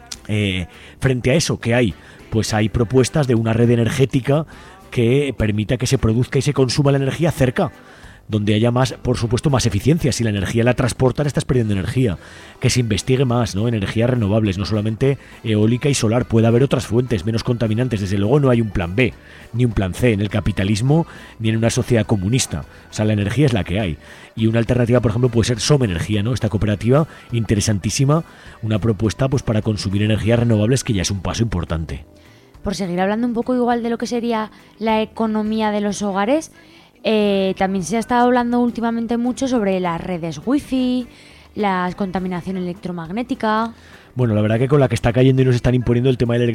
Frente a eso, ¿qué hay? Pues hay propuestas de una red energética que permita que se produzca y se consuma la energía cerca, donde haya más, por supuesto, más eficiencia. Si la energía la transportan, estás perdiendo energía. Que se investigue más, ¿no? Energías renovables, no solamente eólica y solar. Puede haber otras fuentes menos contaminantes. Desde luego no hay un plan B, ni un plan C en el capitalismo, ni en una sociedad comunista. O sea, la energía es la que hay. Y una alternativa, por ejemplo, puede ser Somenergía, ¿no? Esta cooperativa interesantísima, una propuesta pues para consumir energías renovables, que ya es un paso importante. Por seguir hablando un poco igual de lo que sería la economía de los hogares, también se ha estado hablando últimamente mucho sobre las redes wifi, la contaminación electromagnética. Bueno, la verdad que con la que está cayendo y nos están imponiendo el tema de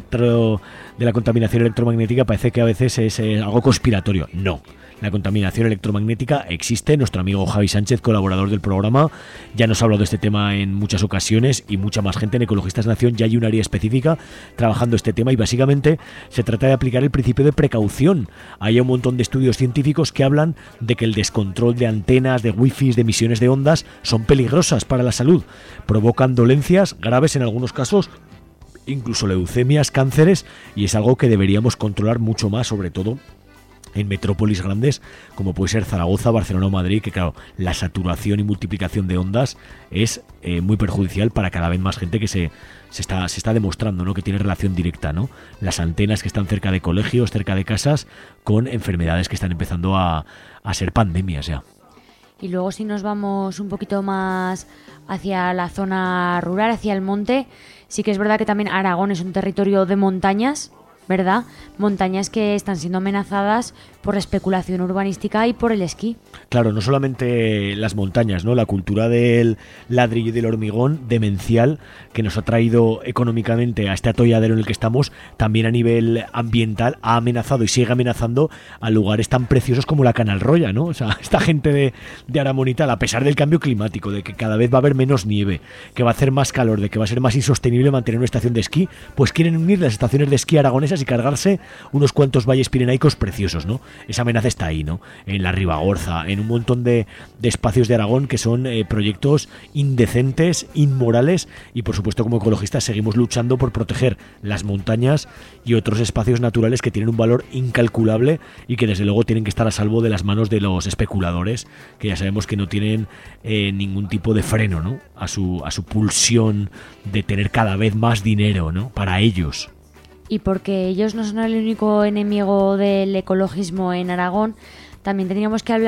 la contaminación electromagnética parece que a veces es algo conspiratorio. No. La contaminación electromagnética existe. Nuestro amigo Javi Sánchez, colaborador del programa, ya nos ha hablado de este tema en muchas ocasiones, y mucha más gente en Ecologistas Nación. Ya hay un área específica trabajando este tema y básicamente se trata de aplicar el principio de precaución. Hay un montón de estudios científicos que hablan de que el descontrol de antenas, de wifi, de emisiones de ondas son peligrosas para la salud. Provocan dolencias graves en algunos casos, incluso leucemias, cánceres, y es algo que deberíamos controlar mucho más, sobre todo en metrópolis grandes como puede ser Zaragoza, Barcelona o Madrid, que claro, la saturación y multiplicación de ondas es muy perjudicial para cada vez más gente, que se está demostrando, ¿no? Que tiene relación directa, ¿no? Las antenas que están cerca de colegios, cerca de casas, con enfermedades que están empezando a ser pandemias ya. Y luego, si nos vamos un poquito más hacia la zona rural, hacia el monte, sí que es verdad que también Aragón es un territorio de montañas, ¿verdad? Montañas que están siendo amenazadas por la especulación urbanística y por el esquí. Claro, no solamente las montañas, ¿no? La cultura del ladrillo y del hormigón demencial que nos ha traído económicamente a este atolladero en el que estamos, también a nivel ambiental ha amenazado y sigue amenazando a lugares tan preciosos como la Canalroya, ¿no? O sea, esta gente de Aramonital, a pesar del cambio climático, de que cada vez va a haber menos nieve, que va a hacer más calor, de que va a ser más insostenible mantener una estación de esquí, pues quieren unir las estaciones de esquí aragonesas y cargarse unos cuantos valles pirenaicos preciosos, ¿no? Esa amenaza está ahí, ¿no? En la Ribagorza, en un montón de espacios de Aragón que son proyectos indecentes, inmorales, y por supuesto como ecologistas seguimos luchando por proteger las montañas y otros espacios naturales que tienen un valor incalculable y que desde luego tienen que estar a salvo de las manos de los especuladores, que ya sabemos que no tienen ningún tipo de freno, ¿no? A su pulsión de tener cada vez más dinero, ¿no? Para ellos. Y porque ellos no son el único enemigo del ecologismo en Aragón, también tendríamos que hablar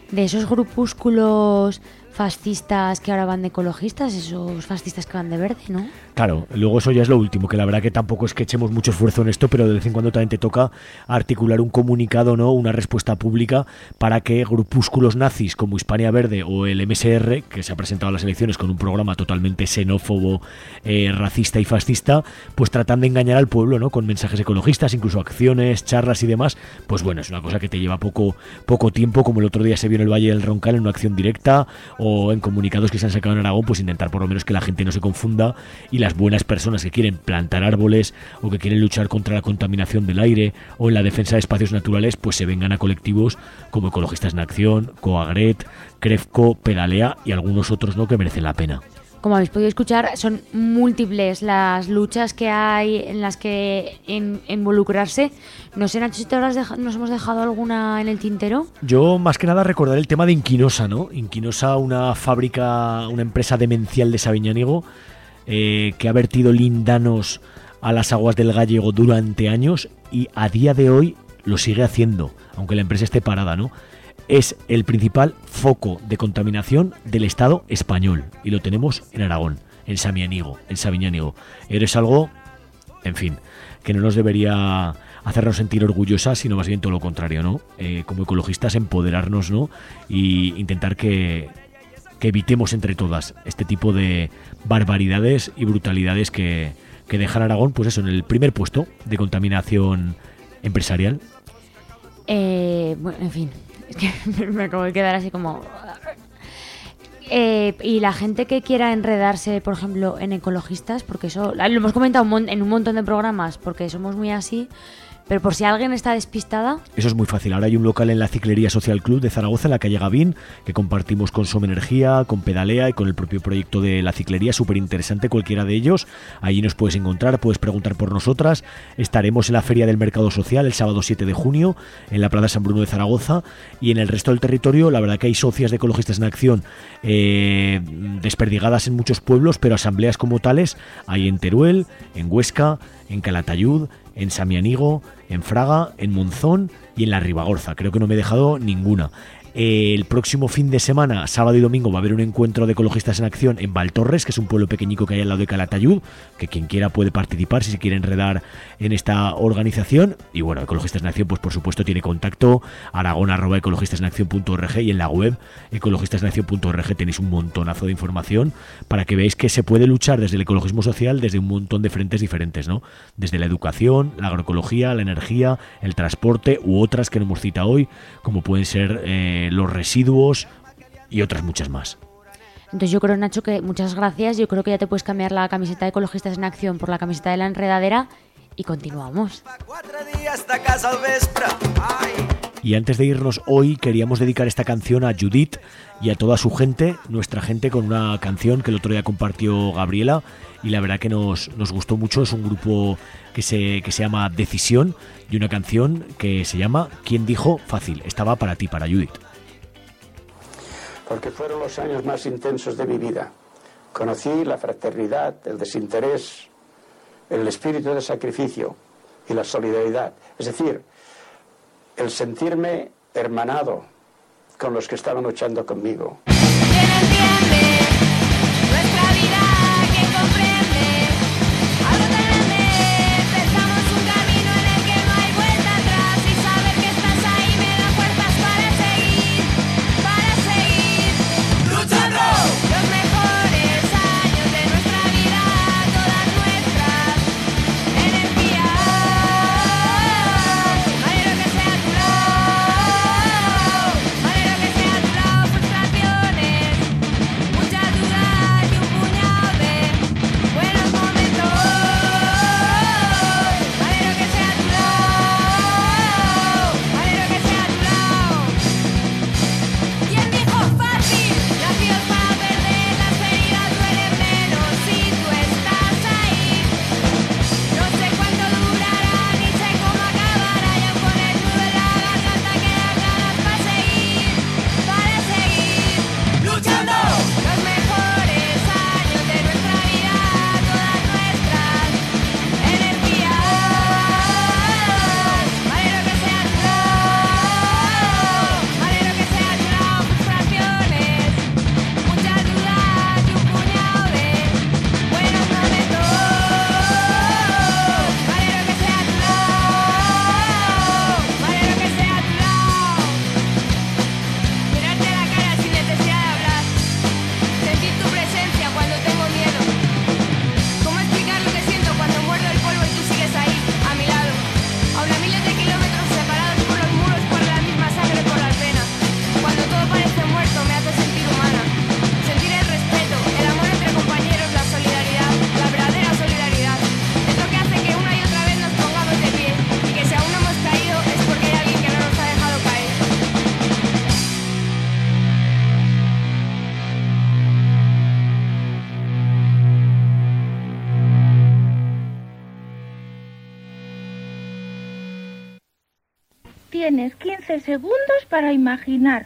de esos grupúsculos fascistas que ahora van de ecologistas, esos fascistas que van de verde, ¿no? Claro, luego eso ya es lo último, que la verdad que tampoco es que echemos mucho esfuerzo en esto, pero de vez en cuando también te toca articular un comunicado, ¿no? Una respuesta pública para que grupúsculos nazis como Hispania Verde o el MSR, que se ha presentado a las elecciones con un programa totalmente xenófobo, racista y fascista, pues tratan de engañar al pueblo, ¿no? Con mensajes ecologistas, incluso acciones, charlas y demás. Pues bueno, es una cosa que te lleva poco tiempo, como el otro día se vio en el Valle del Roncal en una acción directa, o en comunicados que se han sacado en Aragón, pues intentar por lo menos que la gente no se confunda y las buenas personas que quieren plantar árboles o que quieren luchar contra la contaminación del aire o en la defensa de espacios naturales, pues se vengan a colectivos como Ecologistas en Acción, Coagret, Crefco, Pedalea y algunos otros, ¿no?, que merecen la pena. Como habéis podido escuchar, son múltiples las luchas que hay en las que involucrarse. No sé, Nacho, si nos hemos dejado alguna en el tintero. Yo, más que nada, recordar el tema de Inquinosa, ¿no? Inquinosa, una fábrica, una empresa demencial de Sabiñánigo, que ha vertido lindanos a las aguas del Gállego durante años y a día de hoy lo sigue haciendo, aunque la empresa esté parada, ¿no? Es el principal foco de contaminación del Estado español y lo tenemos en Aragón, en Sabiñánigo. Eres algo, en fin, que no nos debería hacernos sentir orgullosas, sino más bien todo lo contrario, ¿no? Como ecologistas, empoderarnos, ¿no? Y intentar que evitemos entre todas este tipo de barbaridades y brutalidades que dejan a Aragón, pues eso, en el primer puesto de contaminación empresarial. Bueno, en fin, es que me acabo de quedar así como... y la gente que quiera enredarse, por ejemplo, en ecologistas, porque eso lo hemos comentado en un montón de programas, porque somos muy así, pero por si alguien está despistada... Eso es muy fácil. Ahora hay un local en la Ciclería Social Club de Zaragoza, en la calle Gavín, que compartimos con Som Energía, con Pedalea y con el propio proyecto de la ciclería. Súper interesante cualquiera de ellos. Allí nos puedes encontrar, puedes preguntar por nosotras. Estaremos en la Feria del Mercado Social el sábado 7 de junio, en la Plaza San Bruno de Zaragoza. Y en el resto del territorio, la verdad que hay socias de Ecologistas en Acción desperdigadas en muchos pueblos, pero asambleas como tales hay en Teruel, en Huesca, en Calatayud, en Samianigo, en Fraga, en Monzón y en la Ribagorza. Creo que no me he dejado ninguna. El próximo fin de semana, sábado y domingo, va a haber un encuentro de Ecologistas en Acción en Valtorres, que es un pueblo pequeñico que hay al lado de Calatayud, que quien quiera puede participar si se quiere enredar en esta organización. Y bueno, Ecologistas en Acción, pues por supuesto tiene contacto, aragon@ecologistasenaccion.org, y en la web ecologistasenaccion.org tenéis un montonazo de información para que veáis que se puede luchar desde el ecologismo social desde un montón de frentes diferentes, ¿no? Desde la educación, la agroecología, la energía, el transporte u otras que no hemos citado hoy, como pueden ser los residuos y otras muchas más. Entonces yo creo, Nacho, que muchas gracias. Yo creo que ya te puedes cambiar la camiseta de Ecologistas en Acción por la camiseta de La Enredadera y continuamos. Y antes de irnos hoy queríamos dedicar esta canción a Judith y a toda su gente, nuestra gente, con una canción que el otro día compartió Gabriela y la verdad que nos gustó mucho. Es un grupo que se llama Decisión y una canción que se llama ¿Quién dijo fácil? Esta va para ti, para Judith. Porque fueron los años más intensos de mi vida. Conocí la fraternidad, el desinterés, el espíritu de sacrificio y la solidaridad. Es decir, el sentirme hermanado con los que estaban luchando conmigo. Frustración Tienes 15 segundos para imaginar.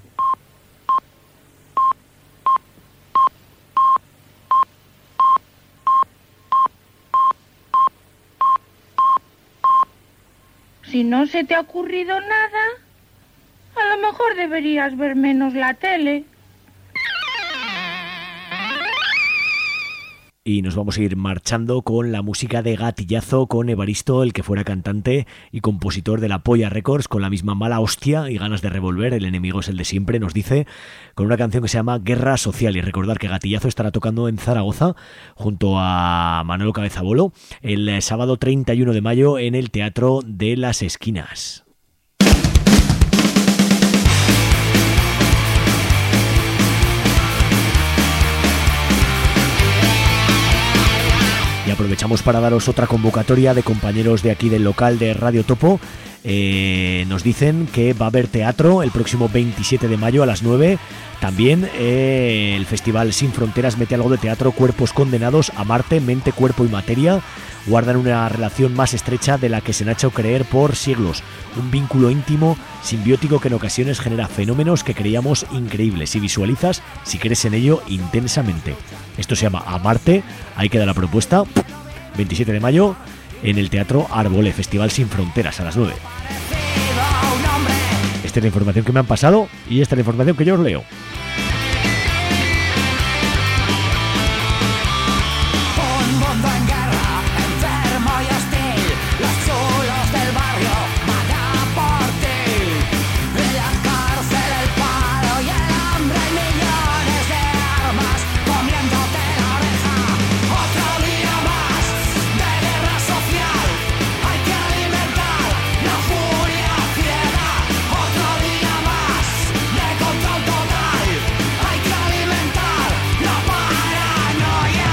Si no se te ha ocurrido nada, a lo mejor deberías ver menos la tele. Y nos vamos a ir marchando con la música de Gatillazo, con Evaristo, el que fuera cantante y compositor de La Polla Records, con la misma mala hostia y ganas de revolver. El enemigo es el de siempre, nos dice, con una canción que se llama Guerra Social. Y recordar que Gatillazo estará tocando en Zaragoza junto a Manolo Cabezabolo el sábado 31 de mayo en el Teatro de las Esquinas. Y aprovechamos para daros otra convocatoria de compañeros de aquí del local de Radio Topo. Nos dicen que va a haber teatro el próximo 27 de mayo a las 9. También el Festival Sin Fronteras mete algo de teatro. Cuerpos condenados a Marte, mente, cuerpo y materia guardan una relación más estrecha de la que se han hecho creer por siglos. Un vínculo íntimo, simbiótico, que en ocasiones genera fenómenos que creíamos increíbles. Si visualizas, si crees en ello intensamente. Esto se llama A Marte. Ahí queda la propuesta. 27 de mayo en el Teatro Árbole, Festival Sin Fronteras, a las 9. Esta es la información que me han pasado y esta es la información que yo os leo. Un mundo en guerra, enfermo y hostil. Los chulos del barrio van a por ti. En la cárcel el paro y el hambre y millones de armas comiéndote la oreja. Otro día más de guerra social. Hay que alimentar la furia ciega. Otro día más de control total. Hay que alimentar la paranoia.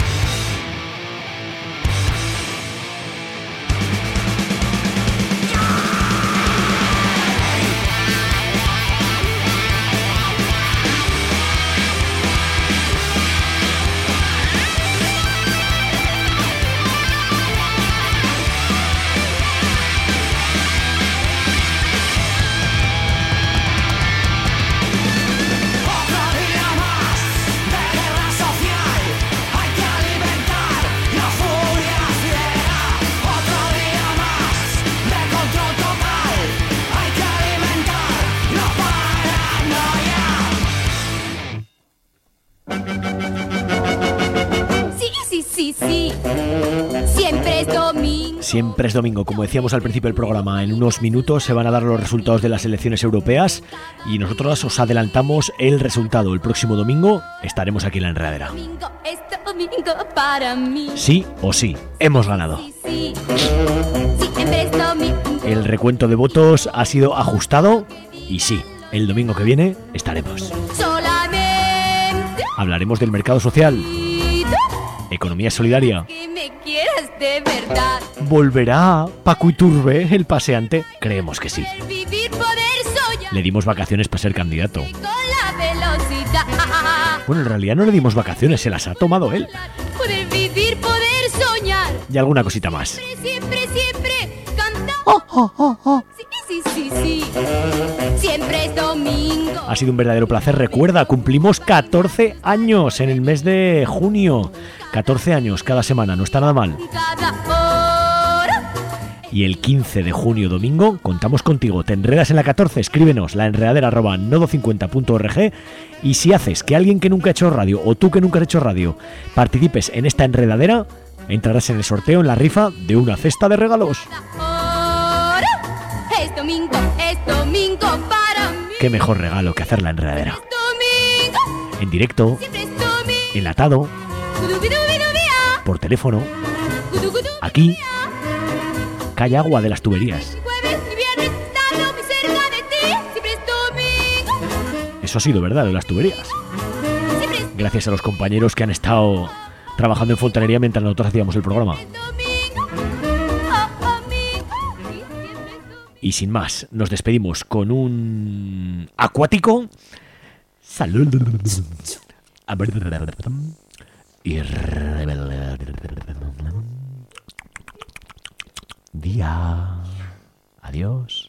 Otro día más de guerra social. Hay que alimentar la furia ciega. Otro día más de control total. Hay que alimentar la paranoia. Sí, sí, sí, sí. Siempre es domingo. Siempre es domingo, como decíamos al principio del programa. En unos minutos se van a dar los resultados de las elecciones europeas y nosotros os adelantamos el resultado. El próximo domingo estaremos aquí en La Enredadera. Domingo es domingo para mí. Sí o sí, hemos ganado. Sí, siempre es domingo. El recuento de votos ha sido ajustado y sí, el domingo que viene estaremos. Solamente Hablaremos del mercado social, economía solidaria. que me quieras de verdad. ¿Volverá Paco Iturbe, el paseante? Creemos que sí. Vivir, poder soñar Le dimos vacaciones para ser candidato. con la velocidad. Bueno, en realidad no le dimos vacaciones, se las ha tomado él. Poder vivir, poder soñar. Y alguna cosita más. Siempre, siempre cantar. Sí, sí, sí, sí. Siempre es domingo. Ha sido un verdadero placer. Recuerda, cumplimos 14 años en el mes de junio. 14 años cada semana, no está nada mal. Cada hora. Y el 15 de junio, domingo, contamos contigo. Te enredas en la 14, escríbenos laenredadera@nodo50.org. Y si haces que alguien que nunca ha hecho radio o tú que nunca has hecho radio participes en esta enredadera, entrarás en el sorteo, en la rifa de una cesta de regalos. Hora. Es domingo para mí. Qué mejor regalo que hacer la enredadera. Domingo. En directo, Siempre es domingo. enlatado, Gudubidubidubía. por teléfono, Gudugudú. aquí, calle agua de las tuberías. Jueves y viernes estando muy cerca de ti. Siempre es domingo. Eso ha sido verdad, de las tuberías. Gracias a los compañeros que han estado trabajando en fontanería mientras nosotros hacíamos el programa. Y sin más, nos despedimos con un acuático. Salud. Y día. Adiós.